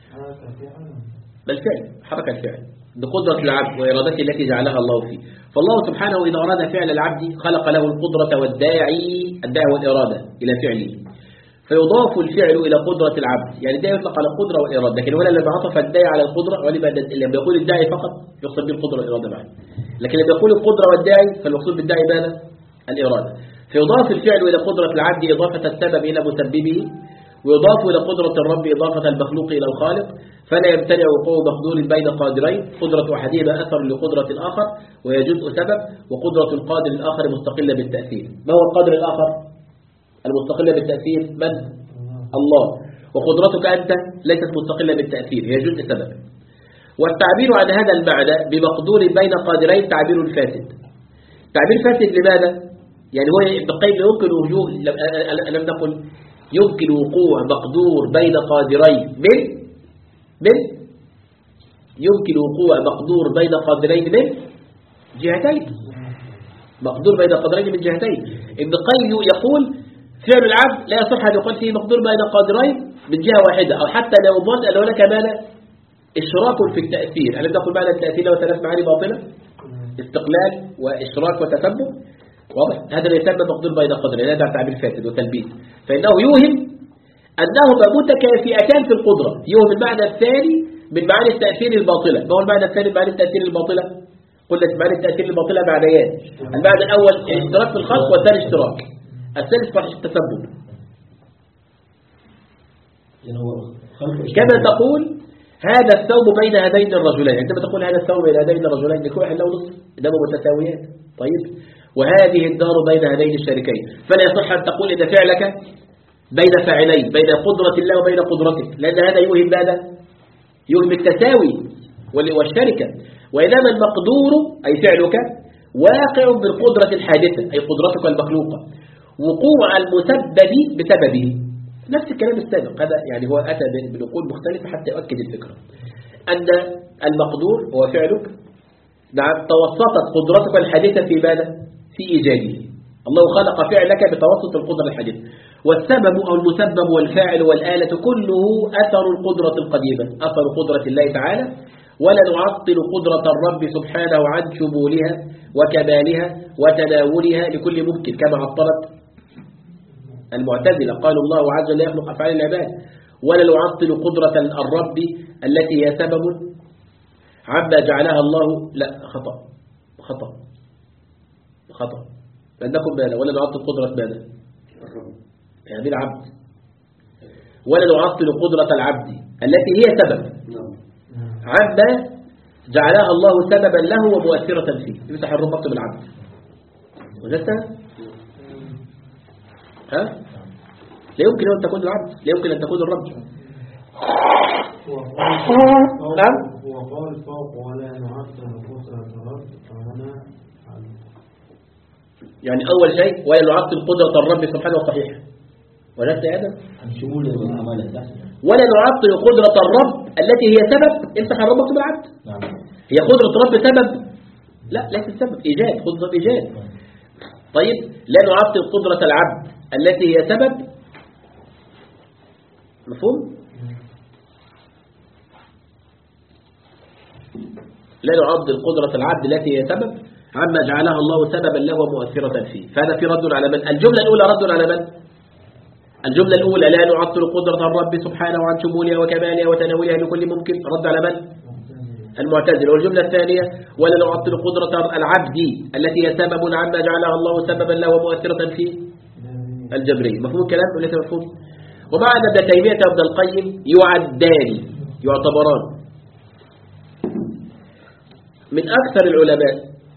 بالفعل حركة الفعل بقدرة العبد وإرادته التي جعلها الله فيه. فالله سبحانه إذا أراد فعل العبد خلق له القدرة والداعي الداعي والإرادة إلى فعله، فيضاف الفعل إلى قدرة العبد. يعني ده يطلق على القدرة والإرادة، لكن هنا لما عطف الداعي على القدرة، ولما يقول الداعي فقط يقصد به القدرة والإرادة معا، لكن لما يقول القدرة والداعي فالمقصود بالداعي ماذا؟ الإرادة. فيضاف الفعل إلى قدرة العبد إضافة السبب إلى مسببه، ويضاف إلى قدرة الرب إضافة المخلوق إلى الخالق، فلا يمتنع وقوع مقدور بين قادرين، قدرة أحدهما أثر لقدرة الآخر وهي جزء سبب، وقدرة القادر الآخر مستقلة بالتأثير. ما هو القادر الآخر المستقلة بالتأثير؟ من؟ الله. وقدرتك أنت ليست مستقلة بالتأثير، هي جزء سبب. والتعبير عن هذا المعنى بمقدور بين قادرين تعبير فاسد. تعبير فاسد لماذا؟ يعني هو ابن القيم يمكن وجوه، لم نقل يمكن وقوع مقدور بين قادرين من من يمكن وقوع مقدور بين قادرين من جهتين، مقدور بين قادرين من جهتين. ابن القيم يقول فعل العبد لا يصح أن يقال فيه مقدور بين قادرين من جهة واحدة، أو حتى لو ظن أن هناك معنى إشراك في التأثير. أنا نقول معنى التأثير له ثلاث معاني باطلة: استقلال وإشراك وتسبب. واضح؟ هذا لا يسمى مقدور بين قادرين، هذا تعبير فاسد وتلبيس، فإنه يوهم أنهما متكافئتان في القدرة. يوهم المعنى الثاني من معاني التأثير الباطلة. ما هو المعنى الثاني من معاني التأثير الباطلة؟ قلنا معاني التأثير الباطلة معنيان: المعنى الأول اشتراك في الخلق، والثاني اشتراك، الثالث فرح التسبب. كما تقول هذا الثوب بين هذين الرجلين، عندما تقول هذا الثوب بين هذين الرجلين لكل واحد له نصف، إنما متساويات. طيب، وهذه الدار بين هذين الشريكين، فلا يصح أن تقول إن فعلك بين فاعلين، بين قدرة الله وبين قدرتك، لأن هذا يوهم ماذا؟ يوهم التساوي والشركة. وإنما المقدور أي فعلك واقع بالقدرة الحادثة أي قدرتك المخلوقة، وقوع المسبب بسببه. نفس الكلام السابق هذا، يعني هو أتى بنقول مختلفة حتى يؤكد الفكرة أن المقدور هو فعلك. نعم، توسطت قدرتك الحادثة في ماذا؟ في إيجاده. الله خلق فعلك بتوسط القدرة الحادثة، والسبب أو المسبب والفاعل والآلة كله أثر القدرة القديمة، أثر قدرة الله تعالى. ولا نعطل قدرة الرب سبحانه عن شمولها وكمالها وتناولها لكل ممكن، كما عطلت المعتزلة. قالوا الله عز وجل يخلق أفعال العباد. ولا نعطل قدرة الرب التي هي سبب عما جعلها الله. لا، خطأ خطأ خطأ عندكم ماذا؟ ولا نعطل قدرة ماذا؟ يعني العبد. ولا نعطل قدرة العبد التي هي سبب عما جعلها الله سببا له ومؤثرة فيه. يفتح الرب مكتب العبد وجدتها؟ ها؟ لا يمكن أن تكون العبد، لا يمكن أن تكون الرب. نعم هو قال فوق ولا نعطل قدرة الرب فهنا يعني أول شيء ولا نعطل قدرة الرب سبحانه وصحيح ولست هذا عن شمول الأعمال ولا نعطل قدرة الرب التي هي سبب امسح الرب بالعبد. نعم. هي قدرة الرب سبب؟ لا ليس سبب، إيجاد، قدرة إيجاد. طيب لا نعطل قدرة العبد التي هي سبب، مفهوم؟ لا نعطل قدرة العبد التي هي سبب عما جعلها الله سببا له ومؤثرة فيه. فهذا في رد على من؟ الجملة الأولى رد على من؟ الجملة الأولى لا نعطل قدرة الرب سبحانه عن شمولها وكمالها وتناولها لكل ممكن، رد على من؟ المعتزلة. والجملة الثانية ولا نعطل قدرة العبد التي هي سبب عما جعلها الله سببا له ومؤثرة فيه، الجبرية. مفهوم الكلام وليس مفهوم؟ ومعنى ابن تيمية وابن القيم يعدان يعتبران من أكثر العلماء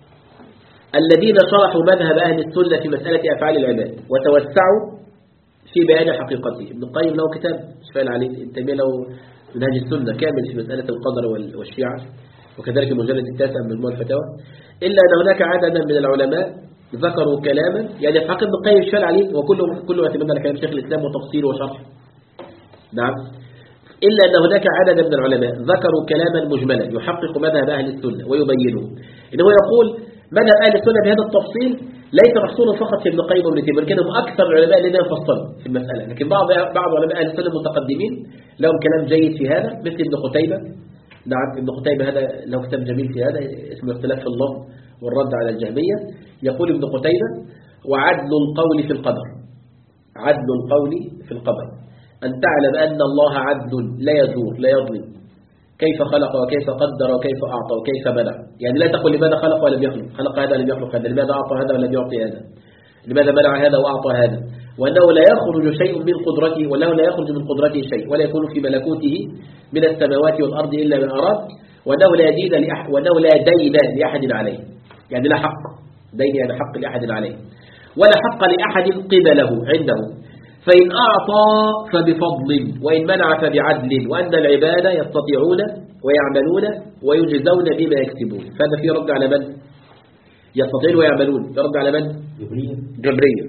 الذين شرحوا مذهب أهل السنة في مسألة أفعال العباد وتوسعوا في بيان حقيقته. ابن القيم له كتاب شفاء العليل، ابن تيمية له منهج السنة كامل في مسألة القدر والشيعة، وكذلك المجلد التاسع من مجموع الفتاوى. إلا أن هناك عددا من العلماء ذكروا كلاما، يعني في حق ابن القيم شفاء العليل وكله كله اعتماد على كلام شيخ الإسلام وتفصيل وشرح. نعم. إلا أن هناك عددا من العلماء ذكروا كلاما مجملا يحقق مذهب أهل السنة ويبينه. إنه يقول مذهب أهل السنة بهذا التفصيل ليس محصورا فقط في ابن القيم وابن تيمية، ولكنهم أكثر العلماء الذين يفصلوا في المسألة. لكن بعض بعض علماء أهل السنة المتقدمين لهم كلام جيد في هذا، مثل ابن قتيبة. نعم ابن قتيبة هذا له كتاب جميل في هذا اسمه اختلاف في اللفظ والرد على الجهمية. يقول ابن قتيبة وعدل القول في القدر، عدل القول في القدر أن تعلم أن الله عدل لا يزور لا يظلم، كيف خلق وكيف قدر وكيف أعطى وكيف منع. يعني لا تقل لماذا خلق ولم يخلق، خلق هذا ولم يخلق هذا، لماذا أعطى هذا ولم يعطي هذا، لماذا منع هذا وأعطى هذا، وأنه لا يخرج شيء من قدرته، وأنه لا يخرج من قدرته شيء ولا يكون في ملكوته من السماوات والأرض إلا من أراد، وأنه لا دين لأحد وأنه لا دين لأحد عليه، يعني لا حق دين يعني حق لأحد عليه، ولا حق لأحد قبله عنده، فإن أعطى فبفضل وإن منع فبعدل، وأن العباد يستطيعون ويعملون ويجزون بما يكسبون. فهذا في رد على من؟ يستطيعون ويعملون، يرد على من؟ جبرية جبرية،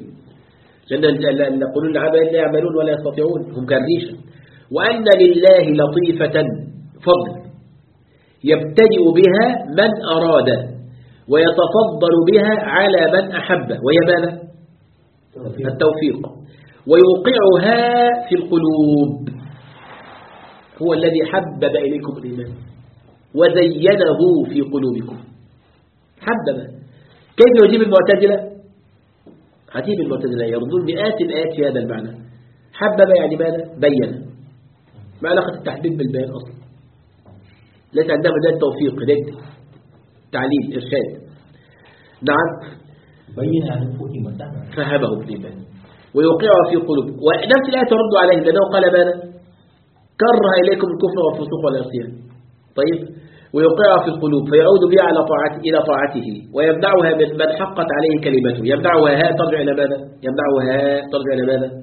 لأن يقولون العباد لا يعملون ولا يستطيعون، هم كالريشة. وأن لله لطيفة فضل يبتدئ بها من أراد ويتفضل بها على من أحب، وهي ماذا؟ التوفيق. ويوقعها في القلوب، هو الذي حبب إليكم الإيمان وزينه في قلوبكم. حبب. كيف يجيب المعتزلة؟ عجيب المعتزلة يردون مئات الآيات في هذا المعنى. حبب يعني ماذا؟ بين. ما علاقة التحبيب بالبيان أصلا؟ ليس عندنا مجال توفيق، رد تعليم إرشاد. نعم بين عن فهم فهمه بالإيمان ويوقعها في قلوب. ونفس الآية ترد عليه لأنه قال ماذا؟ كره إليكم الكفر والفسوق والعصيان. طيب ويوقعها في القلوب فيعود بها على طاعته إلى طاعته ويمنعها من من حقت عليه كلمته. يمنعها ها ترجع إلى ماذا؟ يمنعها ترجع إلى ماذا؟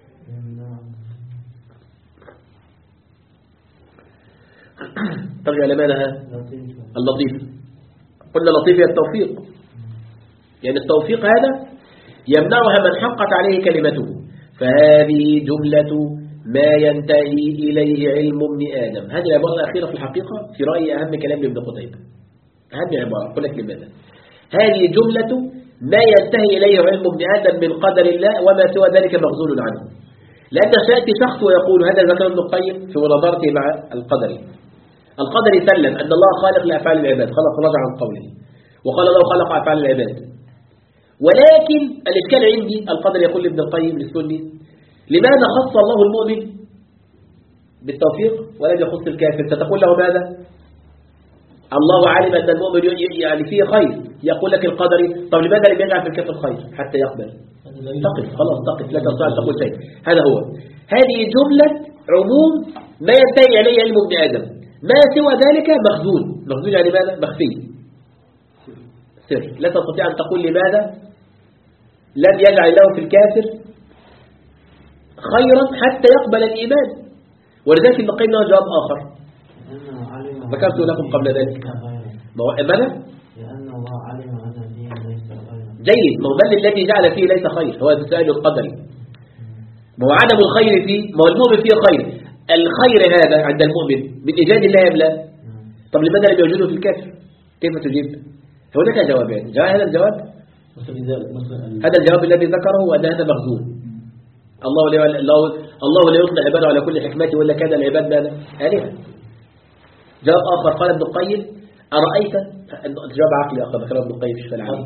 ترجع إلى ماذا؟ اللطيف. قلنا لطيف هي التوفيق، يعني التوفيق هذا يمنعها من حقت عليه كلمته. فهذه جملة ما ينتهي إليه علم ابن آدم. هذه العبارة الأخيرة في الحقيقة في رأيي أهم كلام لابن قتيبة. أهم عبارة أقول لك لماذا. هذه جملة ما ينتهي إليه علم ابن آدم من قدر الله وما سوى ذلك مغزول عنه. لأن سيأتي شخص ويقول هذا ذكر ابن القيم في مناظرته مع القدري. القدري سلم أن الله خالق لأفعال العباد، خلق رجع عن قوله وقال له خلق أفعال العباد. ولكن الإشكال عندي القدر يقول لابن القيم للسني لماذا خص الله المؤمن بالتوفيق ولم يخص الكافر؟ فتقول له ماذا؟ الله علم أن المؤمن يعني فيه خير. يقول لك القدري طب لماذا لم يجعل في الكافر خير حتى يقبل؟ تقف خلاص تقف لا تستطيع أن تقول شيء. هذا هو. هذه جملة عموم ما ينتهي إليه علم ابن آدم، ما سوى ذلك مخزون. مخزون يعني ماذا؟ مخفي سر. لا تستطيع أن تقول لماذا لم يجعل له في الكافر خيرا حتى يقبل الإيمان. ولذلك ابن القيم له جواب آخر ذكرت لكم قبل ذلك. ماذا؟ لأن الله علم أن فيه ليس خيرا. جيد. ما هو بل الذي جعل فيه ليس خير، هو السؤال القدري. ما هو عدم الخير فيه، ما هو المؤمن فيه خير. الخير هذا عند المؤمن من إيجاد الله يبلى. طب لماذا لم يوجده في الكافر؟ كيف تجيب؟ هناك جوابين. جاء هذا الجواب، هذا الجواب الذي ذكره وأن هذا مخزون. الله لا الله الله لا يصلح عباده على كل حكمته ولا كان العباد ماذا؟ آلهة. جواب آخر قال ابن القيم أرأيت، جواب عقلي آخر ذكره ابن القيم في شفاء العالم.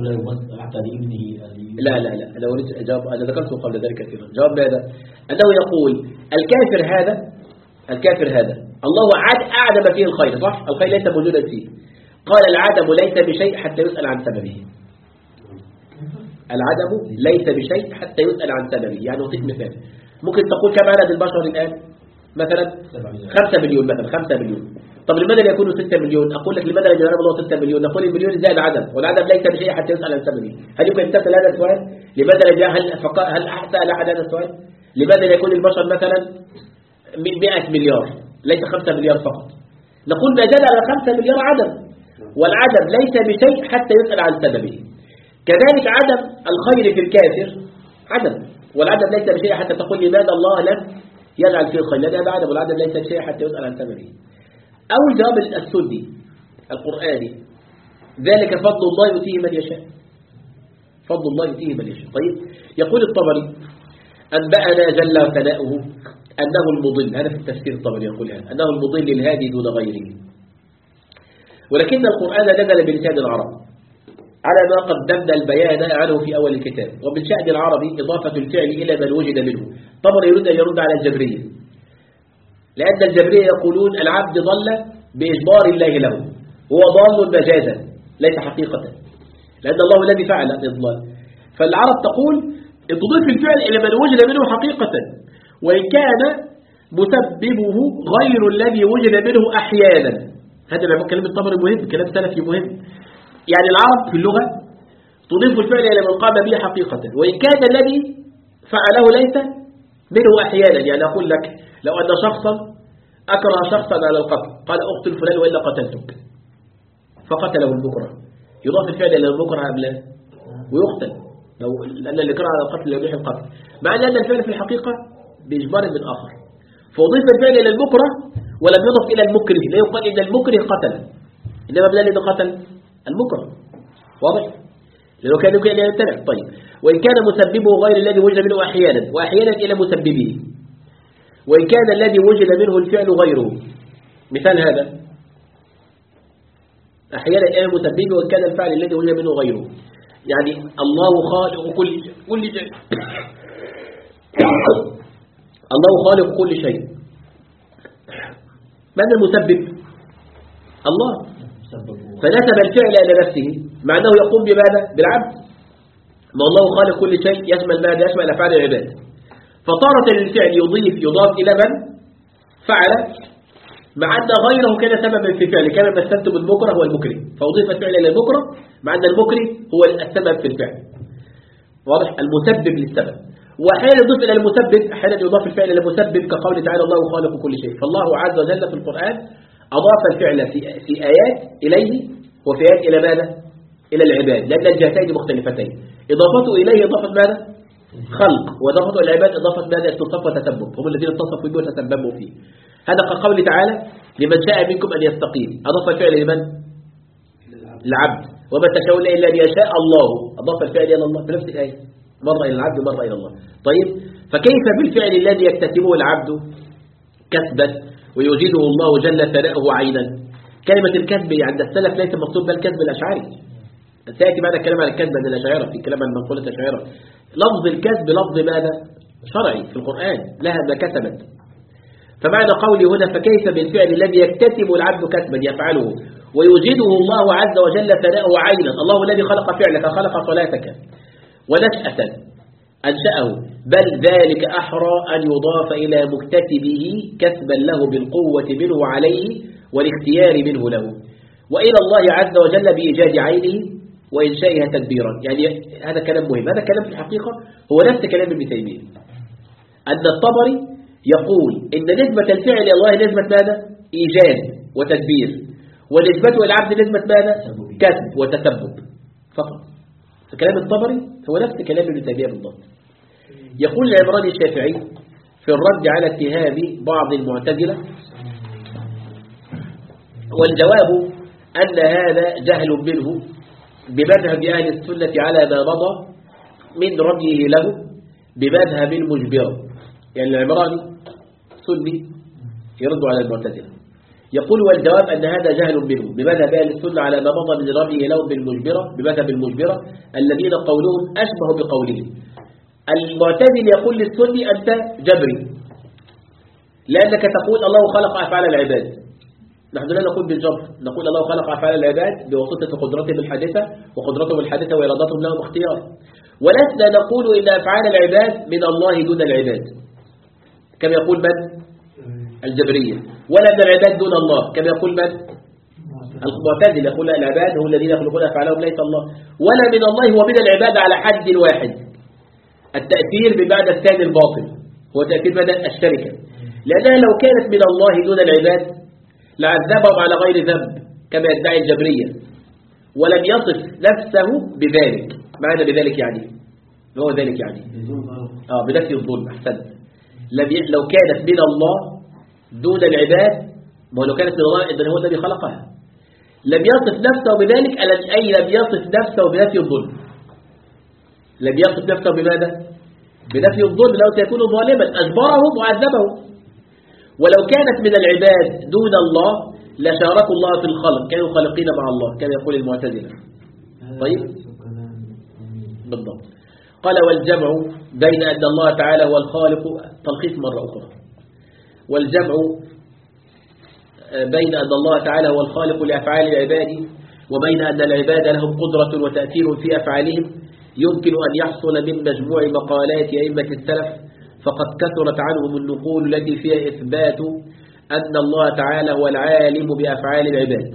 لا لا لا أنا أريد جواب، أنا ذكرته قبل ذلك كثيرا. جواب ماذا؟ أنه يقول الكافر هذا، الكافر هذا الله عاد أعدم فيه الخير، صح؟ الخير ليس موجودا فيه. قال العدم ليس بشيء حتى يسأل عن سببه. العدم ليس بشيء حتى يسأل عن سببه. يعني أعطيك مثال، ممكن تقول كم عدد البشر الآن؟ مثلا خمسة مليون، مثلا خمسة مليون. طب لماذا لا يكونوا ستة مليون؟ أقول لك لماذا لا يجعل الله ستة مليون؟ نقول المليون زائد عدم، والعدم ليس بشيء حتى يسأل عن سببه. هل يمكن تسأل هذا السؤال؟ لماذا لا جاء؟ هل فق... هل سأل أحد هذا السؤال؟ لماذا لا يكون البشر مثلا مئة مليار ليس خمسة مليار فقط؟ نقول ما زاد على خمسة مليار عدم، والعدم ليس بشيء حتى يسأل عن سببه. كذلك عدم الخير في الكافر عدم، والعدم ليس بشيء حتى تقول لماذا الله لم يجعل فيه الخير، لأن هذا عدم، والعدم ليس بشيء حتى يسأل عن سببه. أو الجواب السني القرآني ذلك فضل الله يؤتيه من يشاء، فضل الله يؤتيه من يشاء. طيب يقول الطبري أنبأنا جل ثناؤه أنه المضل، هذا في التفسير الطبري يقول هذا أنه المضل الهادي دون غيره. ولكن القرآن نزل بلسان العرب على ما قدمنا البيان عنه في أول الكتاب، وبالشأن العربي إضافة الفعل إلى من وجد منه. طبعا يريد أن يرد على الجبرية، لأن الجبرية يقولون العبد ضل بإجبار الله له، هو ضال مجازا ليس حقيقة، لأن الله الذي فعل الإضلال. فالعرب تقول تضيف الفعل إلى من وجد منه حقيقة، وإن كان مسببه غير الذي وجد منه أحيانا. هذا معنى كلام الطبري مهم، كلام سلفي مهم. يعني العرب في اللغة تضيف الفعل إلى من قام به حقيقة، وإن كان الذي فعله ليس منه أحيانا. يعني أقول لك لو أن شخصا أكره شخصا على القتل، قال أقتل فلان وإلا قتلتك، فقتله البكرة، يضاف الفعل إلى البكرة أم لا؟ ويقتل، لو لأن اللي كره على القتل يبيح القتل، مع أن الفعل في الحقيقة بإجبار من آخر. فأضيف الفعل إلى البكرة ولم يضف إلى المكره، لا يقال إن المكره قتل، إنما بلا الذي قتل المكره. واضح؟ لأنه كان يمكن أن يمتنع. طيب وإن كان مسببه غير الذي وجد منه أحيانا، وأحيانا إلى مسببه، وإن كان الذي وجد منه الفعل غيره. مثال هذا أحيانا إلى مسببه، وإن كان الفعل الذي وجد منه غيره. يعني الله خالق كل كل شيء الله خالق كل شيء. من المسبب؟ الله، فنسب الفعل إلى نفسه مع أنه يقوم بماذا؟ بالعبد. ما الله خالق كل شيء يشمل ماذا؟ يشمل أفعال العباد. فطارة الفعل يضيف يضاف إلى من فعل، مع أن غيره كان سببا في فعل، كما مثلت بالمكره هو المكره، فأضيف الفعل إلى المكره مع أن المكره هو السبب في الفعل. واضح؟ المسبب للسبب. وأحيانا يضيف إلى المسبب، أحيانا يضاف الفعل إلى المسبب كقول تعالى الله خالق كل شيء. فالله عز وجل في القرآن أضاف الفعل في في آيات إليه، وفي آيات إلى ماذا؟ إلى العباد، لأن الجهتين مختلفتين. إضافته إليه إضافة ماذا؟ خلق، وإضافته إلى العباد إضافة ماذا؟ اتصاف وتسبب، هم الذين اتصفوا به وتسببوا فيه. هذا كقول تعالى لمن شاء منكم أن يستقيم، أضاف الفعل لمن؟ العبد. وما تشاءون إلا أن يشاء الله، أضاف الفعل إلى الله في نفس الآية، مرة إلى العبد مرة إلى الله. طيب فكيف بالفعل الذي يكتسبه العبد كسبا ويوجده الله جل ثناؤه عينا؟ كلمة الكسب عند السلف ليس مقصود بالكسب الأشعري، سيأتي معنا الكلام عن الكسب عند الأشاعرة في كلام عن منقولة الأشاعرة. لفظ الكسب لفظ ماذا؟ شرعي في القرآن، لها ما كسبت. فمعنى قولي هنا فكيف بالفعل الذي يكتسب العبد كسبا يفعله ويوجده الله عز وجل ثناؤه عينا. الله الذي خلق فعلك، خلق صلاتك ونشأة أنشأه، بل ذلك أحرى أن يضاف إلى مكتسبه كسبا له بالقوة منه عليه والاختيار منه له، وإلى الله عز وجل بإيجاد عينه وإنشائها تدبيرا. يعني هذا كلام مهم، هذا كلام في الحقيقة هو نفس كلام ابن تيمية. أن الطبري يقول إن نسبة الفعل إلى الله نسبة ماذا؟ إيجاد وتدبير، ونسبته إلى العبد نسبة ماذا؟ كسب وتسبب فقط. فكلام الطبري هو نفس كلام ابن تيمية بالضبط. يقول العمراني الشافعي في الرد على اتهام بعض المعتزلة: والجواب أن هذا جهل منه بمذهب أهل السنة على ما مضى من رميه له بمذهب المجبرة. يعني العمراني سني يرد على المعتزلة، يقول والجواب أن هذا جهل منه بمذهب أهل السنة على ما مضى من رميه له بالمجبرة بمذهب المجبرة الذين قولهم أشبه بقولهم. المعتزل يقول للسني أنت جبري لأنك تقول الله خلق أفعال العباد. نحن لا نقول بالجبر، نقول الله خلق أفعال العباد بواسطة قدرتهم الحادثة وقدرتهم الحادثة وإرادتهم لهم اختيار، ولسنا نقول إن أفعال العباد من الله دون العباد كما يقول من؟ الجبرية، ولا من العباد دون الله كما يقول من؟ المعتزل يقول العباد هم الذين يخلقون أفعالهم ليس الله، ولا من الله ومن العباد على حد واحد. التأثير بمعنى الثاني الباطل هو تأثير معنى الشركة، لأنها لو كانت من الله دون العباد لعذبهم على غير ذنب كما يدعي الجبرية، ولم يصف نفسه بذلك. معنى بذلك يعني ما هو ذلك يعني آه بنفي الظلم. أحسنت. لم ي... لو كانت من الله دون العباد، ما لو كانت من الله إذن هو الذي خلقها، لم يصف نفسه بذلك، أي لم يصف نفسه بنفي الظلم. لم يصف نفسه بماذا؟ بنفي الظلم، لو سيكون ظالما أجبره وعذبه. ولو كانت من العباد دون الله لشاركوا الله في الخلق، كانوا خالقين مع الله كما يقول المعتزلة. طيب بالضبط. قال والجمع بين أن الله تعالى هو الخالق، تلخيص مرة أخرى، والجمع بين أن الله تعالى هو الخالق لأفعال العباد وبين أن العباد لهم قدرة وتأثير في أفعالهم يمكن أن يحصل من مجموع مقالات أئمة السلف، فقد كثرت عنهم النقول التي فيها إثبات أن الله تعالى هو العالم بأفعال العباد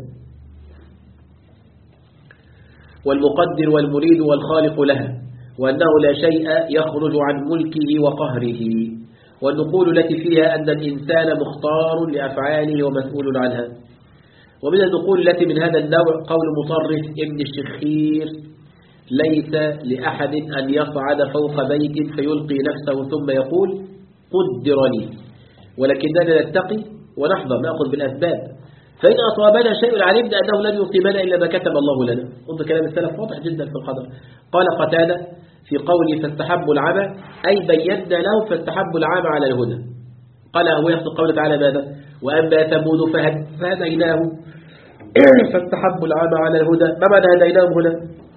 والمقدر والمريد والخالق لها، وأنه لا شيء يخرج عن ملكه وقهره، والنقول التي فيها أن الإنسان مختار لأفعاله ومسؤول عنها. ومن النقول التي من هذا النوع قول مطرف ابن الشخير: ليس لأحد أن يصعد فوق بيت فيلقي نفسه ثم يقول قدر لي، ولكننا نتقي ونحذر نأخذ بالأسباب، فإن أصابنا شيء علمنا أنه لن يصيبنا إلا ما كتب الله لنا. انظر كلام السلف واضح جدا في القدر. قال قتادة في قوله فاستحبوا العمى أي بينا له فاستحبوا العمى على الهدى. قال هو يصدق قوله تعالى ماذا؟ وأما ثمود فهديناه فاستحبوا العمى على الهدى. ما معنى هديناهم هنا؟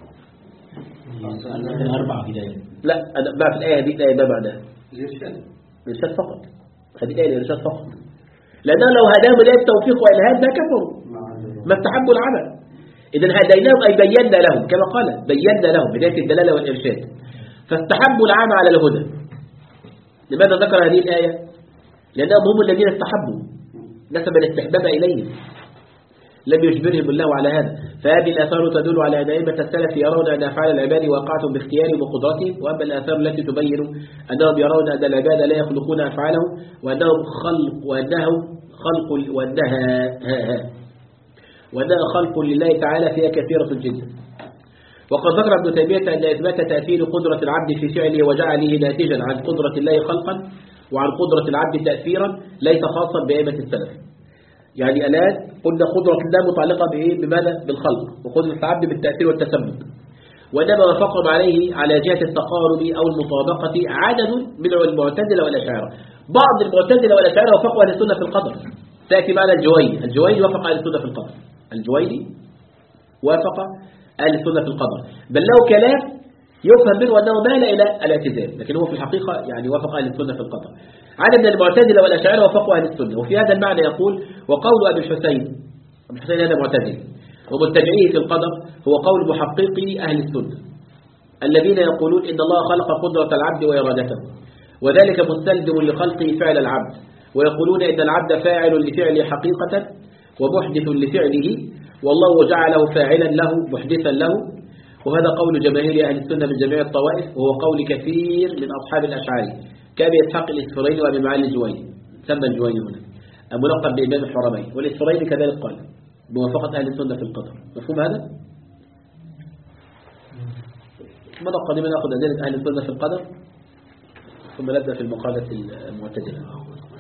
أربعة هداية. لا ما في الآية هذه الآية ما معناها؟ الإرشاد. الإرشاد فقط. هذه الآية الإرشاد فقط، لأنه لو هداهم إلى التوفيق وإلهام ما كفروا ما استحبوا العمل. إذن هديناهم أي بينا لهم كما قال بينا لهم بداية الدلالة والإرشاد، فاستحبوا العمى على الهدى. لماذا ذكر هذه الآية؟ لأنهم هم الذين استحبوا، نسب الاستحباب إليهم، لم يجبرهم الله على هذا. فهذه الآثار تدل على أن أئمة السلف يرون أن أفعال العباد واقعة باختيارهم وقدرتهم، وأما الآثار التي تبين أنهم يرون أن العباد لا يخلقون أفعالهم وأنهم خلق وأنهم خلق وأنها ها ها وأنها خلق لله تعالى فيها كثيرة جدا. وقد ذكر ابن تيمية أن إثبات تأثير قدرة العبد في فعله وجعله ناتجا عن قدرة الله خلقا وعن قدرة العبد تأثيرا ليس خاصا بأئمة السلف. يعني الآن قلنا قدرة الله متعلقة بإيه؟ بماذا؟ بالخلق، وقدرة العبد بالتأثير والتسبب. وإنما وافقهم عليه على جهة التقارب أو المطابقة عدد من المعتزلة والأشاعرة. بعض المعتزلة والأشاعرة وافقوا أهل السنة في القدر، تأتي معنا الجويني. الجويني وافق أهل السنة في القدر، الجويني وافق أهل السنة في القدر، بل له كلام يفهم منه أنه مال إلى الاعتزال، لكن هو في الحقيقة يعني وافق أهل السنة في القدر. عدد من المعتزلة والأشاعرة وافقوا أهل السنة. وفي هذا المعنى يقول وقول أبي الحسين، أبي الحسين هذا معتزل، ومتبعيه في القدر هو قول محققي أهل السنة الذين يقولون إن الله خلق قدرة العبد وإرادته، وذلك مستلزم لخلقه فعل العبد، ويقولون إن العبد فاعل لفعله حقيقة ومحدث لفعله، والله جعله فاعلا له محدثا له. وهذا قول جماهير أهل السنة من جميع الطوائف، وهو قول كثير من أصحاب الأشعري كأبي إسحاق الإسفريني وأبي معالي الجويني، سمى الجويني هنا الملقب بإمام الحرمين، والإسفريني كذلك قال بموافقة أهل السنة في القدر. مفهوم هذا؟ مرة قادمة نأخذ أدلة أهل السنة في القدر ثم نبدأ في المقالة المعتزلة.